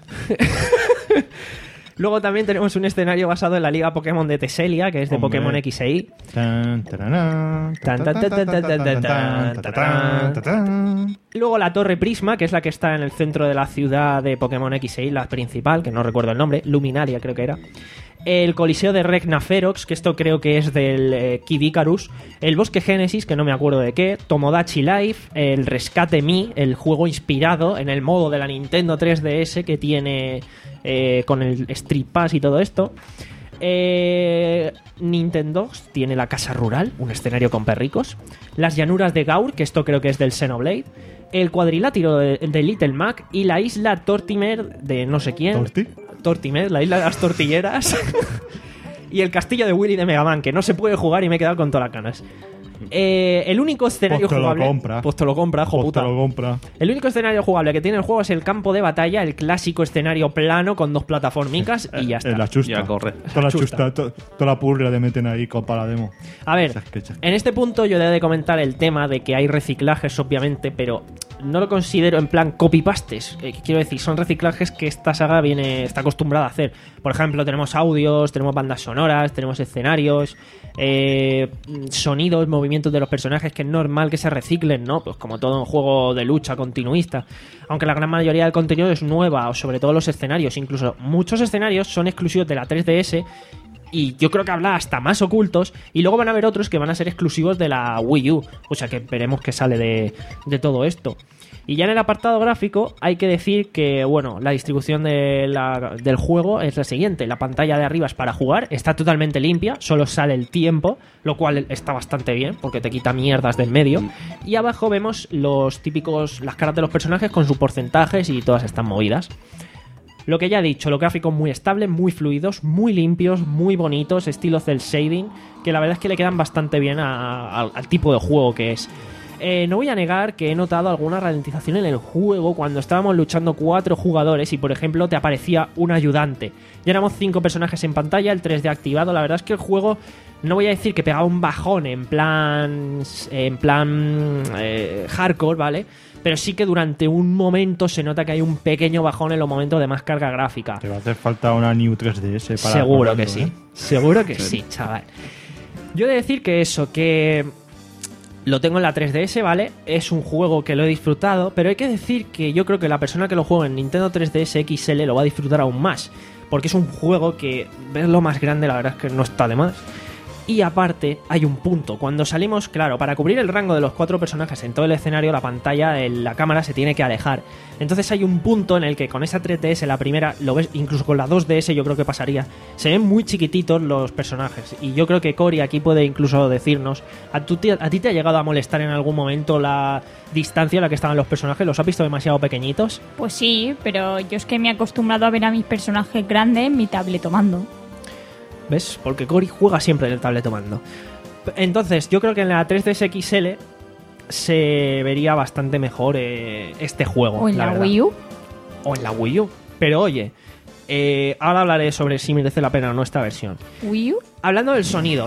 Luego también tenemos un escenario basado en la liga Pokémon de Teselia, que es de
Hombre.
Pokémon X e Y.
Tan, tararán,
Tan, tan, tan, tan, tan, tan, tan, tan, tan.
tatán.
Luego la Torre Prisma, que es la que está en el centro de la ciudad de Pokémon X e Y, la principal, que no recuerdo el nombre, Luminaria creo que era. El Coliseo de Regna Ferox, que esto creo que es del eh, Kid Icarus. El Bosque Génesis, que no me acuerdo de qué. Tomodachi Life. El Rescate Mi, el juego inspirado en el modo de la Nintendo tres D S que tiene eh, con el Street Pass y todo esto. Eh, Nintendo tiene la Casa Rural, un escenario con perricos. Las Llanuras de Gaur, que esto creo que es del Xenoblade. El Cuadrilátero de, de Little Mac. Y la Isla Tortimer de no sé quién.
¿Torti?
Tortimer, la isla de las tortilleras. Y el castillo de Willy de Mega Man, que no se puede jugar y me he quedado con todas las ganas. Eh, el único escenario
Pues te lo
jugable.
compra.
Pues te lo compra, hijo
Pues
puta.
te lo compra.
El único escenario jugable que tiene el juego es el campo de batalla, el clásico escenario plano con dos plataformicas y ya está.
En la chusta.
Ya corre.
Toda la
Chusta.
chusta, to- toda la purria le meten ahí con para la demo.
A ver,
Chasque, chasque.
en este punto yo he de comentar el tema de que hay reciclajes, obviamente, pero no lo considero en plan copy-pastes. Eh, quiero decir, son reciclajes que esta saga viene está acostumbrada a hacer. Por ejemplo, tenemos audios, tenemos bandas sonoras, tenemos escenarios, eh, sonidos, movimientos de los personajes, que es normal que se reciclen, ¿no? Pues como todo un juego de lucha continuista. Aunque la gran mayoría del contenido es nueva, o sobre todo los escenarios. Incluso muchos escenarios son exclusivos de la tres D S y yo creo que habrá hasta más ocultos, y luego van a haber otros que van a ser exclusivos de la Wii U, o sea que veremos qué sale de, de todo esto. Y ya en el apartado gráfico hay que decir que, bueno, la distribución de la, del juego es la siguiente. La pantalla de arriba es para jugar, está totalmente limpia, solo sale el tiempo, lo cual está bastante bien porque te quita mierdas del medio. Y abajo vemos los típicos, las caras de los personajes con sus porcentajes y todas estas movidas. Lo que ya he dicho, los gráficos muy estables, muy fluidos, muy limpios, muy bonitos, estilo cel shading, que la verdad es que le quedan bastante bien a, a, al tipo de juego que es. Eh, no voy a negar que he notado alguna ralentización en el juego cuando estábamos luchando cuatro jugadores y, por ejemplo, te aparecía un ayudante. Ya éramos cinco personajes en pantalla, el tres D activado. La verdad es que el juego, no voy a decir que pegaba un bajón en plan, en plan eh, hardcore, ¿vale? Pero sí que durante un momento se nota que hay un pequeño bajón en los momentos de más carga gráfica.
Te va a hacer falta una New tres D S para...
Seguro que
ponerlo,
sí,
¿eh?
seguro que sí, chaval. Yo he de decir que eso, que... Lo tengo en la tres D S, ¿vale? Es un juego que lo he disfrutado, pero hay que decir que yo creo que la persona que lo juega en Nintendo tres D S X L lo va a disfrutar aún más, porque es un juego que verlo más grande la verdad es que no está de más. Y aparte hay un punto, cuando salimos, claro, para cubrir el rango de los cuatro personajes en todo el escenario, la pantalla, la cámara se tiene que alejar. Entonces hay un punto en el que con esa tres D S, la primera, lo ves, incluso con la dos D S yo creo que pasaría, se ven muy chiquititos los personajes. Y yo creo que Cory aquí puede incluso decirnos, ¿a, tu, ¿a ti te ha llegado a molestar en algún momento la distancia en la que estaban los personajes? ¿Los has visto demasiado pequeñitos?
Pues sí, pero yo es que me he acostumbrado a ver a mis personajes grandes en mi tabletomando.
¿Ves? Porque Cory juega siempre en el tabletomando. Entonces, yo creo que en la tres D S X L se vería bastante mejor eh, este juego.
¿O en la,
la
Wii U?
O en la Wii U. Pero oye, eh, ahora hablaré sobre si merece la pena o no esta versión.
¿Wii U?
Hablando del sonido.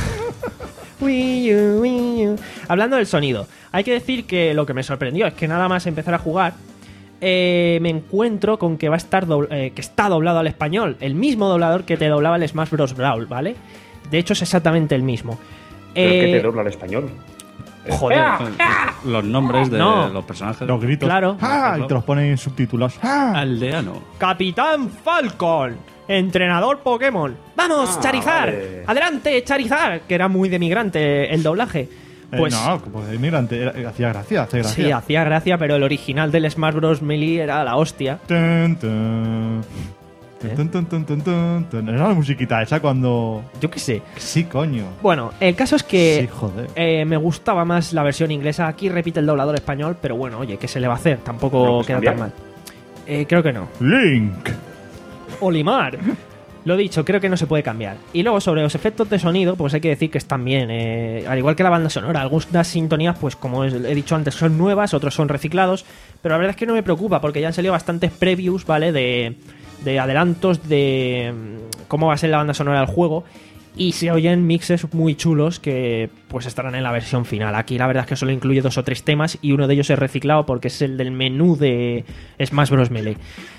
Wii U, Wii U. Hablando del sonido, hay que decir que lo que me sorprendió es que nada más empezar a jugar, Eh, me encuentro con que va a estar dobl- eh, que está doblado al español, el mismo doblador que te doblaba el Smash Bros. Brawl, ¿vale? De hecho es exactamente el mismo.
¿Pero
Eh,
qué te dobla al español?
Joder,
Los nombres de
No.
los personajes.
Los gritos.
Claro.
¡Ah! Y te los ponen subtitulados. ¡Ah!
Aldeano.
Capitán Falcon, entrenador Pokémon. ¡Vamos,
Ah,
Charizard!
vale.
¡Adelante, Charizard! Que era muy de migrante el doblaje. Pues
Eh, no, como de inmigrante. era- Hacía gracia, hacía gracia.
sí, hacía gracia, pero el original del Smash Bros. Melee era la hostia.
Tun, tun.
¿Eh?
Tun, tun, tun, tun, tun, tun. Era la musiquita esa cuando...
Yo qué sé.
Sí, coño.
Bueno, el caso es que
Sí, joder.
eh, me gustaba más la versión inglesa. Aquí repite el doblador español, pero bueno, oye, ¿qué se le va a hacer? Tampoco
¿No puedes
queda
cambiar?
tan mal. Eh, creo que no.
Link.
Olimar. Lo dicho, creo que no se puede cambiar. Y luego sobre los efectos de sonido, pues hay que decir que están bien. Eh, al igual que la banda sonora, algunas sintonías, pues como he dicho antes, son nuevas, otros son reciclados. Pero la verdad es que no me preocupa, porque ya han salido bastantes previews, ¿vale? De, de adelantos de mm, cómo va a ser la banda sonora del juego. Y se oyen mixes muy chulos que pues estarán en la versión final. Aquí la verdad es que solo incluye dos o tres temas y uno de ellos es reciclado porque es el del menú de Smash Bros. Melee.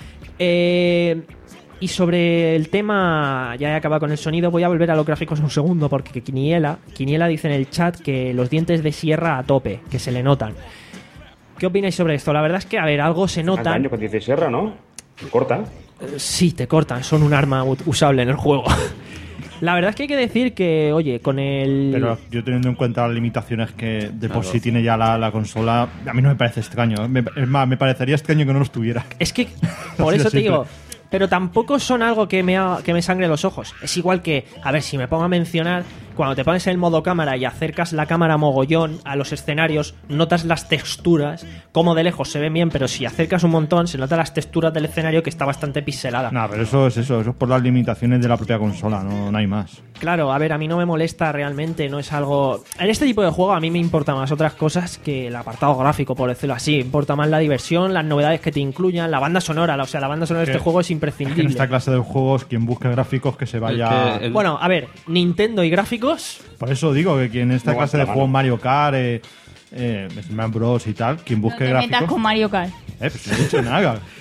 Eh... Y sobre el tema, ya he acabado con el sonido, voy a volver a los gráficos un segundo, porque Quiniela, Quiniela dice en el chat que los dientes de sierra a tope, que se le notan. ¿Qué opináis sobre esto? La verdad es que, a ver, algo se
Al
nota.
daño con dieciséis sierra, ¿no? Corta.
Eh, Sí, te cortan, son un arma u- usable en el juego. La verdad es que hay que decir que, oye, con el...
Pero yo teniendo en cuenta las limitaciones que de por
Claro.
sí tiene ya la, la consola, a mí no me parece extraño. Me- es más, me parecería extraño que no los tuviera.
Es que, por
Así
eso
de
te
simple.
digo, pero tampoco son algo que me, ha- que me sangre los ojos. Es igual que, a ver, si me pongo a mencionar, cuando te pones en modo cámara y acercas la cámara mogollón a los escenarios, notas las texturas, como de lejos se ven bien, pero si acercas un montón, se notan las texturas del escenario que está bastante pixelada.
No, pero eso es eso, eso es por las limitaciones de la propia consola, no, no hay más.
Claro, a ver, a mí no me molesta realmente, no es algo... En este tipo de juego a mí me importan más otras cosas que el apartado gráfico, por decirlo así. Me importa más la diversión, las novedades que te incluyan, la banda sonora. la- O sea, la banda sonora de
Que-
este juego es
Es que en
imprescindible.
esta clase de juegos, quien busque gráficos que se vaya...
Es que el-
Bueno, a ver, Nintendo y gráficos...
Por eso digo que quien en esta
No
clase de
aguanta,
juegos
mano.
Mario Kart, eh, eh, Smash Bros y tal, quien
No
busque
te metas
gráficos...
con Mario Kart.
Eh, pues no he dicho nada.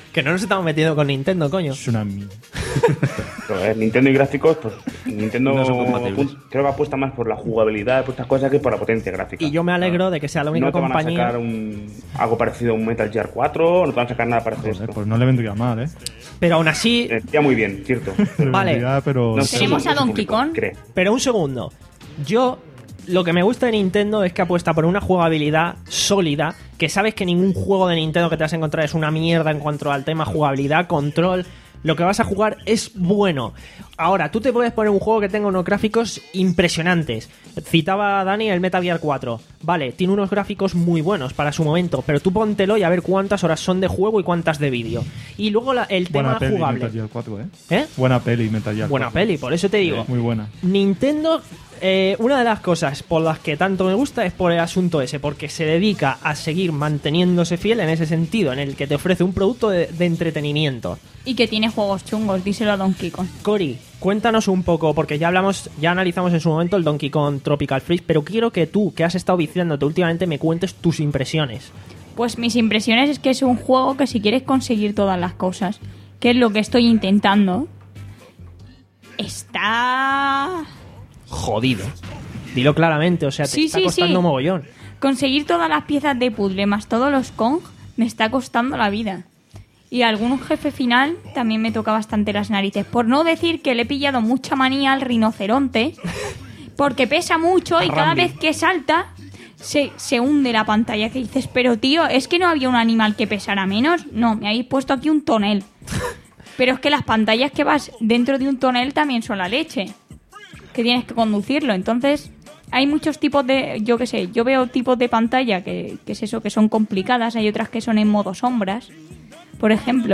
Que no nos estamos metiendo con Nintendo, coño.
Tsunami.
Pero, eh, Nintendo y gráficos, pues Nintendo
No son compatibles.
apu- creo que apuesta más por la jugabilidad, por estas cosas, que por la potencia gráfica.
Y yo me alegro de que sea la única
no te
compañía...
van a sacar un, algo parecido a un Metal Gear cuatro, no te van a sacar nada parecido a
Joder,
esto.
pues no le vendría mal, ¿eh?
Pero aún así...
Eh, ya muy bien, cierto.
Le
Vale.
vendría, pero...
No sé
Tenemos
si
a
es
Donkey
público,
Kong.
creo.
Pero un segundo. Yo, lo que me gusta de Nintendo es que apuesta por una jugabilidad sólida, que sabes que ningún juego de Nintendo que te vas a encontrar es una mierda en cuanto al tema jugabilidad, control. Lo que vas a jugar es bueno. Ahora, tú te puedes poner un juego que tenga unos gráficos impresionantes. Citaba a Dani el Metal Gear cuatro. Vale, tiene unos gráficos muy buenos para su momento, pero tú póntelo y a ver cuántas horas son de juego y cuántas de vídeo. Y luego la- el tema
Buena peli
jugable.
Metal Gear cuatro, ¿eh?
¿Eh?
Buena peli Metal Gear
Buena
cuatro.
peli, por eso te digo.
Muy buena.
Nintendo, eh, una de las cosas por las que tanto me gusta es por el asunto ese, porque se dedica a seguir manteniéndose fiel en ese sentido, en el que te ofrece un producto de, de entretenimiento.
Y que tiene juegos chungos, díselo a Donkey Kong.
Cory, cuéntanos un poco, porque ya hablamos, ya analizamos en su momento el Donkey Kong Tropical Freeze, pero quiero que tú, que has estado viciándote últimamente, me cuentes tus impresiones.
Pues mis impresiones es que es un juego que si quieres conseguir todas las cosas, que es lo que estoy intentando, está...
Jodido. Dilo claramente, o sea, te
Sí,
está
sí,
costando
sí.
mogollón.
Conseguir todas las piezas de puzzle más todos los Kong me está costando la vida. Y algún jefe final también me toca bastante las narices. Por no decir que le he pillado mucha manía al rinoceronte, porque pesa mucho y cada
Rambi.
vez que salta se, se hunde la pantalla. Que dices, pero tío, ¿es que no había un animal que pesara menos? No, me habéis puesto aquí un tonel. Pero es que las pantallas que vas dentro de un tonel también son la leche. Que tienes que conducirlo. Entonces, hay muchos tipos de... Yo qué sé, yo veo tipos de pantalla que, que es eso, que son complicadas. Hay otras que son en modo sombras, por ejemplo.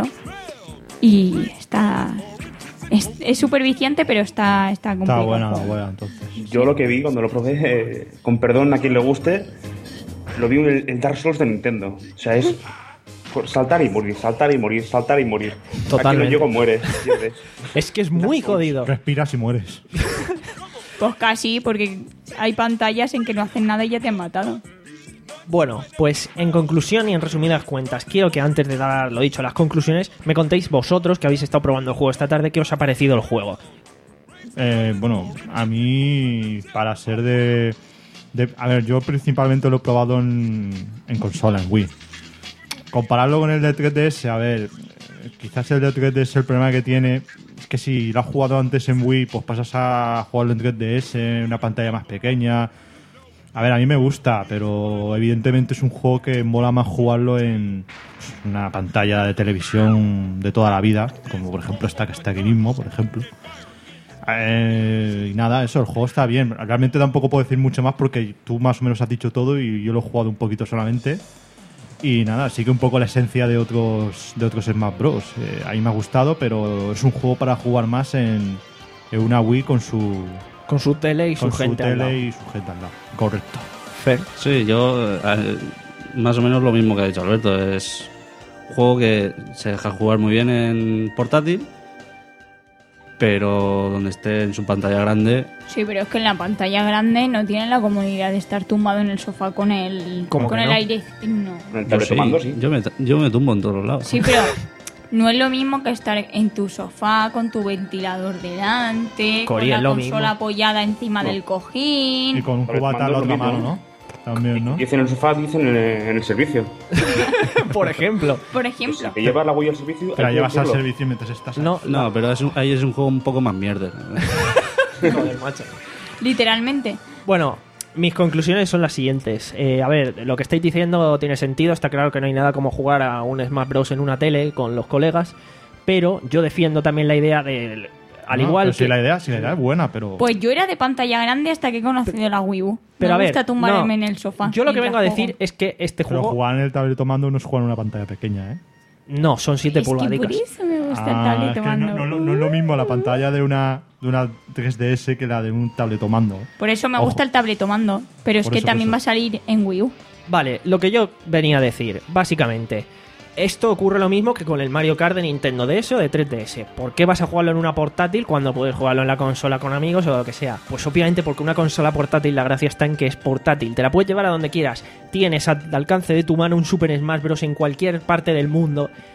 Y está... Es súper viciante, pero está, está
Está
complicado.
buena la buena, entonces.
Yo lo que vi cuando lo probé, eh, con perdón a quien le guste, lo vi en el, el Dark Souls de Nintendo. O sea, es por saltar y morir, saltar y morir, saltar y morir.
Totalmente.
Aquí no llego, mueres, pierdes.
Es que es muy jodido.
Respiras y mueres.
Pues casi, porque hay pantallas en que no hacen nada y ya te han matado.
Bueno, pues en conclusión y en resumidas cuentas, quiero que antes de dar lo dicho, las conclusiones, me contéis vosotros que habéis estado probando el juego esta tarde, qué os ha parecido el juego.
Eh, bueno, a mí, para ser de, de... A ver, yo principalmente lo he probado en, en consola, en Wii. Compararlo con el de tres D S, a ver, eh, quizás el de tres D S el problema que tiene es que si lo has jugado antes en Wii, pues pasas a jugarlo en tres D S, en una pantalla más pequeña. A ver, a mí me gusta, pero evidentemente es un juego que mola más jugarlo en una pantalla de televisión de toda la vida, como por ejemplo esta que está aquí mismo, por ejemplo. Eh, y nada, eso, el juego está bien. Realmente tampoco puedo decir mucho más porque tú más o menos has dicho todo y yo lo he jugado un poquito solamente. Y nada, sigue un poco la esencia de otros de otros Smash Bros. Eh, a mí me ha gustado, pero es un juego para jugar más en, en una Wii con su,
Con su tele y su
con su
gente al lado.
tele y su gente al lado. Correcto.
Fer.
Sí, yo eh, más o menos lo mismo que ha dicho Alberto. Es un juego que se deja jugar muy bien en portátil, pero donde esté en su pantalla grande.
Sí, pero es que en la pantalla grande no tienen la comodidad de estar tumbado en el sofá con el,
¿Cómo
con
que
el
no?
aire. No.
Con el
Yo
tabletomando, sí.
Yo me, yo me tumbo en todos los lados.
Sí, pero no es lo mismo que estar en tu sofá con tu ventilador delante,
Cori,
con la
es lo
consola
mismo.
apoyada encima
No.
del
Y
cojín.
con un
Pero
cubata en la
mando
otra
lo
mano,
mismo.
¿no? También, ¿no?
Dicen en el sofá, dicen en el, en el servicio.
Por ejemplo.
Por ejemplo.
Si llevas la Wii al servicio,
Te la
hay que
llevas al
decirlo.
servicio mientras estás ahí.
No,
No, pero es un- ahí es un juego un poco más mierda.
joder, macho.
Literalmente.
Bueno, mis conclusiones son las siguientes. Eh, a ver, lo que estáis diciendo tiene sentido. Está claro que no hay nada como jugar a un Smash Bros. En una tele con los colegas. Pero yo defiendo también la idea de... Al
No,
igual
pero
que...
si la idea, si la idea es buena, pero...
Pues yo era de pantalla grande hasta que he conocido la Wii U.
Pero
Me
a ver,
gusta tumbarme
no.
en el sofá.
Yo lo que vengo a
mientras
decir
juego.
es que este
pero
juego...
jugar en el tabletomando no es jugar en una pantalla pequeña, ¿eh?
No, son siete
Es que por
pulgadicas.
eso me gusta el
Ah,
tablet
es que
tomando.
no, no, no- no es lo mismo la pantalla de una, de una tres D S que la de un tabletomando.
Por eso me
Ojo.
gusta el tabletomando. Pero es
Por
que
eso, por
también
eso.
va a salir en Wii U.
Vale, lo que yo venía a decir, básicamente, esto ocurre lo mismo que con el Mario Kart de Nintendo D S o de tres D S. ¿Por qué vas a jugarlo en una portátil cuando puedes jugarlo en la consola con amigos o lo que sea? Pues obviamente porque una consola portátil, la gracia está en que es portátil. Te la puedes llevar a donde quieras. Tienes al alcance de tu mano un Super Smash Bros. En cualquier parte del mundo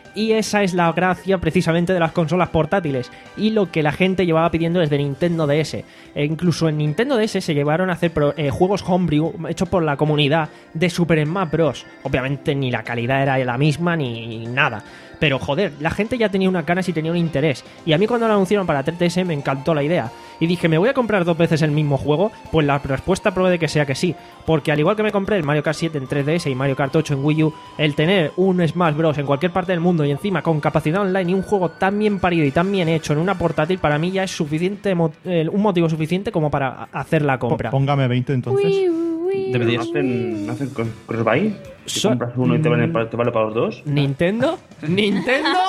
Y esa es la gracia precisamente de las consolas portátiles y lo que la gente llevaba pidiendo desde Nintendo D S. E incluso en Nintendo D S se llevaron a hacer pro, eh, juegos homebrew hechos por la comunidad de Super Smash Bros. Obviamente ni la calidad era la misma ni nada. Pero joder, la gente ya tenía unas ganas y tenía un interés. Y a mí cuando lo anunciaron para tres D S me encantó la idea. Y dije, ¿me voy a comprar dos veces el mismo juego? Pues la respuesta puede que sea que sí. Porque al igual que me compré el Mario Kart siete en tres D S y Mario Kart ocho en Wii U, el tener un Smash Bros. En cualquier parte del mundo y encima con capacidad online y un juego tan bien parido y tan bien hecho en una portátil, para mí ya es suficiente eh, un motivo suficiente como para hacer la compra.
Póngame veinte entonces.
¿No hacen, ¿no hacen cross-buy? Si
So-
compras uno y te vale, te vale para los dos.
¿Nintendo? ¿Nintendo?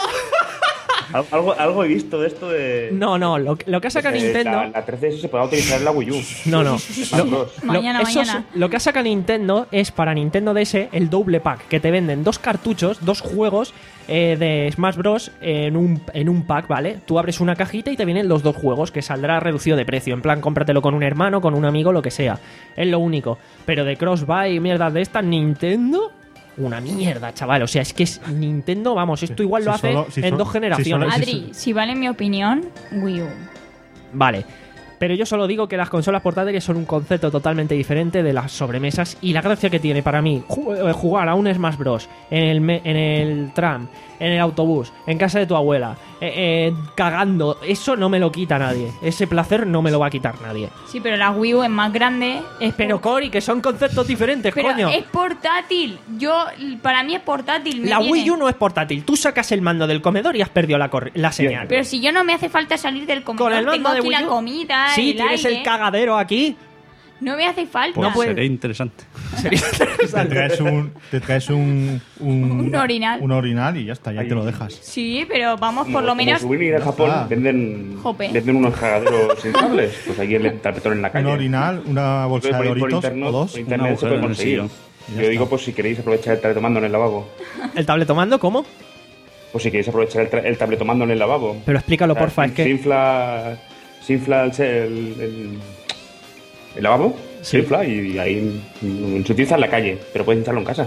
Al- Algo, algo he visto de esto de...
No, no, lo, lo que ha sacado
de
Nintendo...
La, la tres D S se puede utilizar en la Wii U.
No, no.
Smash Bros.
Mañana,
lo, eso
mañana.
es- lo que ha sacado Nintendo es para Nintendo D S el doble pack, que te venden dos cartuchos, dos juegos eh, de Smash Bros. En un, en un pack, ¿vale? Tú abres una cajita y te vienen los dos juegos, que saldrá reducido de precio. En plan, cómpratelo con un hermano, con un amigo, lo que sea. Es lo único. Pero de cross-buy y mierdas de estas, Nintendo... Una mierda, chaval. O sea, es que es Nintendo, vamos, esto igual lo
si
hace
solo- si
en
solo-
dos
si
generaciones.
solo-
Adri, si vale mi opinión, Wii U.
Vale. Pero yo solo digo que las consolas portátiles son un concepto totalmente diferente de las sobremesas y la gracia que tiene para mí ju- eh, jugar a un Smash Bros. En el, me- en el tram, en el autobús, en casa de tu abuela, eh, eh, cagando, eso no me lo quita nadie. Ese placer no me lo va a quitar nadie.
Sí, pero la Wii U es más grande. Es
Pero
por-
Cory, que son conceptos diferentes,
pero
coño.
es portátil. Yo, para mí es portátil. me
La
viene.
Wii U no es portátil. Tú sacas el mando del comedor y has perdido la, corri- la señal.
Pero si yo no me hace falta salir del comedor,
Con el mando
tengo
de
aquí
Wii
la
U,
comida,
sí,
el
tienes
aire.
el cagadero aquí.
No me hace falta.
Pues
No puede-
sería interesante.
Sería
Te
interesante.
traes un, te traes un, un,
Un orinal.
un orinal y ya está, ya
Ahí.
te lo dejas.
Sí, pero vamos,
Como-
por lo
como
menos...
si venir a Japón,
Ah.
venden,
Jope.
venden unos cagaderos instables. Pues aquí el tapetón en la
Un
calle.
orinal, una bolsa de
Por, por
doritos
internet,
o dos.
por internet
un
se puede
agujero en el
conseguir.
sillón.
Y ya
Yo
está.
digo, pues si queréis aprovechar el tabletomando en el lavabo.
¿El tabletomando cómo?
Pues si queréis aprovechar el, tra- el tabletomando en el lavabo.
Pero explícalo,
O sea,
porfa, es
se
que...
infla, se infla el, el, el- el lavabo,
Sí.
se infla y ahí mm, se utiliza en la calle, pero puedes instalarlo en casa.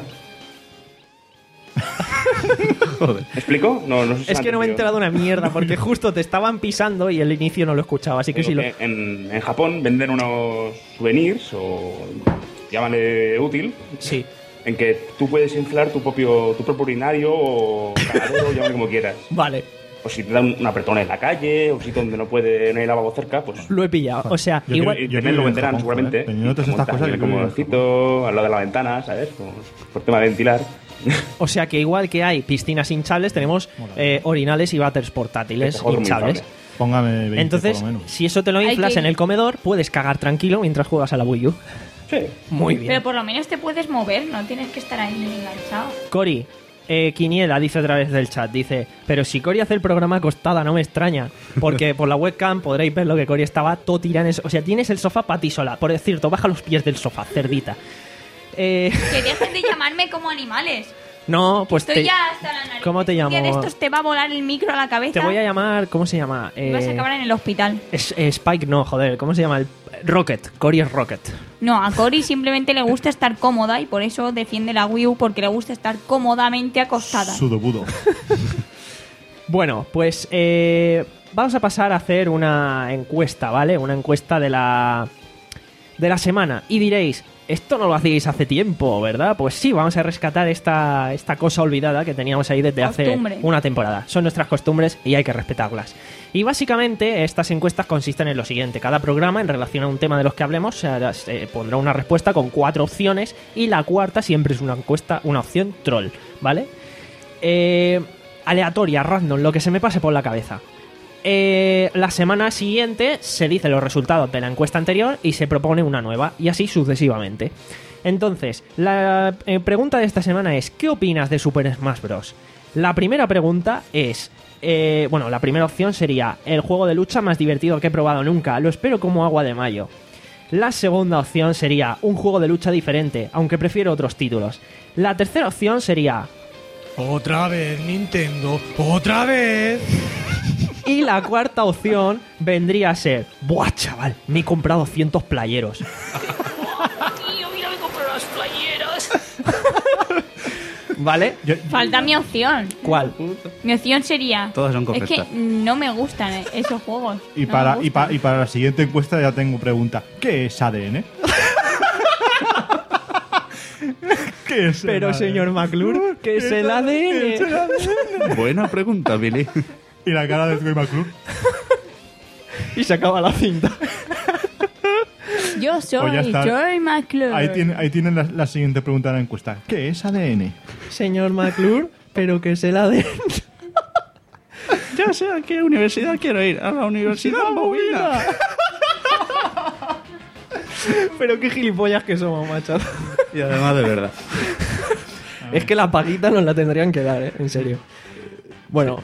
¿Me explico? No, no sé si
Es
me
que no me he
han
enterado
entendido.
una mierda, porque justo te estaban pisando y el inicio no lo escuchaba, así que
Digo
sí lo...
que en, en Japón venden unos souvenirs, o llámale útil,
Sí.
en que tú puedes inflar tu propio, tu propio urinario o cagadero, llámale como quieras.
Vale,
O si te dan un apretón en la calle, o si donde no puede, no hay lavabo cerca, pues
lo he pillado. O sea,
Yo
igual...
creo-
Internet
vivo
lo
en
venderán
Japón,
seguramente.
joder. Teniendo todas estas cosas, yo
como
creo que vivo en
como al lado de la ventana, ¿sabes? Como por tema de ventilar.
O sea que igual que hay piscinas hinchables, tenemos eh, orinales y váteres portátiles
Este juego es muy
hinchables.
inflable.
Póngame veinte
Entonces,
por lo menos.
si eso te lo
Hay
inflas
que-
en el comedor, puedes cagar tranquilo mientras juegas a la Wii U.
Sí.
Muy bien.
Pero por lo menos te puedes mover, no tienes que estar ahí enganchado.
Cori, eh, Quiniela dice a través del chat, dice, pero si Cori hace el programa acostada, no me extraña, porque por la webcam podréis ver lo que Cori estaba todo tirado en eso. O sea, tienes el sofá para ti sola. Por cierto, baja los pies del sofá, cerdita. Eh,
Que dejen de llamarme como animales.
no, pues
Estoy
te,
ya hasta la nariz.
¿cómo te
Un día
llamo?
de estos te va a volar el micro a la cabeza.
te voy a llamar, ¿cómo se llama?
y vas a
Eh,
acabar en el hospital.
es- eh, Spike, no, joder, ¿cómo se llama? El, Rocket, Cori es Rocket.
No, a Cori simplemente le gusta estar cómoda y por eso defiende la Wii U, porque le gusta estar cómodamente acostada.
Sudobudo.
Bueno, pues eh, vamos a pasar a hacer una encuesta, ¿vale? Una encuesta de la de la semana. Y diréis, esto no lo hacíais hace tiempo, ¿verdad? Pues sí, vamos a rescatar esta, esta cosa olvidada que teníamos ahí desde
Costumbre.
hace una temporada. Son nuestras costumbres y hay que respetarlas. Y básicamente estas encuestas consisten en lo siguiente. Cada programa, en relación a un tema de los que hablemos, se, se pondrá una respuesta con cuatro opciones y la cuarta siempre es una encuesta, una opción troll, ¿vale? Eh, aleatoria, random, lo que se me pase por la cabeza. Eh, la semana siguiente se dicen los resultados de la encuesta anterior y se propone una nueva, y así sucesivamente. Entonces, la eh, pregunta de esta semana es: ¿qué opinas de Super Smash Bros? La primera pregunta es... eh, bueno, la primera opción sería: el juego de lucha más divertido que he probado nunca, lo espero como agua de mayo. La segunda opción sería: un juego de lucha diferente, aunque prefiero otros títulos. La tercera opción sería...
Otra vez, Nintendo. Otra vez.
Y la cuarta opción vendría a ser: ¡buah, chaval! Me he comprado cientos playeros.
Tío, mira, me compré las playeras.
¿Vale?
Yo-
Falta mi opción.
¿Cuál?
Mi opción sería...
Todas son
Es
correctas.
que no me gustan eh, esos juegos.
y,
No me
para, y,
gustan.
pa- y para la siguiente encuesta ya tengo pregunta. ¿Qué es A D N? ¿Qué es el
Pero,
A D N?
señor McClure, ¿qué es el A D N?
Buena pregunta, Billy.
Y la cara de Troy McClure.
Y se acaba la cinta.
Yo
Pues ya
soy
está.
Troy McClure.
Ahí tiene- ahí tienen la, la siguiente pregunta de la encuesta. ¿Qué es A D N?
Señor McClure, ¿pero qué es el A D N?
Ya sé a qué universidad quiero ir. A la Universidad Bobina.
Pero qué gilipollas que somos, macho.
Y además de verdad.
Es que la paguita nos la tendrían que dar, ¿eh? En serio. Bueno.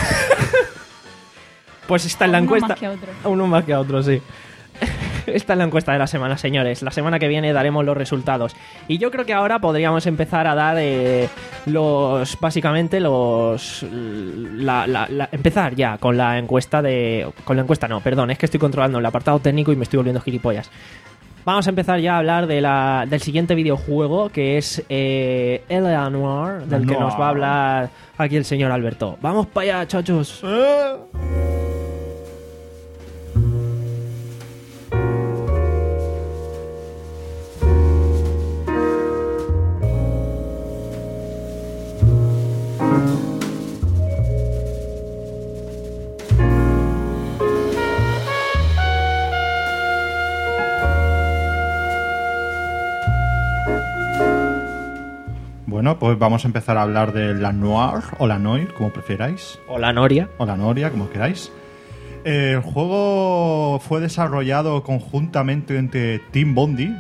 Pues está en la
Uno
encuesta.
más que otro.
Uno más que a otro, sí. Esta es la encuesta de la semana, señores. La semana que viene daremos los resultados. Y yo creo que ahora podríamos empezar a dar eh, los... Básicamente los... La, la- la- empezar ya con la encuesta de... Con la encuesta no, perdón. Es que estoy controlando el apartado técnico y me estoy volviendo gilipollas. Vamos a empezar ya a hablar de la, del siguiente videojuego, que es eh, Eleanor, del que nos va a hablar aquí el señor Alberto. Vamos para allá, chachos.
Bueno, pues vamos a empezar a hablar de la Noir o la Noir, como preferáis.
O la Noria.
O la Noria, como queráis. Eh, el juego fue desarrollado conjuntamente entre Team Bondi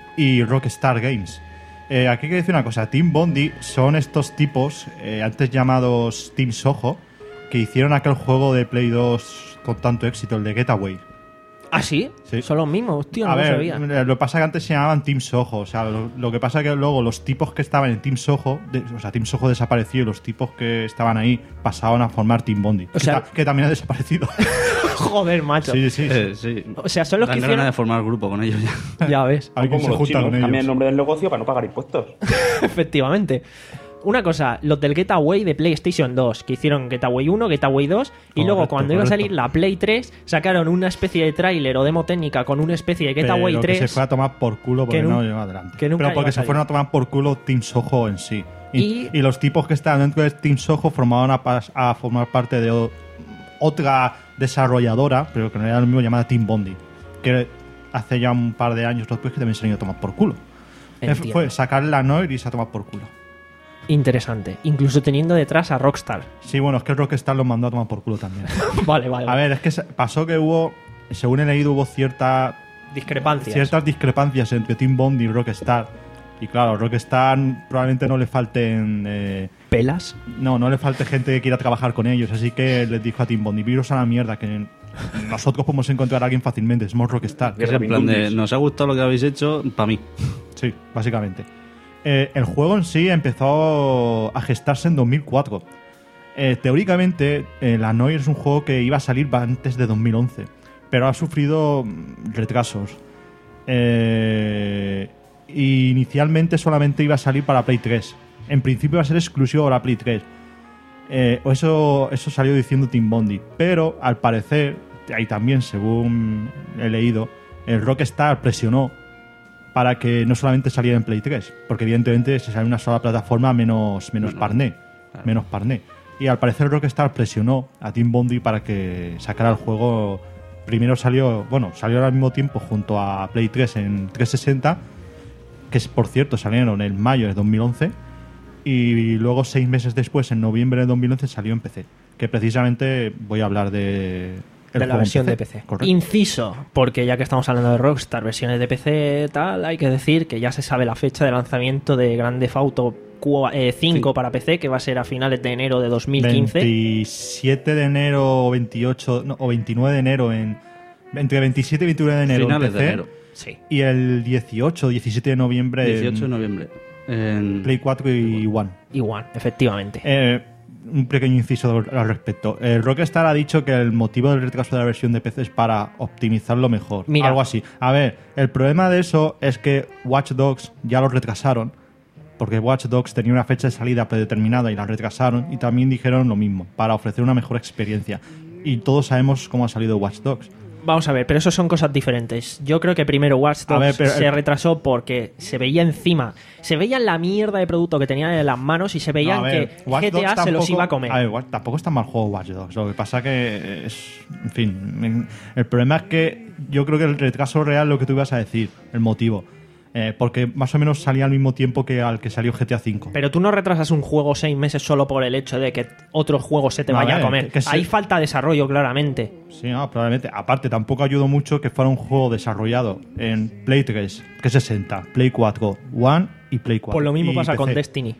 y Rockstar Games. Eh, aquí hay que decir una cosa. Team Bondi son estos tipos, eh, antes llamados Team Soho, que hicieron aquel juego de Play dos con tanto éxito, el de Getaway.
¿Ah, sí?
Sí.
Son los mismos, tío, no
A
lo
ver,
sabía.
lo que pasa es que antes se llamaban Team Soho. O sea, lo, lo que pasa es que luego los tipos que estaban en Team Soho, de- o sea, Team Soho desapareció y los tipos que estaban ahí pasaban a formar Team Bondi.
O sea-
que, ta- que también ha desaparecido.
Joder, macho.
sí, sí, sí.
Eh, sí.
O sea, son los
Dan
que
ganas
hicieron...
de formar grupo con ellos ya.
Ya ves,
Alguien
Como
se
los
junta
chinos,
con
cambia el
ellos.
nombre del negocio para no pagar impuestos.
efectivamente. Una cosa, los del Getaway de PlayStation dos, que hicieron Getaway uno, Getaway dos, y
Correcto,
luego cuando iba a salir
correcto.
la Play tres, sacaron una especie de tráiler o demo técnica con una especie de Getaway
Pero
tres.
que se fue a tomar por culo porque
que
no
nun-
llegó adelante.
que nunca
Pero
iba
porque
a
se
salir.
fueron a tomar por culo Team Soho en sí. Y,
Y-
y los tipos que estaban dentro de Team Soho formaban a, pas- a formar parte de o- otra desarrolladora, pero que no era lo mismo, llamada Team Bondi. Que hace ya un par de años después que también se han ido a tomar por culo.
Entiendo.
Fue sacar la Noir y se ha tomado por culo.
Interesante. Incluso teniendo detrás a Rockstar.
Sí, bueno, es que Rockstar los mandó a tomar por culo también.
Vale, vale.
A ver, es que se- pasó que hubo, según he leído, hubo cierta,
Discrepancias.
ciertas discrepancias entre Team Bond y Rockstar. Y claro, Rockstar probablemente no le falten... eh,
¿Pelas?
no, no le falte gente que quiera trabajar con ellos. Así que les dijo a Team Bond, iros a la mierda, que nosotros podemos encontrar a alguien fácilmente. Somos Rockstar.
Es en plan de, nos ha gustado lo que habéis hecho, para mí.
Sí, básicamente. Eh, el juego en sí empezó a gestarse en dos mil cuatro. Eh, teóricamente, eh, la Noir es un juego que iba a salir antes de dos mil once, pero ha sufrido mm, retrasos. Eh, y inicialmente solamente iba a salir para Play tres. En principio iba a ser exclusivo para Play tres. Eh, o eso, eso salió diciendo Team Bondi. Pero al parecer, ahí también, según he leído, el Rockstar presionó para que no solamente saliera en Play tres, porque evidentemente si sale en una sola plataforma menos, menos
Bueno,
parné,
claro.
menos parné. Y al parecer Rockstar presionó a Team Bondi para que sacara el juego. Primero salió, bueno, salió al mismo tiempo junto a Play tres en trescientos sesenta, que es, por cierto, salieron en mayo de dos mil once, y luego seis meses después, en noviembre de dos mil once, salió en P C, que precisamente voy a hablar de... el
De la
juego en
versión de P C.
Correcto.
Inciso, porque ya que estamos hablando de Rockstar, versiones de P C tal, hay que decir que ya se sabe la fecha de lanzamiento de Grand Theft Auto cinco
Sí.
para P C, que va a ser a finales de enero de dos mil quince.
veintisiete de enero o veintiocho no, o veintinueve de enero en entre veintisiete y veintinueve de enero
Finales
en P
de
C,
enero.
Sí.
y el dieciocho o diecisiete de noviembre
dieciocho de
en
noviembre. En
Play cuatro y One.
Igual, efectivamente.
Eh, un pequeño inciso al respecto. El Rockstar ha dicho que el motivo del retraso de la versión de P C es para optimizarlo mejor.
Mira.
Algo así. A ver, el problema de eso es que Watch Dogs ya lo retrasaron porque Watch Dogs tenía una fecha de salida predeterminada y la retrasaron, y también dijeron lo mismo, para ofrecer una mejor experiencia. Y todos sabemos cómo ha salido Watch Dogs.
Vamos a ver, pero eso son cosas diferentes. Yo creo que primero Watch Dogs
ver, pero-
se retrasó porque se veía encima, se veía la mierda de producto que tenían en las manos y se veían
No, a ver,
que
Watch
G T A
Dogs
se los
tampoco-
iba a comer.
A ver, Watch- tampoco es tan mal juego Watch Dogs. Lo que pasa que es... En fin, el problema es que yo creo que el retraso real, lo que tú ibas a decir, el motivo. Eh, porque más o menos salía al mismo tiempo que al que salió G T A cinco.
Pero tú no retrasas un juego seis meses solo por el hecho de que otro juego se te
No, a
vaya
ver,
a comer.
que- que se-
Hay falta de desarrollo, claramente.
Sí, no, probablemente. Aparte, tampoco ayudó mucho que fuera un juego desarrollado en Play tres, que sesenta, Play cuatro, One y Play cuatro.
Pues lo mismo
y
pasa
P C.
con Destiny.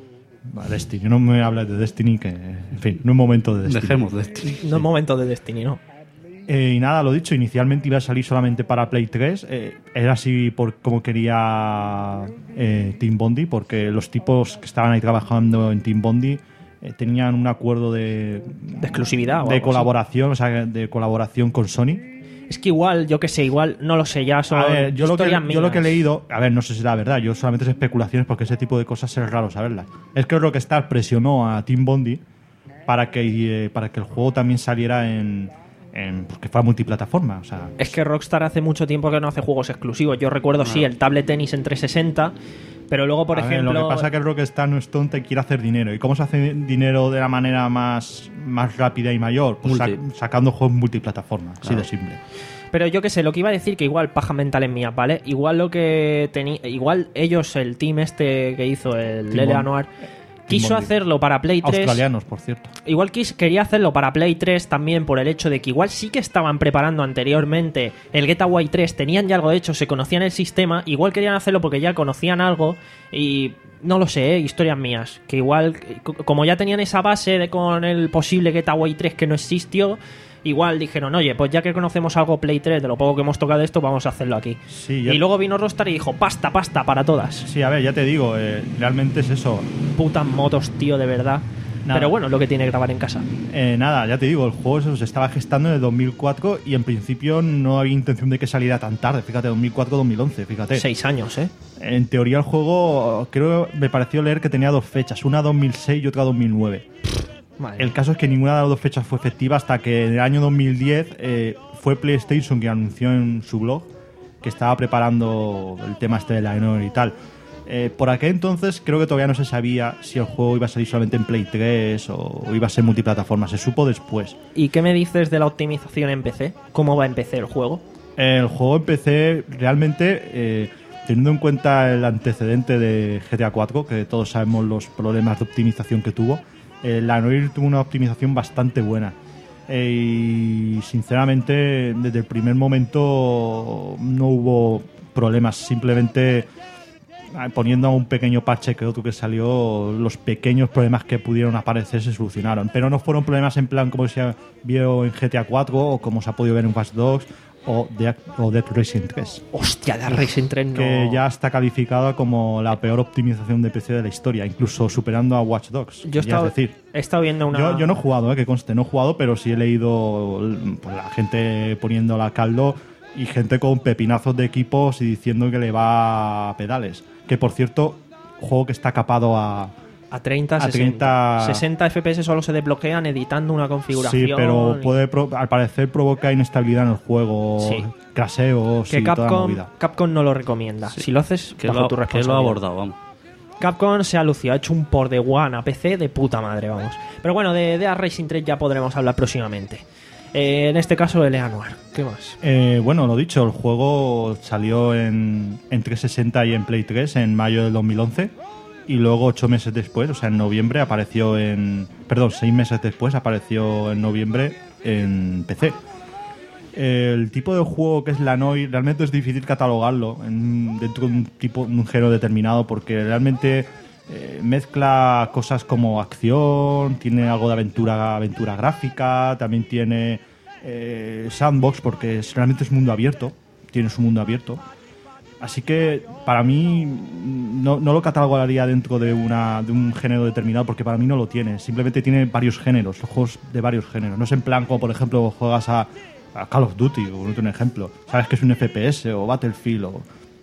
Va, Destiny, no me hables de Destiny, que, en fin, no es momento de Destiny.
Dejemos Destiny.
No es momento de Destiny, ¿no?
Eh, y nada, lo dicho, inicialmente iba a salir solamente para Play tres. Eh, era así por como quería eh, Team Bondi, porque los tipos que estaban ahí trabajando en Team Bondi eh, tenían un acuerdo de,
De exclusividad o
de
algo
colaboración, o sea, de colaboración con Sony.
Es que igual, yo que sé, igual, no lo sé, ya son
A ver, yo lo, que,
historias
yo lo que he
mías.
leído, a ver, no sé si es la verdad, yo solamente es especulaciones porque ese tipo de cosas es raro saberlas. Es que Rockstar presionó a Team Bondi para que, eh, para que el juego también saliera en, en pues, que fuera multiplataforma. O sea,
Es que Rockstar hace mucho tiempo que no hace juegos exclusivos. Yo recuerdo, sí, el tablet tenis en trescientos sesenta, pero luego, por
a ver,
ejemplo...
lo que pasa es que Rockstar no es tonta y quiere hacer dinero. ¿Y cómo se hace dinero de la manera más, más rápida y mayor? Pues
Multi.
sac- sacando juegos multiplataforma, así
Claro.
de simple.
Pero yo qué sé, lo que iba a decir, que igual paja mental en mía, ¿vale? Igual lo que tenía... Igual ellos, el team este que hizo el
Team
L A
Bondi.
Noir, quiso
Bondi.
hacerlo para Play tres.
Australianos, por cierto.
Igual quis- quería hacerlo para Play tres también por el hecho de que igual sí que estaban preparando anteriormente el Getaway tres, tenían ya algo hecho, se conocían el sistema, igual querían hacerlo porque ya conocían algo y no lo sé, ¿eh? Historias mías, que igual c- como ya tenían esa base de con el posible Getaway tres que no existió, igual dijeron, oye, pues ya que conocemos algo Play tres, de lo poco que hemos tocado esto, vamos a hacerlo aquí.
Sí, ya-
Y luego vino Rockstar y dijo, pasta, pasta para todas.
Sí, a ver, ya te digo, eh, realmente es eso.
Putas motos, tío, de verdad.
Nada.
Pero bueno, es lo que tiene grabar en casa.
Eh, nada, ya te digo, el juego eso se estaba gestando en el dos mil cuatro y en principio no había intención de que saliera tan tarde. Fíjate, dos mil cuatro dos mil once, fíjate.
Seis años, ¿eh?
En teoría el juego, creo, me pareció leer que tenía dos fechas, una dos mil seis y otra dos mil nueve.
Madre
El caso es que ninguna de las dos fechas fue efectiva hasta que en el año dos mil diez eh, fue PlayStation que anunció en su blog que estaba preparando el tema este de la Honor y tal. Eh, por aquel entonces creo que todavía no se sabía si el juego iba a salir solamente en Play tres o iba a ser multiplataforma. Se supo después.
¿Y qué me dices de la optimización en P C? ¿Cómo va en P C el juego?
El juego en P C realmente, eh, teniendo en cuenta el antecedente de G T A cuatro, que todos sabemos los problemas de optimización que tuvo, eh, la Noir tuvo una optimización bastante buena. Eh, y sinceramente, desde el primer momento no hubo problemas. Simplemente eh, poniendo un pequeño parche que otro que salió, los pequeños problemas que pudieron aparecer se solucionaron. Pero no fueron problemas en plan como se vio en G T A cuatro o como se ha podido ver en Watch Dogs o Dead, o Dead Racing tres.
Hostia, de Racing tres no.
Que ya está calificada como la peor optimización de P C de la historia, incluso superando a Watch Dogs.
Yo he
ya
estado,
es decir,
he estado viendo una...
yo, yo no he jugado, eh, que conste, no he jugado, pero sí he leído pues, la gente poniéndola a caldo y gente con pepinazos de equipos y diciendo que le va a pedales. Que por cierto, juego que está capado a...
A treinta,
a
sesenta.
treinta.
sesenta F P S solo se desbloquean editando una configuración.
Sí, pero
y-
puede pro- al parecer provoca inestabilidad en el juego,
Sí.
craseos
Que
y toda la
Capcom,
movida.
Capcom no lo recomienda. Si lo haces,
Que
bajo
lo,
tu
que lo ha
responsabilidad.
abordado, vamos.
Capcom se ha lucido, ha hecho un port de One a P C de puta madre, vamos. Pero bueno, de Dead Racing tres ya podremos hablar próximamente. Eh, en este caso, L A Noir. ¿Qué más?
Eh, bueno, lo dicho, el juego salió en, en trescientos sesenta y en Play tres en mayo del dos mil once y luego ocho meses después, o sea, en noviembre apareció en... Perdón, seis meses después apareció en noviembre en P C. El tipo de juego que es la Noir realmente es difícil catalogarlo en- dentro de un tipo, un género determinado porque realmente eh, mezcla cosas como acción, tiene algo de aventura, aventura gráfica, también tiene eh, sandbox porque es- realmente es mundo abierto, tiene su mundo abierto. Así que para mí no, no lo catalogaría dentro de, una, de un género determinado porque para mí no lo tiene. Simplemente tiene varios géneros, juegos de varios géneros. No es en plan como por ejemplo juegas a, a Call of Duty, o un ejemplo. Sabes que es un F P S o Battlefield o...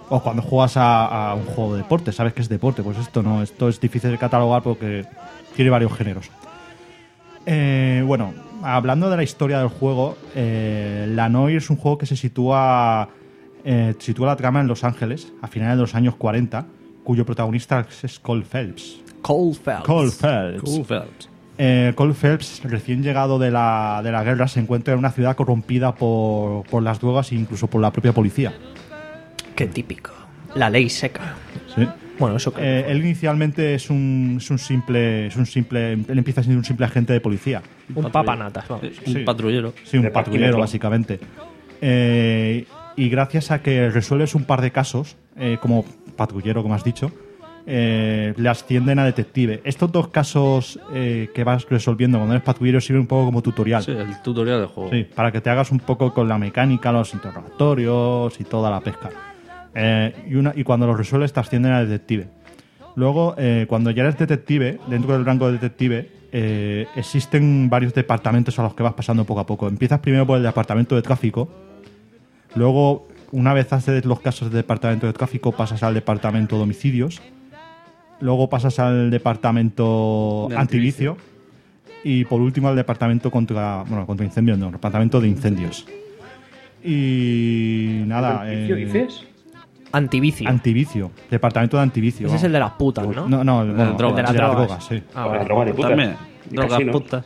O cuando juegas a, a un juego de deporte, sabes que es deporte. Pues esto no, esto es difícil de catalogar porque tiene varios géneros. Eh, bueno, hablando de la historia del juego, eh, La Noire es un juego que se sitúa, eh, sitúa la trama en Los Ángeles, a finales de los años cuarenta, cuyo protagonista es Cole Phelps.
Cole Phelps.
Cole Phelps.
Cole Phelps.
Eh, Cole Phelps, recién llegado de la, de la guerra, se encuentra en una ciudad corrompida por, por las drogas e incluso por la propia policía.
Qué típico. La ley seca.
Sí.
Bueno, eso que...
Eh, él inicialmente es un, es un simple, es un simple, él empieza siendo un simple agente de policía.
Un papanatas, vamos.
Un
Sí.
patrullero.
Sí, un
De
patrullero,
parquímetro.
básicamente. Eh, y gracias a que resuelves un par de casos, eh, como patrullero, como has dicho, eh, le ascienden a detective. Estos dos casos eh, que vas resolviendo cuando eres patrullero sirven un poco como tutorial.
Sí, el tutorial del juego.
Sí, para que te hagas un poco con la mecánica, los interrogatorios y toda la pesca. Eh, y, una, y cuando los resuelves te ascienden a detective. Luego, eh, cuando ya eres detective, dentro del rango de detective, eh, existen varios departamentos a los que vas pasando poco a poco. Empiezas primero por el departamento de tráfico, luego, una vez haces los casos del departamento de tráfico, pasas al departamento de homicidios, luego pasas al departamento
De
antivicio, y por último al departamento contra, bueno, contra incendios, no, departamento de incendios. Y nada,
¿Antivicio,
eh,
dices?
Antivicio.
antivicio, departamento de antivicio.
Ese es el de las putas, ¿no?
No, no, el, bueno,
drogas.
el de las
El de las
drogas,
drogas.
sí.
Ah,
La
vale.
droga de puta.
También.
Y
Drogas
casinos.
putas.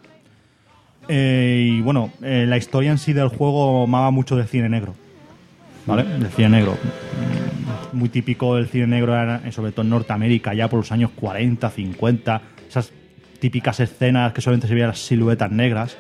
Eh, y bueno, eh, la historia en sí del juego mama mucho del cine negro. ¿Vale? Del cine negro. Mm, Muy típico del cine negro, era, eh, sobre todo en Norteamérica, ya por los años cuarenta, cincuenta. Esas típicas escenas que solamente se veían las siluetas negras.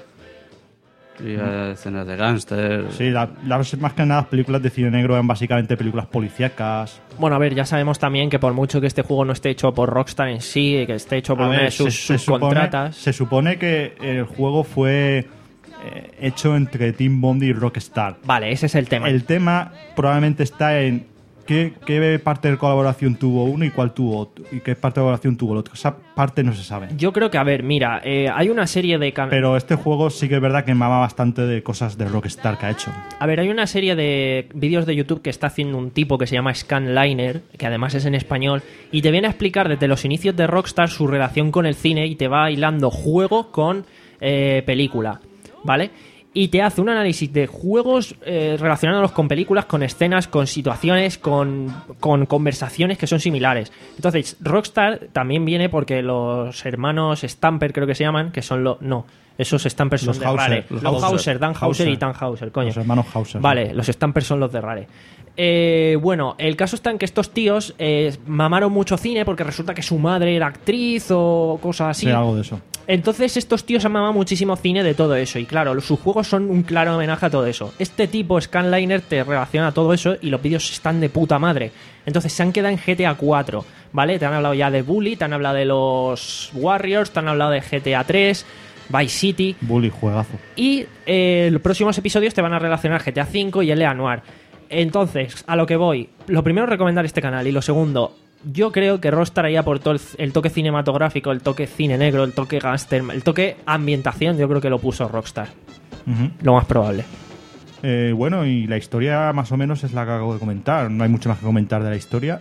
Y eh, escenas de gángster.
Sí, la- las más que nada las películas de cine negro eran básicamente películas policíacas.
Bueno, a ver, ya sabemos también que por mucho que este juego no esté hecho por Rockstar en sí, que esté hecho por
A
una
ver,
de sus
se, se supone,
subcontratas...
se supone que el juego fue eh, hecho entre Team Bond y Rockstar.
Vale, ese es el tema.
El tema probablemente está en qué, qué parte de colaboración tuvo uno y cuál tuvo otro, y qué parte de colaboración tuvo el otro. Esa parte no se sabe.
Yo creo que, a ver, mira, eh, hay una serie de... can-
Pero este juego sí que es verdad que mama bastante de cosas de Rockstar que ha hecho.
A ver, hay una serie de vídeos de YouTube que está haciendo un tipo que se llama Scanliner, que además es en español, y te viene a explicar desde los inicios de Rockstar su relación con el cine y te va hilando juego con eh, película, ¿vale? Y te hace un análisis de juegos eh, relacionándolos con películas, con escenas, con situaciones, con, con conversaciones que son similares. Entonces, Rockstar también viene porque los hermanos Stamper, creo que se llaman, que son los... No, esos Stampers son
Los
de
Hauser,
Rare.
los
Los
Hauser.
Hauser, Dan Hauser y
Hauser.
Tannhauser, coño.
Los hermanos Hauser.
Vale, los Stampers son los de Rare. Eh, bueno, el caso está en que estos tíos eh, mamaron mucho cine porque resulta que su madre era actriz o cosas así.
Sí, algo de eso.
Entonces estos tíos han mamado muchísimo cine de todo eso. Y claro, los- sus juegos son un claro homenaje a todo eso. Este tipo, Scanliner, te relaciona todo eso y los vídeos están de puta madre. Entonces se han quedado en G T A cuatro, ¿vale? Te han hablado ya de Bully, te han hablado de los Warriors, te han hablado de G T A tres, Vice City.
Bully, juegazo.
Y eh, los próximos episodios te van a relacionar G T A cinco y L A Noir. Entonces, a lo que voy. Lo primero, recomendar este canal. Y lo segundo, yo creo que Rockstar ahí aportó el, el toque cinematográfico, el toque cine negro, el toque gángster, el toque ambientación. Yo creo que lo puso Rockstar.
Ujú.
Lo más probable.
Eh, bueno, y la historia más o menos es la que acabo de comentar. No hay mucho más que comentar de la historia.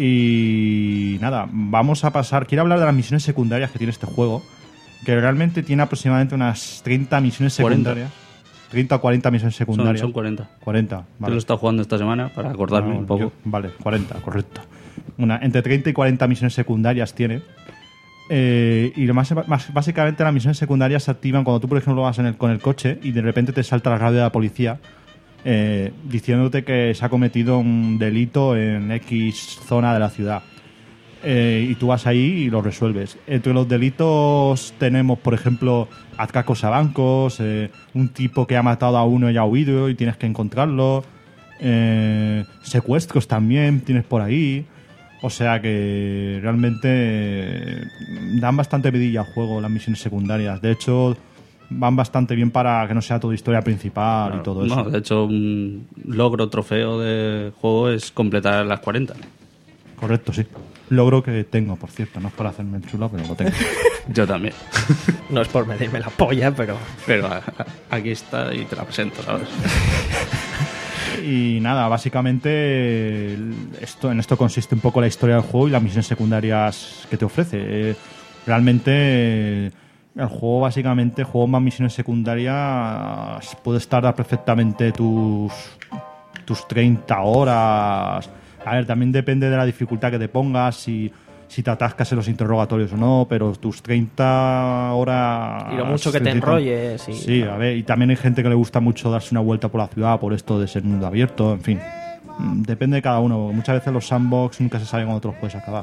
Y nada, vamos a pasar. Quiero hablar de las misiones secundarias que tiene este juego. Que realmente tiene aproximadamente unas treinta misiones
cuarenta.
secundarias. treinta o cuarenta misiones
Son,
secundarias.
son cuarenta.
cuarenta,
Yo
vale.
lo he estado jugando esta semana para acordarme
No,
un poco.
yo- vale, cuarenta, correcto. Una, entre treinta y cuarenta misiones secundarias tiene. Eh, y lo más, más- básicamente las misiones secundarias se activan cuando tú, por ejemplo, vas en el, con el coche y de repente te salta la radio de la policía eh, diciéndote que se ha cometido un delito en X zona de la ciudad. Eh, y tú vas ahí y lo resuelves. Entre los delitos tenemos, por ejemplo, atracos a bancos, eh, un tipo que ha matado a uno y ha huido y tienes que encontrarlo, eh, secuestros también tienes por ahí. O sea que realmente eh, dan bastante vidilla al juego las misiones secundarias. De hecho, van bastante bien para que no sea todo historia principal y todo eso.
No, de hecho, un logro, trofeo de juego es completar las cuarenta.
Correcto, sí. Logro que tengo, por cierto. No es por hacerme el chulo, pero lo tengo.
Yo también.
No es por medirme la polla, pero...
Pero a- a- aquí está y te la presento, ¿sabes?
Y nada, básicamente esto, en esto consiste un poco la historia del juego y las misiones secundarias que te ofrece. Eh, realmente eh, el juego, básicamente, juego más misiones secundarias, puedes tardar perfectamente tus, tus treinta horas. A ver, también depende de la dificultad que te pongas, si, si te atascas en los interrogatorios o no, pero tus treinta horas...
Y lo mucho que te enrolles. Y...
Sí, a ver, y también hay gente que le gusta mucho darse una vuelta por la ciudad por esto de ser mundo abierto, en fin. Depende de cada uno. Muchas veces los sandbox nunca se sabe cuándo te los puedes acabar.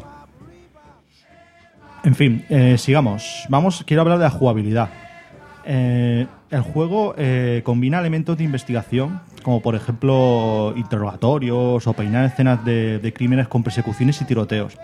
En fin, eh, sigamos. Vamos, quiero hablar de la jugabilidad. Eh, el juego eh, combina elementos de investigación, como por ejemplo interrogatorios o peinar escenas de, de crímenes con persecuciones y tiroteos.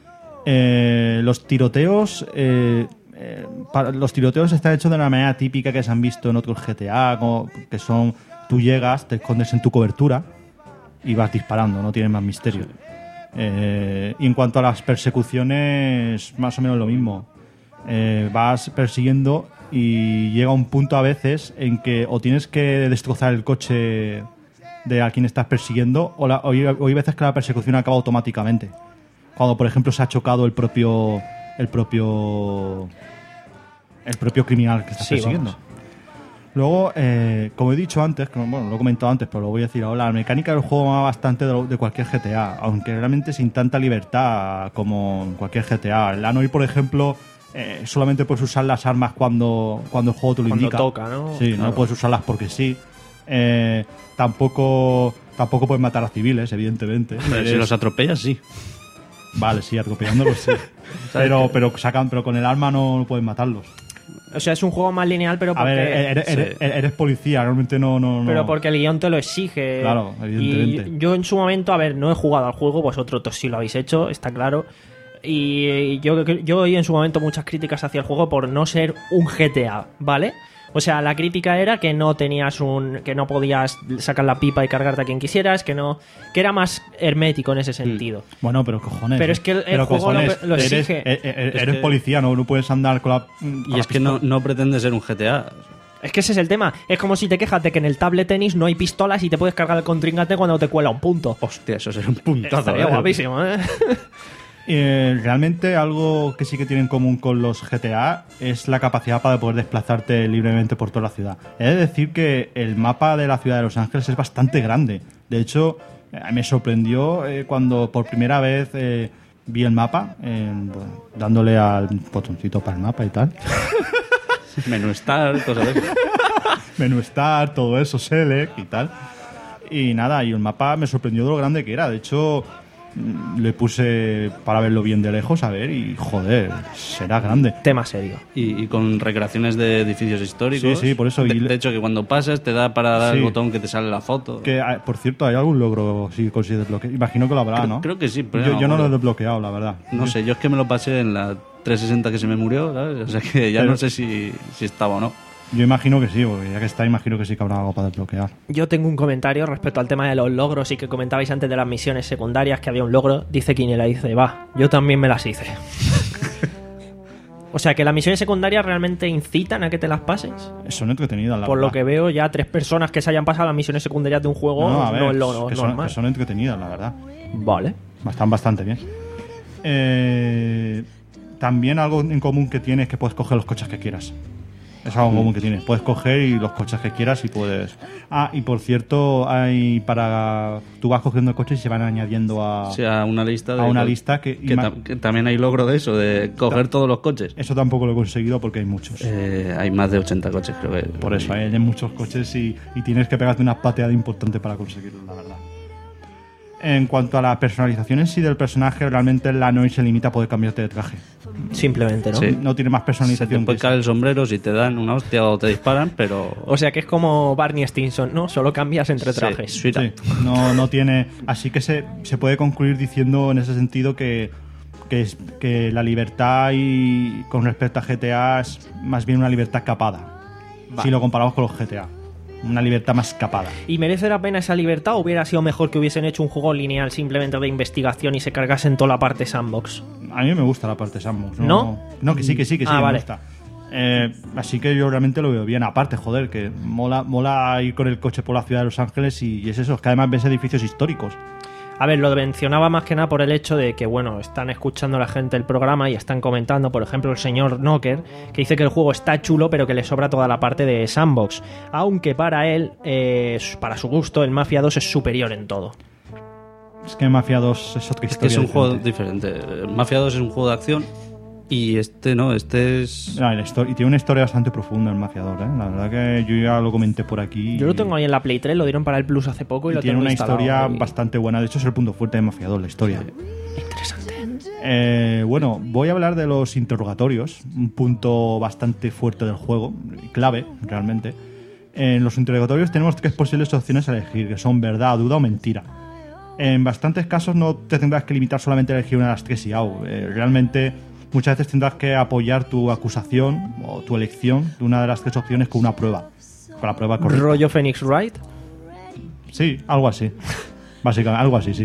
Eh, los tiroteos eh, eh, para, los tiroteos están hechos de una manera típica que se han visto en otros G T A, como que son, tú llegas, te escondes en tu cobertura y vas disparando, no tiene más misterio. Eh, y en cuanto a las persecuciones, más o menos lo mismo. Eh, vas persiguiendo y llega un punto a veces en que o tienes que destrozar el coche de a quien estás persiguiendo o, la, o, hay, o hay veces que la persecución acaba automáticamente. Cuando, por ejemplo, se ha chocado el propio el propio el propio criminal que estás
sí,
persiguiendo.
Vamos.
Luego, eh, como he dicho antes, bueno, lo he comentado antes, pero lo voy a decir ahora, la mecánica del juego va bastante de, lo, de cualquier G T A, aunque realmente sin tanta libertad como en cualquier G T A. El Anoir, por ejemplo, eh, solamente puedes usar las armas cuando, cuando el juego te lo
cuando
indica.
toca, ¿no?
Sí,
claro.
No puedes usarlas porque sí. Eh, tampoco, tampoco puedes matar a civiles, evidentemente.
Pero Eres... si los atropellas, sí.
Vale, sí, atropellándolos sí. pero, pero, sacan, pero con el arma no, no puedes matarlos.
O sea, es un juego más lineal, pero porque...
A ver, eres, eres,
sí.
eres policía, realmente no, no, no...
Pero porque el guión te lo exige.
Claro, evidentemente.
Y yo en su momento, a ver, no he jugado al juego, vosotros sí lo habéis hecho, está claro. Y yo, yo oí en su momento muchas críticas hacia el juego por no ser un G T A, ¿vale? O sea, la crítica era que no tenías un... que no podías sacar la pipa y cargarte a quien quisieras, que no... que era más hermético en ese sentido.
Mm. Bueno, pero cojones.
Pero es que el, el
pero
juego
cojones,
lo, lo exige.
Eres, eres,
es
eres
que...
policía, no, no puedes andar con la... Con
y
la
es que no, no pretende ser un G T A.
Es que ese es el tema. Es como si te quejas de que en el tablet tenis no hay pistolas y te puedes cargar el contrincante cuando te cuela un punto.
Hostia, eso sería un puntazo.
Estaría
¿eh?
guapísimo, ¿eh?
Eh, realmente algo que sí que tiene en común con los G T A es la capacidad para poder desplazarte libremente por toda la ciudad. He de decir que el mapa de la ciudad de Los Ángeles es bastante grande. De hecho, eh, me sorprendió eh, cuando por primera vez eh, vi el mapa, eh, bueno, dándole al botoncito para el mapa y tal.
Menú Start, cosas de eso.
Menú Start, todo eso, Select y tal. Y nada, y el mapa me sorprendió de lo grande que era. De hecho... le puse para verlo bien de lejos, a ver, y joder, será grande.
Tema serio.
Y, y con recreaciones de edificios históricos.
Sí, sí, por eso.
De, de hecho, que cuando pasas te da para dar
sí.
el botón que te sale la foto.
Que, por cierto, ¿hay algún logro si consigues desbloquear? Imagino que lo habrá,
creo,
¿no?
Creo que sí, pero
yo,
no,
yo no
bueno.
lo he desbloqueado, la verdad.
No sé, yo es que me lo pasé en la trescientos sesenta que se me murió, ¿sabes? O sea que ya
pero,
no sé si, si estaba o no.
Yo imagino que sí, porque ya que está, imagino que sí que habrá algo para desbloquear.
Yo tengo un comentario respecto al tema de los logros y que comentabais antes de las misiones secundarias, que había un logro. Dice Quiniela, dice, va, yo también me las hice. O sea, que las misiones secundarias realmente incitan a que te las pases.
Son entretenidas, la
Por
verdad.
lo que veo, ya tres personas que se hayan pasado las misiones secundarias de un juego
no,
no,
a ver,
es lo
que
normal.
son, que son entretenidas, la verdad.
Vale.
Están bastante bien. Eh, también algo en común que tienes es que puedes coger los coches que quieras. Es algo común que tienes. Puedes coger y los coches que quieras y puedes... Ah, y por cierto, hay para... Tú vas cogiendo coches y se van añadiendo a...
O sea, una lista de...
A una lista que...
Que, ta que también hay logro de eso, de coger todos los coches.
Eso tampoco lo he conseguido porque hay muchos.
Eh, hay más de ochenta coches, creo que...
Por eso, hay muchos coches y, y tienes que pegarte una pateada importante para conseguirlo, la verdad. En cuanto a la personalización en sí del personaje, realmente la Anoir se limita a poder cambiarte de traje.
Simplemente, ¿no?
Sí.
No tiene más
Se
personalización.
te puede
que
caer el sombrero si te dan una hostia o te disparan, pero...
O sea que es como Barney Stinson, ¿no? Solo cambias entre trajes.
Sí,
sí, no, no tiene... Así que se, se puede concluir diciendo en ese sentido que, que, es, que la libertad y con respecto a G T A es más bien una libertad capada. Vale. Si lo comparamos con los G T A. Una libertad más escapada.
¿Y merece la pena esa libertad o hubiera sido mejor que hubiesen hecho un juego lineal simplemente de investigación y se cargasen toda la parte sandbox?
A mí me gusta la parte sandbox. No,
¿No?
no que sí, que sí, que sí,
ah,
me
vale.
gusta. Eh, así que yo realmente lo veo bien. Aparte, joder, que mola, mola ir con el coche por la ciudad de Los Ángeles y, y es eso, es que además ves edificios históricos.
A ver, lo mencionaba más que nada por el hecho de que, bueno, están escuchando la gente el programa y están comentando, por ejemplo, el señor Knocker, que dice que el juego está chulo, pero que le sobra toda la parte de sandbox. Aunque para él, eh, para su gusto, el Mafia dos es superior en todo.
Es que Mafia dos es otra
Es que
historia.
es un
diferente.
juego diferente. El Mafia dos es un juego de acción y este no, este es...
No, y, la histo- y tiene una historia bastante profunda el Mafia dos, ¿eh? La verdad que yo ya lo comenté por aquí.
Yo lo tengo ahí en la Play tres, lo dieron para el Plus hace poco y,
y
lo
tiene
tengo
una
instalado
historia
ahí.
bastante buena. De hecho, es el punto fuerte de Mafia dos, la historia.
Interesante.
Eh, bueno, voy a hablar de los interrogatorios, un punto bastante fuerte del juego, clave, realmente. En los interrogatorios tenemos tres posibles opciones a elegir, que son verdad, duda o mentira. En bastantes casos no te tendrás que limitar solamente a elegir una de las tres y au. Eh, realmente muchas veces tendrás que apoyar tu acusación o tu elección de una de las tres opciones con una prueba. Con la prueba correcta.
¿Rollo Phoenix Wright?
Sí, algo así. Básicamente, algo así, sí.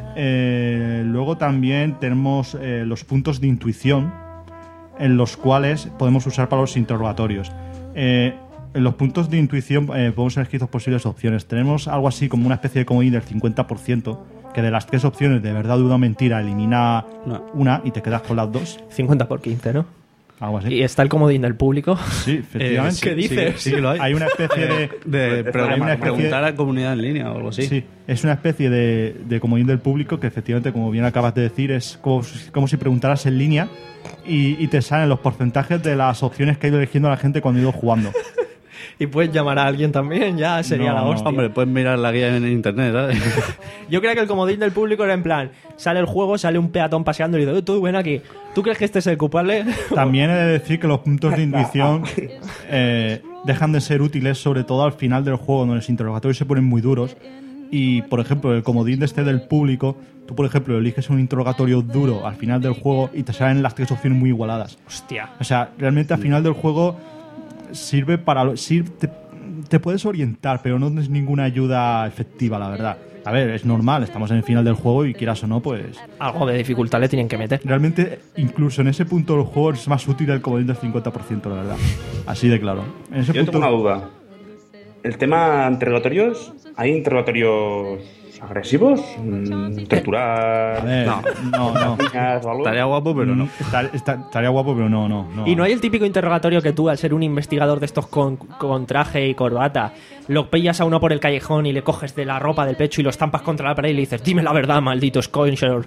Eh, luego también tenemos eh, los puntos de intuición en los cuales podemos usar para los interrogatorios. Eh, en los puntos de intuición eh, podemos elegir dos posibles opciones. Tenemos algo así como una especie de comodín del cincuenta por ciento, que de las tres opciones de verdad, duda o mentira elimina
No.
una y te quedas con las dos.
cincuenta por quince, ¿no?
Algo así.
Y está el comodín del público.
Sí, efectivamente.
¿Qué dices?
Sí, sí que lo hay.
Hay una especie de...
De pre-
hay una especie-
preguntar a la comunidad en línea o algo así.
Sí, es una especie de, de comodín del público que efectivamente, como bien acabas de decir, es como, como si preguntaras en línea y, y te salen los porcentajes de las opciones que ha ido eligiendo la gente cuando ha ido jugando.
Y puedes llamar a alguien también, ya sería
No,
la
no.
hostia.
Hombre, puedes mirar la guía en internet, ¿sabes?
Yo creo que el comodín del público era en plan, sale el juego, sale un peatón paseando y dice, "Eh, tú ven aquí, ¿tú crees que este es el culpable?"
También he de decir que los puntos de intuición eh, dejan de ser útiles, sobre todo al final del juego, donde los interrogatorios se ponen muy duros. Y, por ejemplo, el comodín de este del público, tú, por ejemplo, eliges un interrogatorio duro al final del juego y te salen las tres opciones muy igualadas.
Hostia.
O sea, realmente al final del juego sirve para... lo- sir- te, te puedes orientar, pero no es ninguna ayuda efectiva, la verdad. A ver, es normal, estamos en el final del juego y quieras o no, pues...
Algo de dificultad le tienen que meter.
Realmente, incluso en ese punto del juego es más útil el comodín del cincuenta por ciento, la verdad. Así de claro. En ese
Yo
punto...
tengo una duda. El tema interrogatorios, ¿hay interrogatorios agresivos? Mm, ¿Torturar?
A ver,
No.
no, no.
niñas o algo?
Estaría guapo, pero no.
Mm, está- está- estaría guapo, pero no, no, no.
Y no hay el típico interrogatorio que tú, al ser un investigador de estos con, con traje y corbata, lo pillas a uno por el callejón y le coges de la ropa del pecho y lo estampas contra la pared y le dices, dime la verdad, maldito Scoinsher.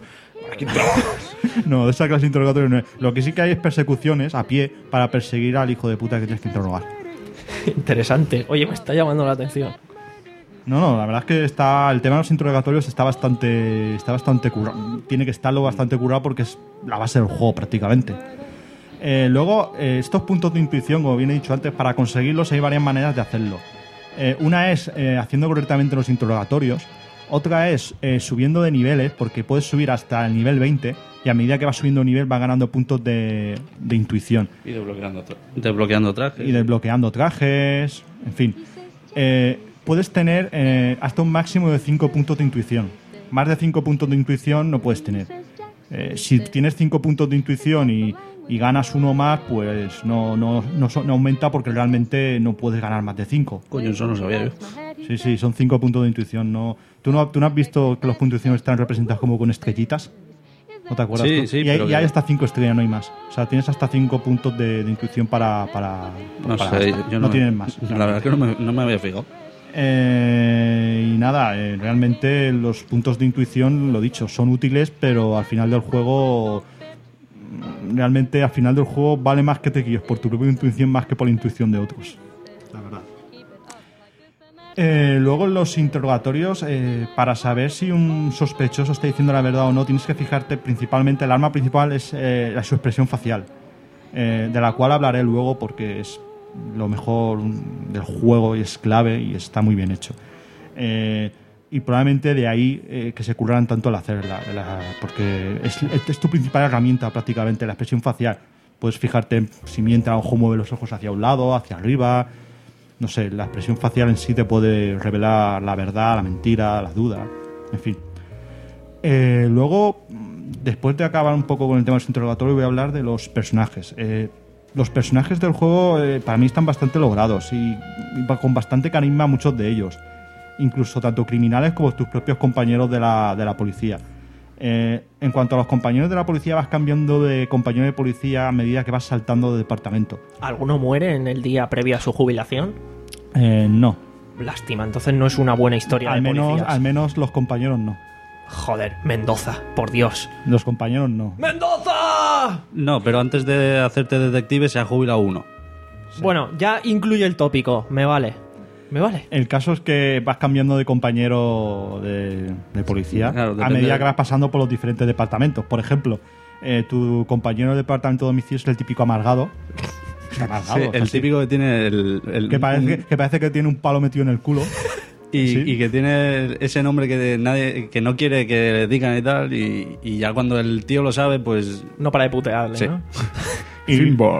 No, de esa clase de interrogatorio no es. Lo que sí que hay es persecuciones a pie para perseguir al hijo de puta que tienes que interrogar.
Interesante. Oye, me está llamando la atención.
No, no, la verdad es que está el tema de los interrogatorios está bastante está bastante currado. Tiene que estarlo bastante curado porque es la base del juego prácticamente. Eh, luego, eh, estos puntos de intuición, como bien he dicho antes, para conseguirlos hay varias maneras de hacerlo. Eh, una es eh, haciendo correctamente los interrogatorios. Otra es eh, subiendo de niveles, porque puedes subir hasta el nivel veinte y a medida que vas subiendo de nivel vas ganando puntos de, de intuición.
Y desbloqueando, tra- desbloqueando trajes.
Y desbloqueando trajes, en fin. Eh, puedes tener eh, hasta un máximo de cinco puntos de intuición. Más de cinco puntos de intuición no puedes tener. Eh, si tienes cinco puntos de intuición y, y ganas uno más, pues no, no, no, so- no aumenta porque realmente no puedes ganar más de cinco.
Coño, eso no sabía yo.
Sí, sí, son cinco puntos de intuición. No, ¿tú, no, ¿Tú no has visto que los puntos de intuición están representados como con estrellitas? ¿No te acuerdas?
Sí,
tú?
sí,
y hay,
pero
y hay
que-
hasta cinco estrellas, no hay más. O sea, tienes hasta cinco puntos de, de intuición para... para,
No
para
sé,
gastar.
yo
no
no,
tienes más.
La verdad es que no me, no me había fijado.
Eh, y nada, eh, realmente los puntos de intuición, lo dicho, son útiles, pero al final del juego, mm, realmente al final del juego vale más que te guíes por tu propia intuición más que por la intuición de otros. La verdad. Eh, luego en los interrogatorios, eh, para saber si un sospechoso está diciendo la verdad o no, tienes que fijarte principalmente, el arma principal es eh, la- su expresión facial, eh, de la cual hablaré luego porque es lo mejor del juego y es clave y está muy bien hecho. Eh, y probablemente de ahí eh, que se curraran tanto al hacerla, la- porque es, es tu principal herramienta prácticamente, la expresión facial. Puedes fijarte en si mientras a ojo mueve los ojos hacia un lado, hacia arriba. No sé, la expresión facial en sí te puede revelar la verdad, la mentira, la duda, en fin. Eh, luego, después de acabar un poco con el tema de los interrogatorios, voy a hablar de los personajes. Eh, los personajes del juego eh, para mí están bastante logrados y, y con bastante carisma muchos de ellos. Incluso tanto criminales como tus propios compañeros de la, de la policía. Eh, en cuanto a los compañeros de la policía, vas cambiando de compañero de policía a medida que vas saltando de departamento.
¿Alguno muere en el día previo a su jubilación?
Eh, no.
Lástima, entonces no es una buena historia
Al
de
menos,
policías.
al menos los compañeros no.
Joder, Mendoza, por Dios.
Los compañeros no.
¡Mendoza!
No, pero antes de hacerte detective se ha jubilado uno.
Bueno, ya incluye el tópico, me vale. Me vale.
El caso es que vas cambiando de compañero de, de policía
Claro,
a
depende
medida
de-
que vas pasando por los diferentes departamentos. Por ejemplo, eh, tu compañero de departamento de domicilio es el típico amargado. Está amargado.
Sí, el
así,
típico que tiene el... el-
que, parece,
un-
que parece que tiene un palo metido en el culo.
y,
sí.
y que tiene ese nombre que de nadie que no quiere que le digan y tal, y, y ya cuando el tío lo sabe, pues...
No para de putearle,
Sí.
¿no?
Y,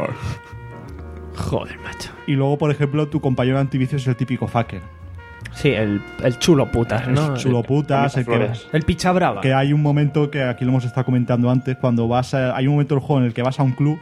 Joder, macho.
y luego, por ejemplo, tu compañero de antivicio es el típico fucker.
Sí, el, el chulo putas, ¿no?
El chulo putas, el que,
flores.
El picha brava.
que hay un momento que aquí lo hemos estado comentando antes, cuando vas a- hay un momento del juego en el que vas a un club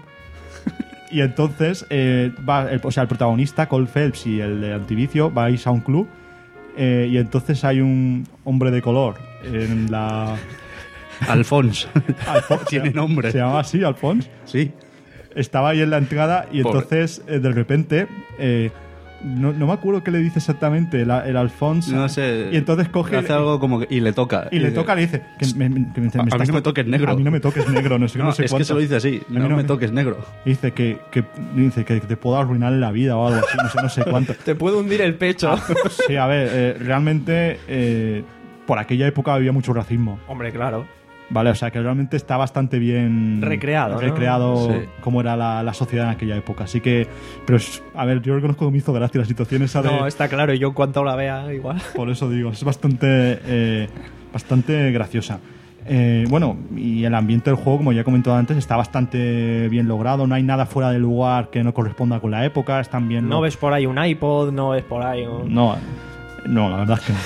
y entonces eh, va, el, o sea, el protagonista, Cole Phelps, y el de antivicio vais a un club eh, y entonces hay un hombre de color en la...
Alphonse.
Alfon-
Tiene
se-
nombre.
Se llama así, Alphonse.
Sí.
Estaba ahí en la entrada y
Pobre.
entonces eh, de repente... eh, no, no me acuerdo qué le dice exactamente el, el Alphonse.
No sé.
Y entonces coge...
Hace algo como que... Y le toca.
Y le
dice,
toca, le dice que me, me- que me- me
A- a mí
estás
no me
to-
toques negro.
A mí no me toques negro, no sé, qué,
No,
no sé
es que
cuánto.
se lo dice así.
A mí
No,
no
me
me-
toques negro.
Y dice que, que, dice que te puedo arruinar la vida o algo así, no sé, no sé cuánto.
Te puede hundir el pecho.
Sí, a ver, eh, realmente eh, por aquella época había mucho racismo,
Hombre, claro.
¿vale? O sea, que realmente está bastante bien
Recreado, ¿no?
recreado
Sí.
cómo era la, la sociedad en aquella época. Así que, pero es- a ver, yo reconozco que me hizo gracia la situación esa de...
No, está claro, y yo en cuanto la vea, igual.
Por eso digo, es bastante, eh, bastante graciosa. Eh, bueno, y el ambiente del juego, como ya he comentado antes, está bastante bien logrado. No hay nada fuera de lugar que no corresponda con la época. Están bien.
No ves por ahí un iPod, no ves por ahí un...
No, no, la verdad es que no.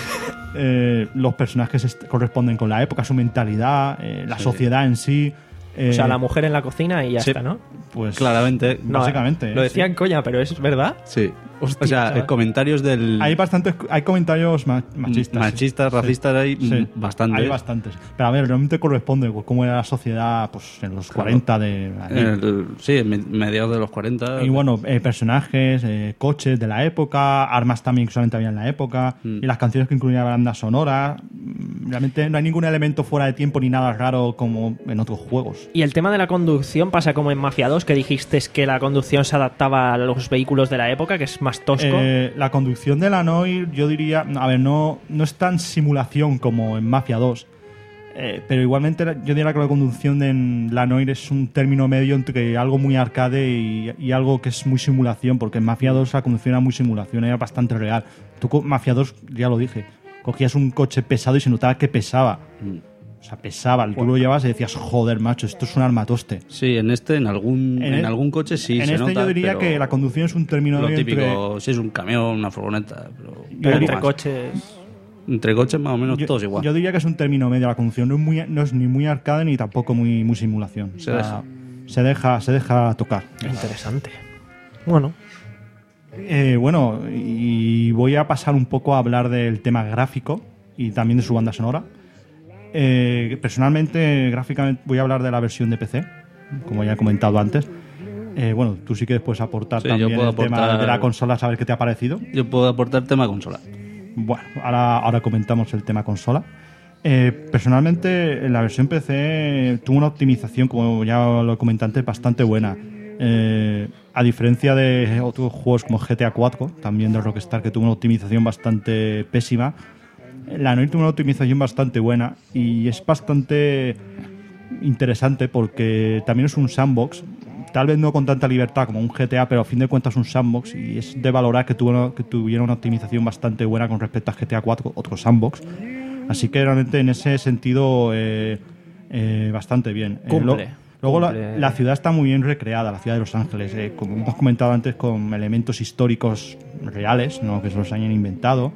Eh, los personajes est- corresponden con la época, su mentalidad, eh, la
Sí.
sociedad en sí. eh,
O sea, la mujer en la cocina y ya
Sí.
está, ¿no?
pues
Claramente.
No,
básicamente.
Lo
eh,
decían
sí.
coña, pero es verdad.
Sí.
Hostia,
o sea,
chaval.
eh, comentarios del...
Hay bastantes, hay comentarios ma- machistas. sí.
Machistas, racistas, hay mm, bastantes.
Hay bastantes. Pero a ver, realmente corresponde con cómo era la sociedad pues en los cuarenta de allí.
El- sí, en me- mediados de los cuarenta.
Y bueno, eh, personajes, eh, coches de la época, armas también que solamente había en la época,
Mm.
y las canciones que incluían banda sonora. Mm, Realmente no hay ningún elemento fuera de tiempo ni nada raro como en otros juegos.
Y el tema de la conducción pasa como en Mafia dos, que dijiste que la conducción se adaptaba a los vehículos de la época, que es más tosco.
Eh, la conducción de la Noir, yo diría, a ver, no, no es tan simulación como en Mafia dos, eh, pero igualmente la- yo diría que la conducción de en la Noir es un término medio entre algo muy arcade y, y algo que es muy simulación, porque en Mafia dos la conducción era muy simulación, era bastante real. Tú con Mafia dos, ya lo dije, cogías un coche pesado y se notaba que pesaba. O sea, pesaba, tú lo llevabas y decías, joder, macho, esto es un armatoste.
Sí, en este, en algún, en
el-
algún coche sí
en
se
este
nota,
yo diría
pero
que la conducción es un término
lo
medio
típico,
entre...
si es un camión, una furgoneta, pero,
pero
poco
entre
más.
coches...
Entre coches más o menos
Yo,
todos igual.
yo diría que es un término medio la conducción, no es, muy, no es ni muy arcade ni tampoco muy, muy simulación.
Se deja.
Se deja, se deja tocar.
Interesante. Bueno,
Eh, bueno, y voy a pasar un poco a hablar del tema gráfico y también de su banda sonora. Eh, personalmente, gráficamente, voy a hablar de la versión de P C, como ya he comentado antes. Eh, bueno, tú sí que puedes aportar
Sí, yo
también
puedo
el tema
aportar-
de la consola, saber qué te ha parecido.
Yo puedo aportar tema consola.
Bueno, ahora, ahora comentamos el tema consola. Eh, personalmente, en la versión P C tuvo una optimización, como ya lo comenté antes, bastante buena. Eh, a diferencia de otros juegos como G T A cuatro, también de Rockstar, que tuvo una optimización bastante pésima, la Noir tuvo una optimización bastante buena y es bastante interesante porque también es un sandbox, tal vez no con tanta libertad como un G T A, pero a fin de cuentas es un sandbox y es de valorar que, tuvo, que tuviera una optimización bastante buena con respecto a G T A cuatro, otro sandbox. Así que realmente en ese sentido eh, eh, bastante bien. Eh,
Cumple.
lo- luego la,
Cumple.
la ciudad está muy bien recreada, la ciudad de Los Ángeles, eh, como hemos comentado antes, con elementos históricos reales, no que se los hayan inventado.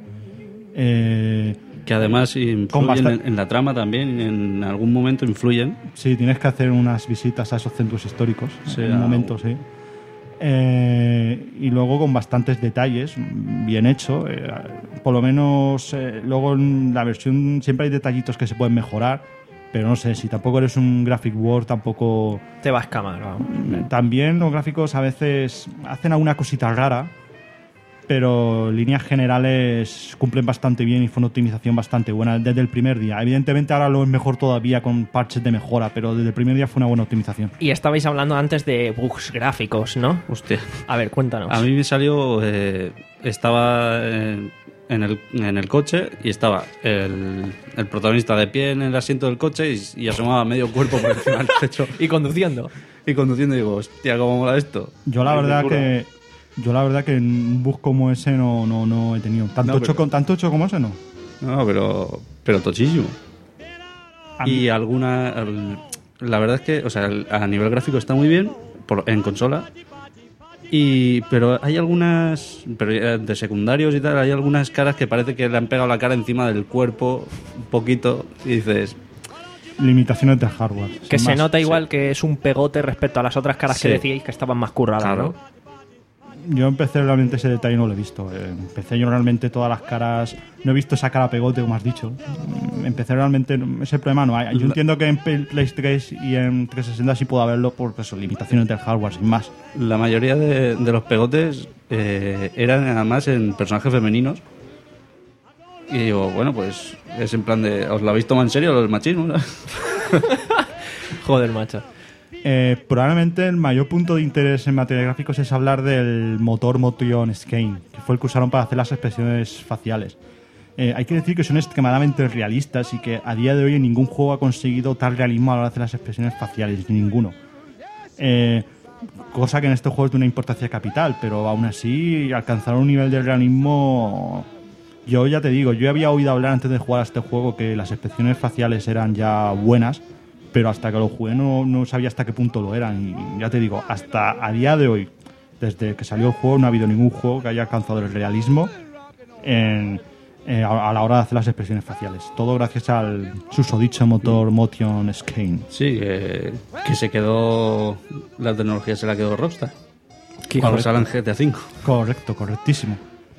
Eh,
Que además influyen
basta-
en, en la trama también, en algún momento influyen.
Sí, tienes que hacer unas visitas a esos centros históricos.
Sí,
en
a-
un momento, sí. Eh, y luego con bastantes detalles, bien hecho. Eh, por lo menos eh, luego en la versión siempre hay detallitos que se pueden mejorar, pero no sé, si tampoco eres un graphic word, tampoco...
Te va a escamar, vamos.
También los gráficos a veces hacen alguna cosita rara, pero en líneas generales cumplen bastante bien y fue una optimización bastante buena desde el primer día. Evidentemente ahora lo es mejor todavía con parches de mejora, pero desde el primer día fue una buena optimización.
Y estabais hablando antes de bugs gráficos, ¿no?
Hostia.
A ver, cuéntanos.
A mí me salió... Eh, estaba en, en, el, en el coche y estaba el, el protagonista de pie en el asiento del coche y, y asomaba medio cuerpo por encima del techo.
Y conduciendo.
Y conduciendo y digo, hostia, ¿cómo mola esto?
Yo la verdad que... Yo la verdad que en un bug como ese no, no, no he tenido. Tanto,
No,
hecho,
pero-
con, tanto hecho como ese no.
No, pero, pero tochísimo.
A mí-
Y alguna... el- La verdad es que, o sea, el- a nivel gráfico está muy bien por, en consola. Y, pero hay algunas... Pero ya de secundarios y tal, hay algunas caras que parece que le han pegado la cara encima del cuerpo un poquito. Y dices...
Limitaciones del hardware.
Que
sin
se
más.
nota igual que es un pegote respecto a las otras caras
Sí.
que decíais que estaban más curradas,
Claro.
¿no?
Yo empecé realmente ese detalle no lo he visto. Eh, Empecé yo realmente todas las caras. No he visto esa cara pegote, como has dicho. Mm, Empecé realmente. Ese problema no hay. Yo
La-
entiendo que en Play tres y en trescientos sesenta sí puedo haberlo por eso, limitaciones del hardware, sin más.
La mayoría de, de los pegotes eh, eran además en personajes femeninos. Y digo, bueno, pues es en plan de... ¿Os lo habéis tomado en serio lo del machismo? ¿no?
Joder, macho.
Eh, probablemente el mayor punto de interés en materiales gráficos es hablar del motor Motion Scan, que fue el que usaron para hacer las expresiones faciales. Eh, hay que decir que son extremadamente realistas y que a día de hoy ningún juego ha conseguido tal realismo a la hora de hacer las expresiones faciales, ninguno. Eh, cosa que en este juego es de una importancia capital, pero aún así alcanzaron un nivel de realismo... Yo ya te digo, yo había oído hablar antes de jugar a este juego que las expresiones faciales eran ya buenas, pero hasta que lo jugué no, no sabía hasta qué punto lo eran. Y ya te digo, hasta a día de hoy, desde que salió el juego, no ha habido ningún juego que haya alcanzado el realismo en, eh, a, a la hora de hacer las expresiones faciales. Todo gracias al susodicho motor Motion Scan.
Sí, que, que se quedó... La tecnología se la quedó Rockstar.
Qué
Cuando
correcto.
sale en G T A cinco.
Correcto, correctísimo.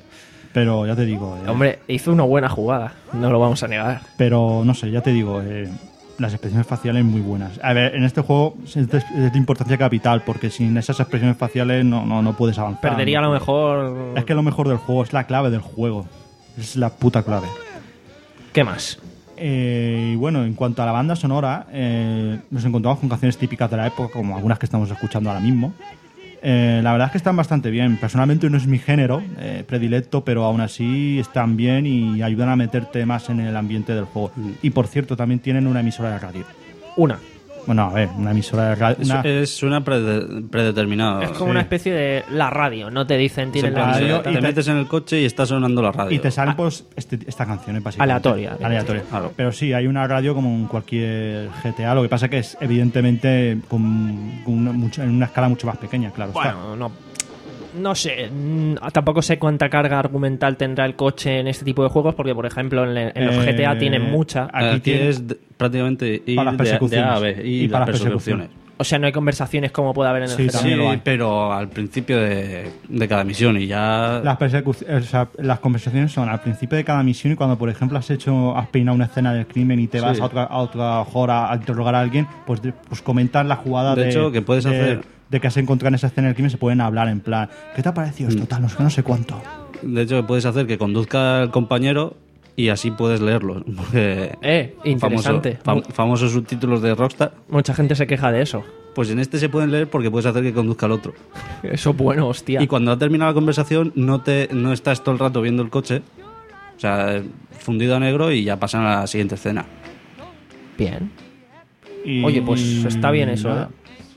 Pero ya te digo... eh,
Hombre, hizo una buena jugada, no lo vamos a negar.
Pero no sé, ya te digo, eh, las expresiones faciales muy buenas. A ver, en este juego es de, es de importancia capital, porque sin esas expresiones faciales no, no, no puedes avanzar.
Perdería a
¿no?
lo mejor...
Es que lo mejor del juego es la clave del juego. Es la puta clave.
¿Qué más?
Eh, y bueno, en cuanto a la banda sonora, eh, nos encontramos con canciones típicas de la época, como algunas que estamos escuchando ahora mismo. Eh, la verdad es que están bastante bien. Personalmente no es mi género eh, predilecto, pero aún así están bien y ayudan a meterte más en el ambiente del juego. Y por cierto, también tienen una emisora de radio.
Una.
Bueno, a ver, una emisora de radio.
Es,
Una,
es una prede- predeterminada.
Es como
sí.
una especie de la radio, no te dicen, tienes
Se
la
pone-
radio
emisora,
y
te
te-
metes en el coche y está sonando la radio.
y te salen pues este, estas canciones básicamente.
Aleatoria.
Aleatoria.
Claro.
Pero sí, hay una radio como en cualquier G T A. Lo que pasa que es evidentemente con, con una, mucho- en una escala mucho más pequeña, claro. está.
Bueno, no, no sé, mm, tampoco sé cuánta carga argumental tendrá el coche en este tipo de juegos, porque por ejemplo en, en los
Eh,
G T A tienen mucha.
aquí
Aquí
tiene-
es de- prácticamente ir
Para las
de, de
persecuciones.
A a B y,
Y para
las
las
persecuciones.
O sea, no hay conversaciones como puede haber en el
Sí,
G T A.
también lo hay.
Sí, pero al principio de, de cada misión y ya...
Las, persecu- o sea, las conversaciones son al principio de cada misión y cuando, por ejemplo, has hecho has peinado una escena del crimen y te
Sí.
vas a otra, a otra hora a interrogar a alguien, pues, de- pues comentan la jugada
De
de,
hecho, que puedes
de-
hacer-
de que has encontrado en esa escena del crimen, se pueden hablar en plan, ¿qué te ha parecido esto? Tal, no sé, qué, no sé cuánto.
De hecho, puedes hacer que conduzca el compañero y así puedes leerlo. Porque
Eh, interesante.
famoso- fam- famosos subtítulos de Rockstar.
Mucha gente se queja de eso.
Pues en este se pueden leer porque puedes hacer que conduzca al otro.
Eso es bueno, hostia.
Y cuando ha terminado la conversación, no te no estás todo el rato viendo el coche. O sea, fundido a negro y ya pasan a la siguiente escena.
Bien.
Y-
Oye, pues está bien eso,
nada.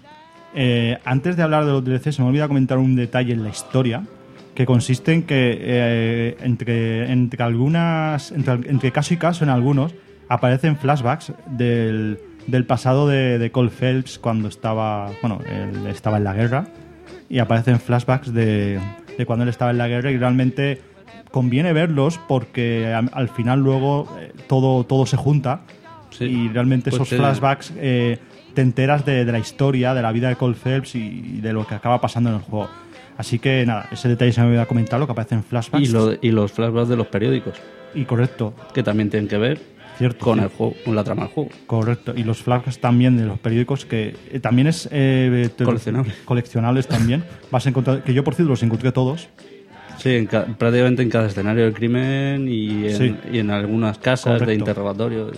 Eh, antes de hablar de los D L C, se me olvida comentar un detalle en la historia que consiste en que eh, entre, entre algunas entre, entre caso y caso en algunos aparecen flashbacks del, del pasado de, de Cole Phelps cuando estaba bueno él estaba en la guerra y aparecen flashbacks de, de cuando él estaba en la guerra y realmente conviene verlos porque a- al final luego eh, todo todo se junta
Sí.
y realmente
Pues
esos
sí.
flashbacks eh, te enteras de, de la historia, de la vida de Cole Phelps y, y de lo que acaba pasando en el juego. Así que nada, ese detalle se me había comentado, lo que aparece en flashbacks.
Y, lo, y los flashbacks de los periódicos.
Y correcto.
Que también tienen que ver
cierto,
con
cierto.
el juego, con la trama del juego.
Correcto. Y los flashbacks también de los periódicos que eh, también es... Eh, te,
Coleccionable.
Coleccionables también. Vas a encontrar, que yo por cierto los encontré todos.
Sí, en ca- prácticamente en cada escenario del crimen y en,
Sí.
y en algunas casas
Correcto.
de interrogatorio.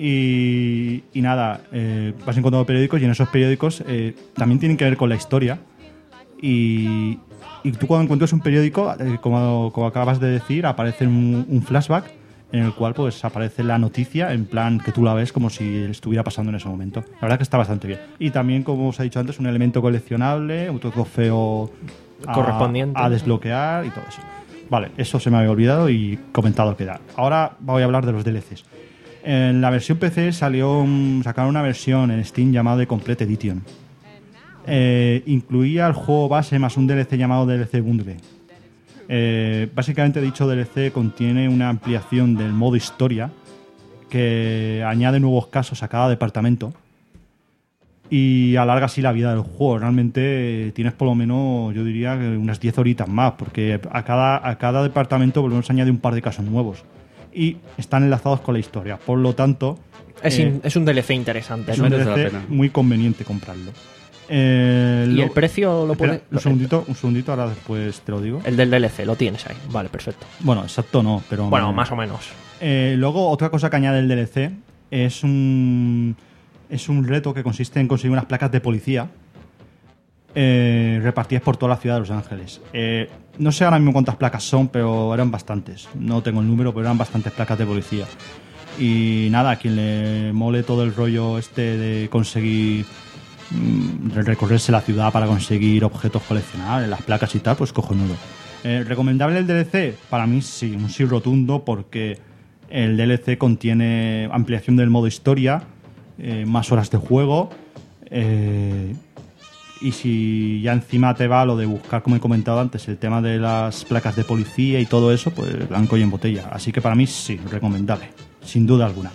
Y, y nada, eh, vas encontrando periódicos y en esos periódicos eh, también tienen que ver con la historia. Y, y tú cuando encuentras un periódico, eh, como, como acabas de decir, aparece un, un flashback en el cual pues aparece la noticia en plan que tú la ves como si estuviera pasando en ese momento. La verdad que está bastante bien. Y también, como os he dicho antes, un elemento coleccionable, un trofeo a,
Correspondiente.
a desbloquear y todo eso. Vale, eso se me había olvidado y comentado queda. Ahora voy a hablar de los D L Cs. En la versión P C salió un- sacaron una versión en Steam llamada The Complete Edition. Eh, incluía el juego base más un D L C llamado D L C Bundle. Eh, básicamente dicho D L C contiene una ampliación del modo historia que añade nuevos casos a cada departamento y alarga así la vida del juego. Realmente eh, tienes por lo menos, yo diría, que unas diez horitas más, porque a cada, a cada departamento por lo menos añade un par de casos nuevos y están enlazados con la historia. Por lo tanto,
Es,
eh,
in- es un D L C interesante.
es
¿no?
un
merece la
D L C
pena.
muy conveniente comprarlo. Eh,
¿Y
lo-
el precio lo
Espera,
pone?
un segundito, un segundito, ahora después te lo digo.
El del D L C, lo tienes ahí. Vale, perfecto.
Bueno, exacto no, pero...
Bueno, más o menos.
Eh, luego, otra cosa que añade el D L C es un, es un reto que consiste en conseguir unas placas de policía eh, repartidas por toda la ciudad de Los Ángeles. Eh, no sé ahora mismo cuántas placas son, pero eran bastantes. No tengo el número, pero eran bastantes placas de policía. Y nada, a quien le mole todo el rollo este de conseguir mm, recorrerse la ciudad para conseguir objetos coleccionables, las placas y tal, pues cojonudo. Eh, ¿Recomendable el D L C? Para mí sí, un sí rotundo, porque el D L C contiene ampliación del modo historia, eh, más horas de juego, eh, y si ya encima te va lo de buscar, como he comentado antes, el tema de las placas de policía y todo eso, pues blanco y en botella. Así que para mí sí, recomendable, sin duda alguna.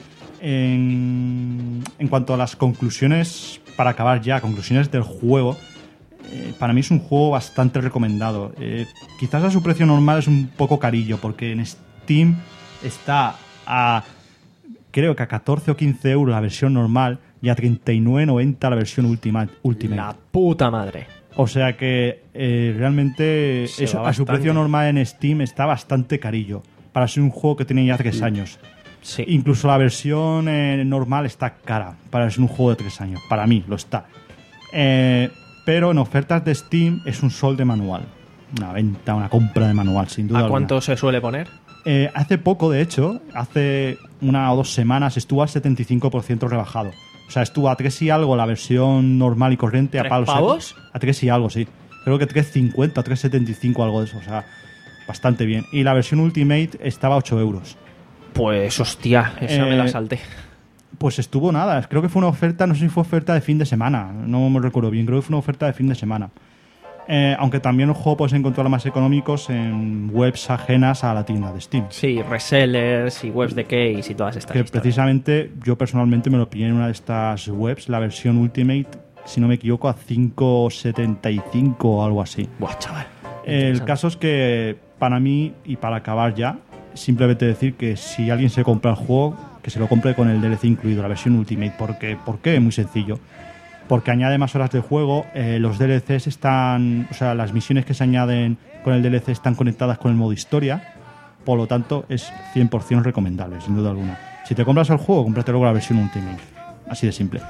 En, en cuanto a las conclusiones, para acabar ya, conclusiones del juego, eh, para mí es un juego bastante recomendado. Eh, quizás a su precio normal es un poco carillo, porque en Steam está a, creo que a catorce o quince euros la versión normal y a treinta y nueve noventa la versión Ultimate. Ultimate.
La puta madre.
O sea que eh, realmente
Se
eso,
va
a su
bastante.
precio normal en Steam está bastante carillo para ser un juego que tiene ya tres años.
Sí.
Incluso la versión eh, normal está cara para ser un juego de tres años. Para mí lo está. Eh, pero en ofertas de Steam es un sol de manual. Una venta, una compra de manual, sin duda
¿A
alguna.
cuánto se suele poner?
Eh, hace poco, de hecho, hace una o dos semanas estuvo al setenta y cinco por ciento rebajado. O sea, estuvo a tres y algo la versión normal y corriente a
¿Tres
palos.
pavos?
secos. A tres y algo, sí. Creo que tres cincuenta, tres setenta y cinco, algo de eso. O sea, bastante bien. Y la versión Ultimate estaba a ocho euros.
Pues hostia, esa me la
Eh,
salté.
Pues estuvo nada. Creo que fue una oferta, no sé si fue oferta de fin de semana. No me recuerdo bien. Creo que fue una oferta de fin de semana. Eh, aunque también el juego puedes encontrarlo más económicos en webs ajenas a la tienda de Steam.
Sí, resellers y webs de case y todas estas
Que
historias.
precisamente yo personalmente me lo pillé en una de estas webs, la versión Ultimate, si no me equivoco, a cinco setenta y cinco o algo así.
Buah, chaval.
El
Interesante.
caso es que para mí, y para acabar ya, simplemente decir que si alguien se compra el juego, que se lo compre con el D L C incluido, la versión Ultimate. Porque, ¿Por qué? Muy sencillo. Porque añade más horas de juego, eh, los D L Cs están, o sea, las misiones que se añaden con el D L C están conectadas con el modo historia, por lo tanto es cien por ciento recomendable, sin duda alguna. Si te compras el juego, cómprate luego la versión Ultimate, así de simple.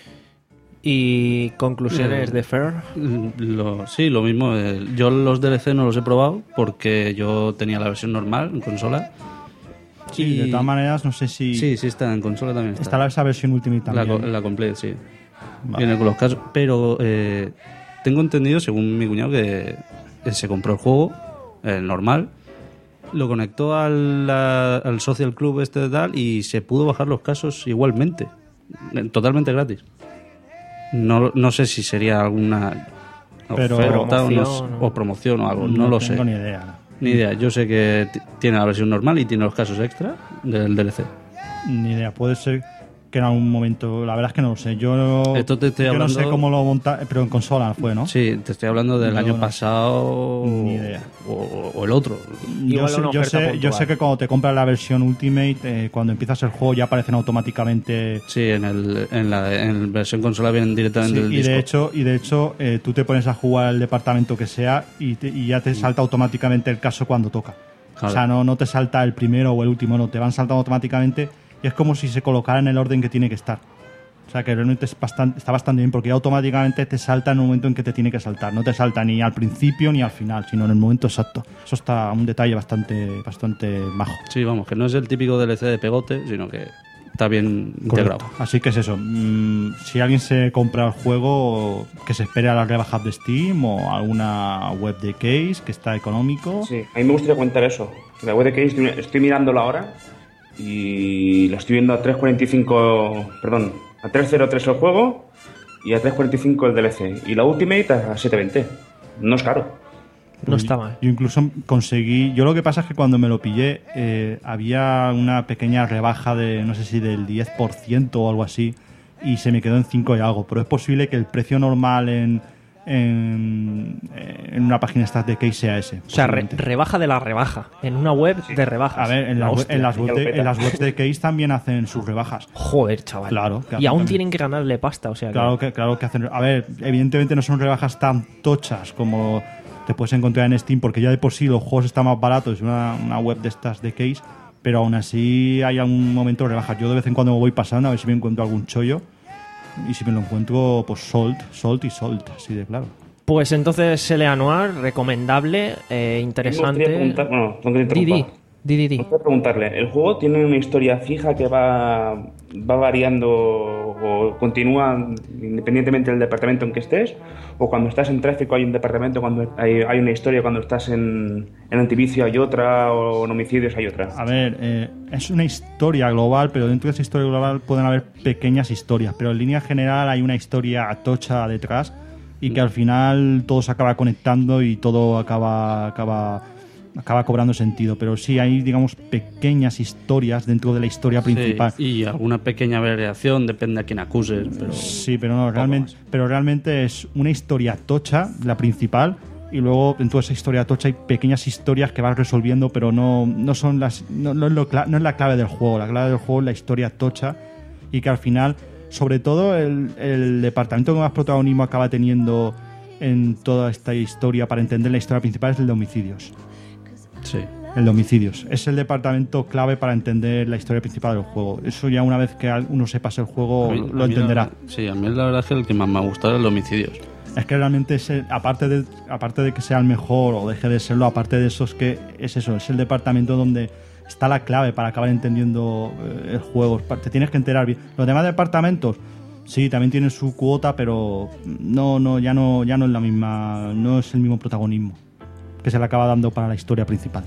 ¿Y conclusiones
Eh,
de Fer?
Lo- sí, lo mismo. eh, Yo los D L C no los he probado porque yo tenía la versión normal en consola.
Sí,
Y-
de todas maneras, no sé si
Sí, sí está en consola también. Está,
está la- esa versión Ultimate
la,
también.
co- la complete, sí.
Vale.
Viene con los casos. Pero eh, tengo entendido, según mi cuñado, que eh, se compró el juego, el normal, lo conectó al, la- al Social Club este de tal y se pudo bajar los casos igualmente. eh, Totalmente gratis. No, no sé si sería alguna
Pero-
oferta o, no-
Promoción, ¿no?
o promoción o algo, no, lo sé.
tengo ni idea.
Ni idea. Yo sé que t- tiene la versión normal y tiene los casos extra del D L C.
Ni idea. Puede ser que era un momento, la verdad es que no lo sé. Yo,
Esto te estoy
yo
hablando-
no sé cómo lo monta, pero en consola fue, ¿no?
Sí, te estoy hablando del
Yo
año
no-
pasado
Ni idea.
O, o el otro.
Yo
Igual
sé,
una
yo,
oferta
sé, yo
puntual.
sé que cuando te compras la versión Ultimate, eh, cuando empiezas el juego ya aparecen automáticamente.
Sí, en, el, en, la, en la versión consola vienen directamente
Sí,
del
y
disco.
de hecho, y de hecho eh, tú te pones a jugar al departamento que sea y, te- y ya te salta automáticamente el caso cuando toca.
Claro.
O sea, no, no te salta el primero o el último, no, te van saltando automáticamente y es como si se colocara en el orden que tiene que estar. O sea, que realmente es bastante, está bastante bien porque ya automáticamente te salta en el momento en que te tiene que saltar. No te salta ni al principio ni al final, sino en el momento exacto. Eso está un detalle bastante, bastante majo.
Sí, vamos, que no es el típico D L C de pegote, sino que está bien integrado.
Correcto. Así que es eso. Mm, si alguien se compra el juego, que se espere a las rebajas de Steam o alguna web de Case que está económico.
Sí, a mí me gustaría comentar eso. La web de Case estoy, estoy mirándola ahora y la estoy viendo a tres cuarenta y cinco, perdón, a tres cero tres el juego y a tres cuarenta y cinco el D L C. Y la Ultimate a siete veinte. No es caro.
No está mal.
Yo incluso conseguí. Yo lo que pasa es que cuando me lo pillé, eh, había una pequeña rebaja de, no sé si del diez por ciento o algo así, y se me quedó en cinco y algo. Pero es posible que el precio normal en, en, en una página estas de Case sea ese.
O sea, re-
posiblemente.
rebaja de la rebaja. En una web de rebajas.
A ver, en,
La
las we-
hostia.
en, las
ya
web
lo
de,
peta.
en las webs de Case también hacen sus rebajas.
Joder, chaval.
Claro, que
Y
hacen
aún
también.
tienen que ganarle pasta, o sea. que-
Claro que, claro que hacen. A ver, evidentemente no son rebajas tan tochas como te puedes encontrar en Steam, porque ya de por sí los juegos están más baratos, es una, una web de estas de Case, pero aún así hay algún momento de rebajas. Yo de vez en cuando me voy pasando a ver si me encuentro algún chollo, y si me lo encuentro, pues sold, sold y sold, así de claro.
Pues entonces L A Noir, recomendable, eh,
Me
interesante.
gustaría preguntar, bueno, tengo que te
Di, di,
interrumpa.
di, di, di.
Me gustaría preguntarle, ¿el juego tiene una historia fija que va, va variando o continúa independientemente del departamento en que estés? ¿O cuando estás en tráfico hay un departamento, cuando hay, hay una historia, cuando estás en, en antivicio hay otra, o en homicidios hay otra?
A ver, eh, es una historia global, pero dentro de esa historia global pueden haber pequeñas historias, pero en línea general hay una historia tocha detrás y que al final todo se acaba conectando y todo acaba acaba acaba cobrando sentido, pero sí hay, digamos, pequeñas historias dentro de la historia principal.
Sí, y alguna pequeña variación, depende a quién acuses. Pero...
Sí, pero no, realmente, pero realmente es una historia tocha, la principal, y luego dentro de esa historia tocha hay pequeñas historias que vas resolviendo, pero no, no son las no, no es lo cla- no es la clave del juego. La clave del juego es la historia tocha, y que al final, sobre todo, el, el departamento que más protagonismo acaba teniendo en toda esta historia para entender la historia principal es el de homicidios.
Sí.
El de homicidios. Es el departamento clave para entender la historia principal del juego. Eso ya una vez que uno se pase el juego
A mí-
lo
a mí la
entenderá.
verdad- sí, a mí la verdad es que el que más me ha gustado es el de homicidios.
Es que realmente es el- aparte de aparte de que sea el mejor o deje de serlo, aparte de eso es que es eso, es el departamento donde está la clave para acabar entendiendo eh, el juego. Te tienes que enterar bien. Los demás departamentos sí, también tienen su cuota, pero no no ya no ya no es la misma, no es el mismo protagonismo que se le acaba dando para la historia principal.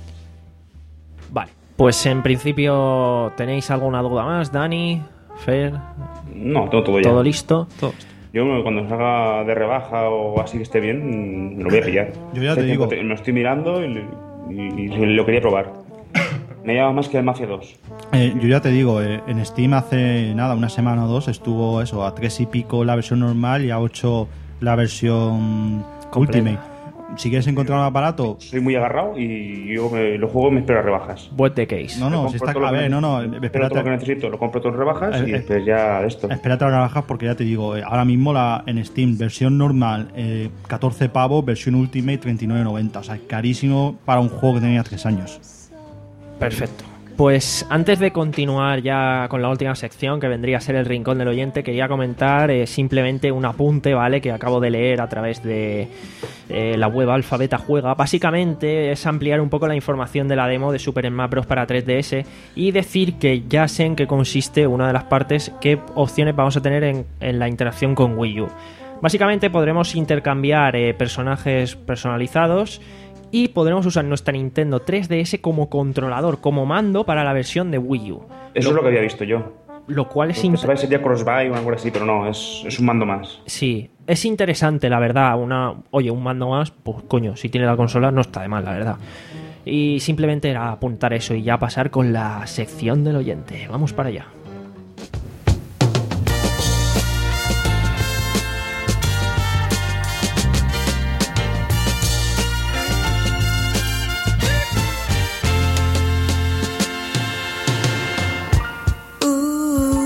Vale. Pues en principio, ¿tenéis alguna duda más, Dani? Fer,
No, tengo todo ya.
¿todo listo?
Yo cuando salga de rebaja o así que esté bien, me lo voy a pillar.
Yo ya te
Hace tiempo
digo.
Me lo estoy mirando y, y- y lo quería probar. Me llama más que el Mafia dos.
Eh, yo ya te digo, eh, en Steam hace nada, una semana o dos estuvo eso, a tres y pico la versión normal y a ocho la versión
Completa.
Ultimate. Si quieres encontrar un aparato,
Soy muy agarrado y yo me, los juegos me espero a rebajas.
Web de Case.
no, no,
Lo
si
compro
está
todo lo
a
que
ver, no, no,
necesito. Espero todo lo que
espérate,
necesito, lo compro todo en rebajas
Eh,
y
eh,
después ya de esto.
espérate a las rebajas porque ya te digo, eh, ahora mismo la en Steam versión normal eh, catorce pavos, versión Ultimate treinta y nueve noventa, o sea, carísimo para un juego que tenía tres años.
Perfecto. Pues antes de continuar ya con la última sección, que vendría a ser el rincón del oyente, quería comentar eh, simplemente un apunte, ¿vale? Que acabo de leer a través de eh, la web Alfa Beta Juega. Básicamente es ampliar un poco la información de la demo de Super Smash Bros. Para tres D S y decir que ya sé en qué consiste una de las partes, qué opciones vamos a tener en, en la interacción con Wii U. Básicamente podremos intercambiar eh, personajes personalizados y podremos usar nuestra Nintendo tres D S como controlador, como mando para la versión de Wii U.
Eso es lo que había visto yo.
Lo cual es
Pensaba
interesante.
que sería crossbuy o algo así, pero no, es, es un mando más.
Sí, es interesante, la verdad. Una, oye, un mando más, pues coño, si tiene la consola no está de mal, la verdad. Y simplemente era apuntar eso y ya pasar con la sección del oyente. Vamos para allá.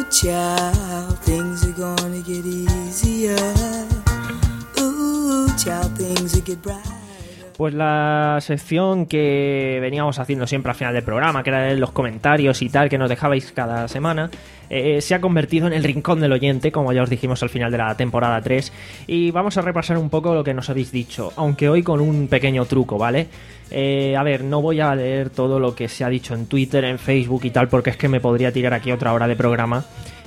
child, things are gonna get easier. Ooh, child, things will get brighter.
Pues la sección que veníamos haciendo siempre al final del programa, que era de los comentarios y tal, que nos dejabais cada semana, eh, se ha convertido en el rincón del oyente, como ya os dijimos al final de la temporada tres, y vamos a repasar un poco lo que nos habéis dicho, aunque hoy con un pequeño truco, ¿vale? Eh, a ver, no voy a leer todo lo que se ha dicho en Twitter, en Facebook y tal, porque es que me podría tirar aquí otra hora de programa,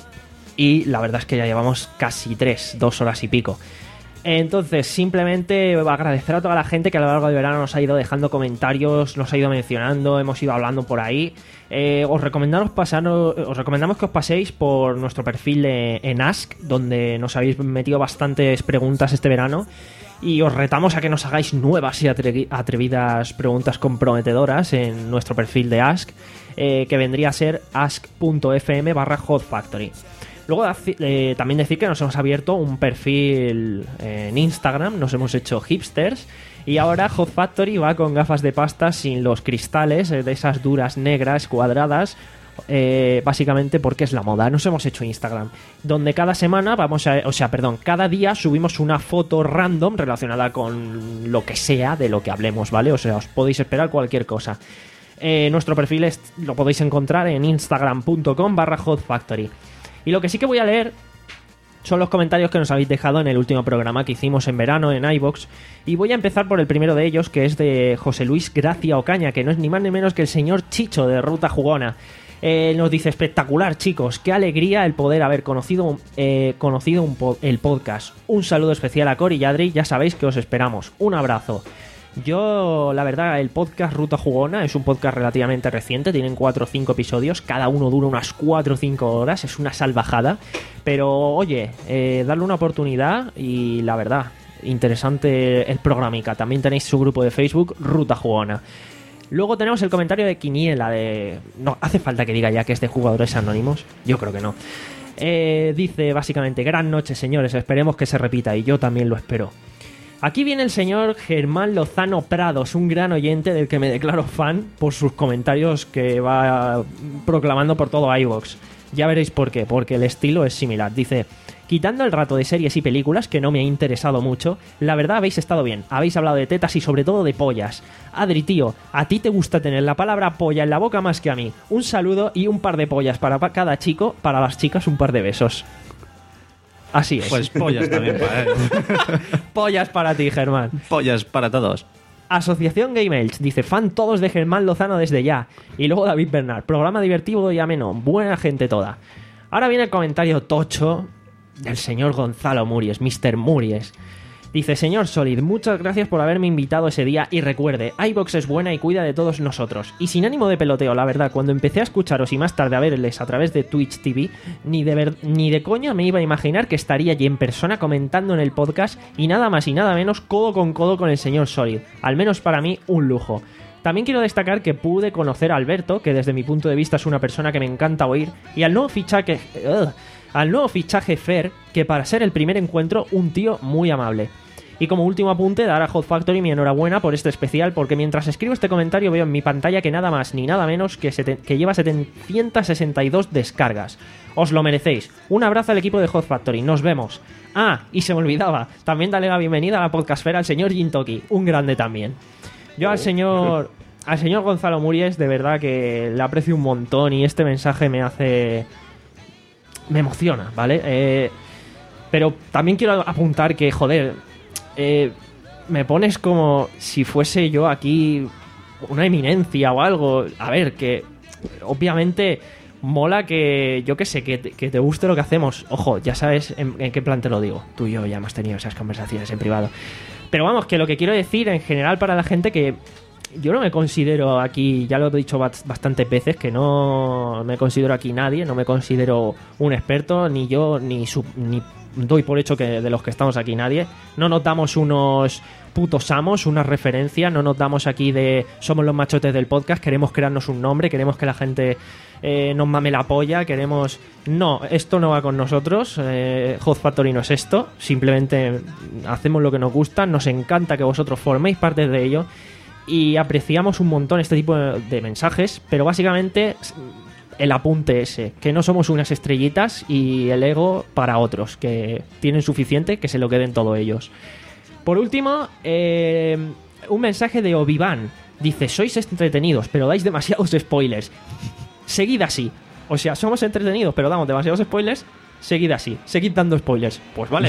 y la verdad es que ya llevamos casi tres, dos horas y pico. Entonces, simplemente agradecer a toda la gente que a lo largo del verano nos ha ido dejando comentarios, nos ha ido mencionando, hemos ido hablando por ahí. Eh, os, recomendamos pasar, os recomendamos que os paséis por nuestro perfil de, en Ask, donde nos habéis metido bastantes preguntas este verano. Y os retamos a que nos hagáis nuevas y atrevi- atrevidas preguntas comprometedoras en nuestro perfil de Ask, eh, que vendría a ser ask.fm barra Hot Factory. Luego eh, también decir que nos hemos abierto un perfil eh, en Instagram, nos hemos hecho hipsters, y ahora Hot Factory va con gafas de pasta sin los cristales, eh, de esas duras negras cuadradas, eh, básicamente porque es la moda. Nos hemos hecho Instagram, donde cada semana vamos a, o sea, perdón, cada día subimos una foto random relacionada con lo que sea de lo que hablemos, ¿vale? O sea, os podéis esperar cualquier cosa. Eh, nuestro perfil es, lo podéis encontrar en instagram.com barra Hot Factory. Y lo que sí que voy a leer son los comentarios que nos habéis dejado en el último programa que hicimos en verano en iVoox. Y voy a empezar por el primero de ellos, que es de José Luis Gracia Ocaña, que no es ni más ni menos que el señor Chicho de Ruta Jugona. Eh, nos dice: espectacular, chicos, qué alegría el poder haber conocido, eh, conocido un po- el podcast. Un saludo especial a Cori y Adri, ya sabéis que os esperamos. Un abrazo. Yo, la verdad, el podcast Ruta Jugona es un podcast relativamente reciente, tienen cuatro o cinco episodios, cada uno dura unas cuatro o cinco horas, es una salvajada, pero oye, eh, darle una oportunidad y la verdad, interesante el programica. También tenéis su grupo de Facebook, Ruta Jugona. Luego tenemos el comentario de Quiniela, de... No, hace falta que diga ya que es de Jugadores Anónimos, yo creo que no. Eh, dice básicamente: gran noche, señores, esperemos que se repita, y yo también lo espero. Aquí viene el señor Germán Lozano Prados, un gran oyente del que me declaro fan por sus comentarios que va proclamando por todo iVoox. Ya veréis por qué, porque el estilo es similar. Dice: quitando el rato de series y películas, que no me ha interesado mucho, la verdad habéis estado bien. Habéis hablado de tetas y sobre todo de pollas. Adri, tío, a ti te gusta tener la palabra polla en la boca más que a mí. Un saludo y un par de pollas para cada chico, para las chicas un par de besos. Así es.
Pues pollas también para él.
Pollas para ti, Germán.
Pollas para todos.
Asociación Game Elch dice: fan todos de Germán Lozano desde ya. Y luego David Bernard: programa divertido y ameno, buena gente toda. Ahora viene el comentario tocho del señor Gonzalo Muries, mister Muries. Dice: señor Solid, muchas gracias por haberme invitado ese día, y recuerde, iVoox es buena y cuida de todos nosotros. Y sin ánimo de peloteo, la verdad, cuando empecé a escucharos y más tarde a verles a través de Twitch T V, ni de, ver, ni de coña me iba a imaginar que estaría allí en persona comentando en el podcast, y nada más y nada menos codo con codo con el señor Solid. Al menos para mí, un lujo. También quiero destacar que pude conocer a Alberto, que desde mi punto de vista es una persona que me encanta oír, y al nuevo fichaje... Ugh, al nuevo fichaje Fer, que para ser el primer encuentro, un tío muy amable. Y como último apunte, dar a Hot Factory mi enhorabuena por este especial, porque mientras escribo este comentario veo en mi pantalla que nada más ni nada menos que, sete- que lleva setecientas sesenta y dos descargas. Os lo merecéis. Un abrazo al equipo de Hot Factory, nos vemos. Ah, y se me olvidaba, también dale la bienvenida a la podcastfera al señor Jintoki, un grande también. Yo al señor... Al señor Gonzalo Muries, de verdad que le aprecio un montón, y este mensaje me hace... me emociona, ¿vale? Eh, pero también quiero apuntar que, joder, eh, me pones como si fuese yo aquí una eminencia o algo. A ver, que obviamente mola que, yo qué sé, que, que te guste lo que hacemos. Ojo, ya sabes en, en qué plan te lo digo. Tú y yo ya hemos tenido esas conversaciones en privado. Pero vamos, que lo que quiero decir en general para la gente, que yo no me considero aquí, ya lo he dicho bastantes veces, que no me considero aquí nadie, no me considero un experto, ni yo, ni, sub, ni doy por hecho que de los que estamos aquí nadie. No nos damos unos putos amos, una referencia, no nos damos aquí de somos los machotes del podcast, queremos crearnos un nombre, queremos que la gente eh, nos mame la polla, queremos... No, esto no va con nosotros, eh, Hot Factory no es esto, simplemente hacemos lo que nos gusta, nos encanta que vosotros forméis parte de ello, y apreciamos un montón este tipo de mensajes, pero básicamente el apunte ese, que no somos unas estrellitas y el ego para otros, que tienen suficiente, que se lo queden todos ellos. Por último, eh, un mensaje de Obi-Wan. Dice, sois entretenidos, pero dais demasiados spoilers. Seguid así. O sea, somos entretenidos, pero damos demasiados spoilers. Seguid así. Seguid dando spoilers. Pues vale.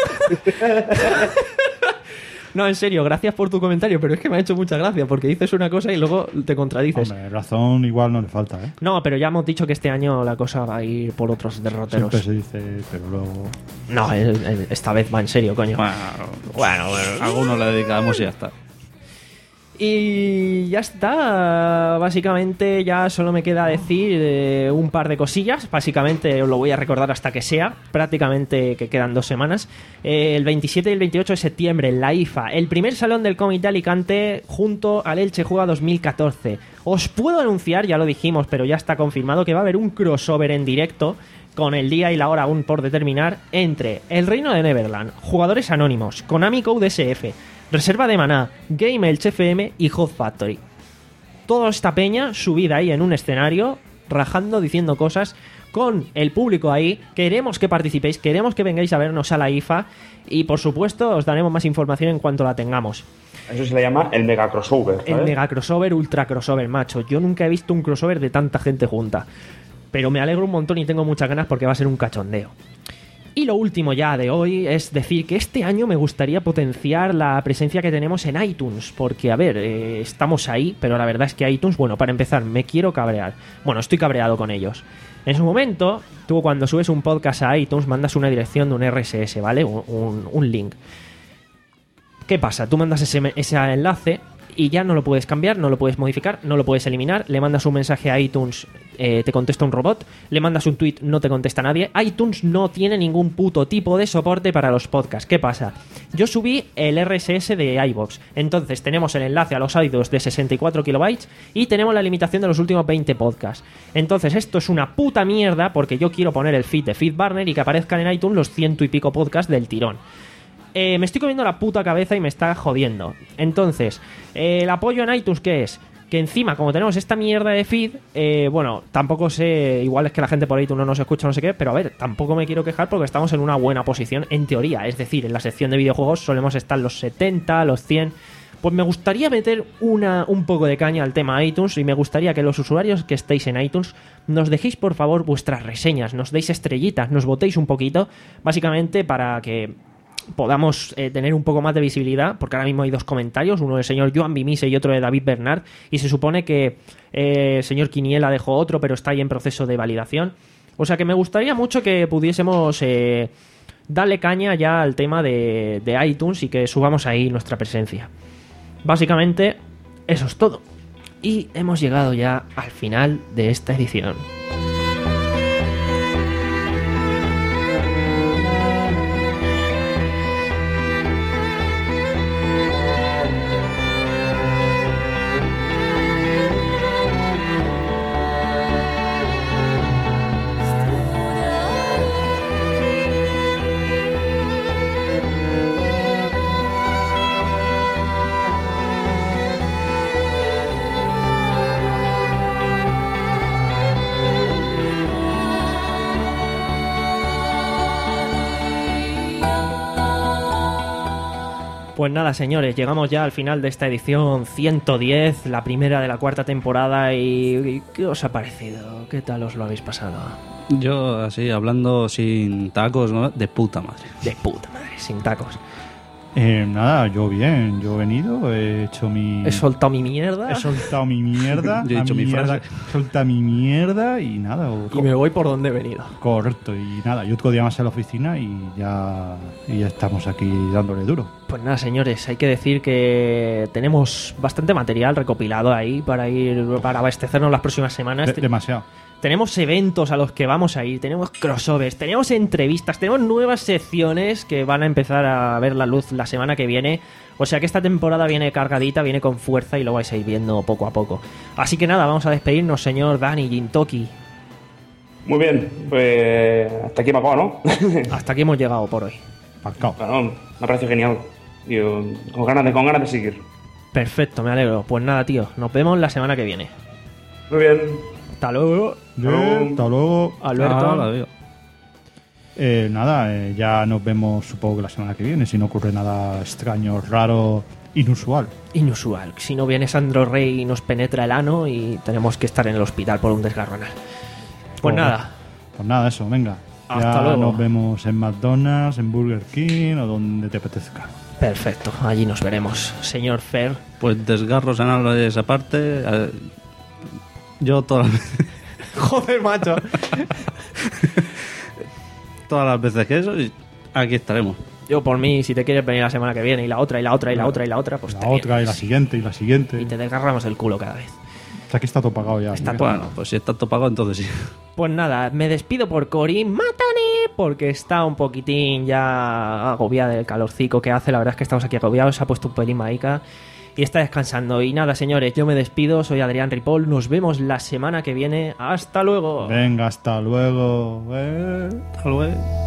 No, en serio, gracias por tu comentario, pero es que me ha hecho mucha gracia porque dices una cosa y luego te contradices.
Hombre, razón igual no le falta, ¿eh?
No, pero ya hemos dicho que este año la cosa va a ir por otros derroteros.
Siempre se dice, pero luego...
No, el- el- esta vez va en serio, coño.
Bueno,
Bueno, bueno.
algunos le dedicamos y ya está.
Y ya está. Básicamente ya solo me queda decir eh, un par de cosillas. Básicamente os lo voy a recordar hasta que sea. Prácticamente que quedan dos semanas. Eh, el veintisiete y el veintiocho de septiembre en la I F A, el primer salón del cómic de Alicante junto al Elche Juega dos mil catorce. Os puedo anunciar, ya lo dijimos, pero ya está confirmado, que va a haber un crossover en directo con el día y la hora aún por determinar entre El Reino de Neverland, Jugadores Anónimos, Konami Code S F, Reserva de Maná, Game Elche F M y Hot Factory. Toda esta peña subida ahí en un escenario, rajando, diciendo cosas, con el público ahí. Queremos que participéis, queremos que vengáis a vernos a la I F A y por supuesto os daremos más información en cuanto la tengamos.
Eso se le llama el mega crossover, ¿sabes?
El mega crossover, ultra crossover, macho. Yo nunca he visto un crossover de tanta gente junta. Pero me alegro un montón y tengo muchas ganas porque va a ser un cachondeo. Y lo último ya de hoy es decir que este año me gustaría potenciar la presencia que tenemos en iTunes. Porque, a ver, eh, estamos ahí, pero la verdad es que iTunes, bueno, para empezar, me quiero cabrear. Bueno, estoy cabreado con ellos. En su momento, tú cuando subes un podcast a iTunes mandas una dirección de un R S S, ¿vale? Un, un, un link. ¿Qué pasa? Tú mandas ese, ese enlace y ya no lo puedes cambiar, no lo puedes modificar, no lo puedes eliminar. Le mandas un mensaje a iTunes, eh, te contesta un robot. Le mandas un tweet, no te contesta nadie. iTunes no tiene ningún puto tipo de soporte para los podcasts. ¿Qué pasa? Yo subí el R S S de iVoox. Entonces tenemos el enlace a los audios de sesenta y cuatro kilobytes y tenemos la limitación de los últimos veinte podcasts. Entonces esto es una puta mierda porque yo quiero poner el feed de FeedBurner y que aparezcan en iTunes los ciento y pico podcasts del tirón. Eh, me estoy comiendo la puta cabeza y me está jodiendo. Entonces, eh, el apoyo en iTunes, ¿qué es? Que encima, como tenemos esta mierda de feed, eh, bueno, tampoco sé, igual es que la gente por iTunes no nos escucha, no sé qué, pero a ver, tampoco me quiero quejar porque estamos en una buena posición en teoría. Es decir, en la sección de videojuegos solemos estar los setenta, los cien... Pues me gustaría meter una, un poco de caña al tema iTunes y me gustaría que los usuarios que estéis en iTunes nos dejéis por favor vuestras reseñas, nos deis estrellitas, nos votéis un poquito, básicamente para que podamos eh, tener un poco más de visibilidad, porque ahora mismo hay dos comentarios, uno del señor Joan Bimise y otro de David Bernard, y se supone que eh, el señor Quiniela dejó otro, pero está ahí en proceso de validación. O sea que me gustaría mucho que pudiésemos eh, darle caña ya al tema de, de iTunes y que subamos ahí nuestra presencia. Básicamente, eso es todo. Y hemos llegado ya al final de esta edición. Pues nada, señores, llegamos ya al final de esta edición ciento diez, la primera de la cuarta temporada. ¿Y, y qué os ha parecido? ¿Qué tal os lo habéis pasado?
Yo, así, hablando sin tacos, ¿no? De puta madre.
De puta madre, sin tacos.
Eh, nada, yo bien, yo he venido, he hecho mi...
He soltado mi mierda.
He soltado mi mierda.
Yo he
la
dicho mi
mierda,
frase.
He soltado mi mierda y nada. o-
Y me voy por donde he venido.
Correcto, y nada, yo otro día más a la oficina y ya, y ya estamos aquí dándole duro.
Pues nada, señores, hay que decir que tenemos bastante material recopilado ahí para ir para abastecernos las próximas semanas.
De- demasiado.
Tenemos eventos a los que vamos a ir, tenemos crossovers, tenemos entrevistas, tenemos nuevas secciones que van a empezar a ver la luz la semana que viene. O sea que esta temporada viene cargadita, viene con fuerza y lo vais a ir viendo poco a poco. Así que nada, vamos a despedirnos, señor Dani Gintoki.
Muy bien, pues hasta aquí me acabo, ¿no?
Hasta aquí hemos llegado por hoy.
Marcao.
Bueno, me parece genial. Yo, con, ganas de, con ganas de seguir.
Perfecto, me alegro. Pues nada, tío, nos vemos la semana que viene.
Muy bien.
Hasta Hasta luego.
Eh, hasta luego.
Alberto.
Ah, la veo.
Eh, nada, eh, ya nos vemos supongo que la semana que viene, si no ocurre nada extraño, raro, inusual.
Inusual. Si no viene Sandro Rey y nos penetra el ano y tenemos que estar en el hospital por un desgarro anal. Pues
Joder.
nada.
Pues nada, eso, venga.
Hasta
ya
luego.
nos vemos en McDonald's, en Burger King o donde te apetezca.
Perfecto, allí nos veremos. Señor Fer.
Pues desgarros anales aparte. eh, yo todas las,
Joder, macho.
todas las veces que eso, y aquí estaremos.
Yo por mí, si te quieres venir la semana que viene y la otra y la otra y la otra y la otra, pues
La
te
otra y
vienes.
la siguiente y la siguiente.
Y te desgarramos el culo cada vez.
O sea, que está todo pagado ya.
Está
¿sí?
todo-
Bueno, pues si está todo pagado, entonces sí.
Pues nada, me despido por Cori. ¡Mátane! Porque está un poquitín ya agobiada del calorcico que hace. La verdad es que estamos aquí agobiados. Se ha puesto un pelín maica y está descansando. Y nada, señores, yo me despido. Soy Adrián Ripoll. Nos vemos la semana que viene. ¡Hasta luego!
Venga, hasta luego. Eh.
Hasta luego.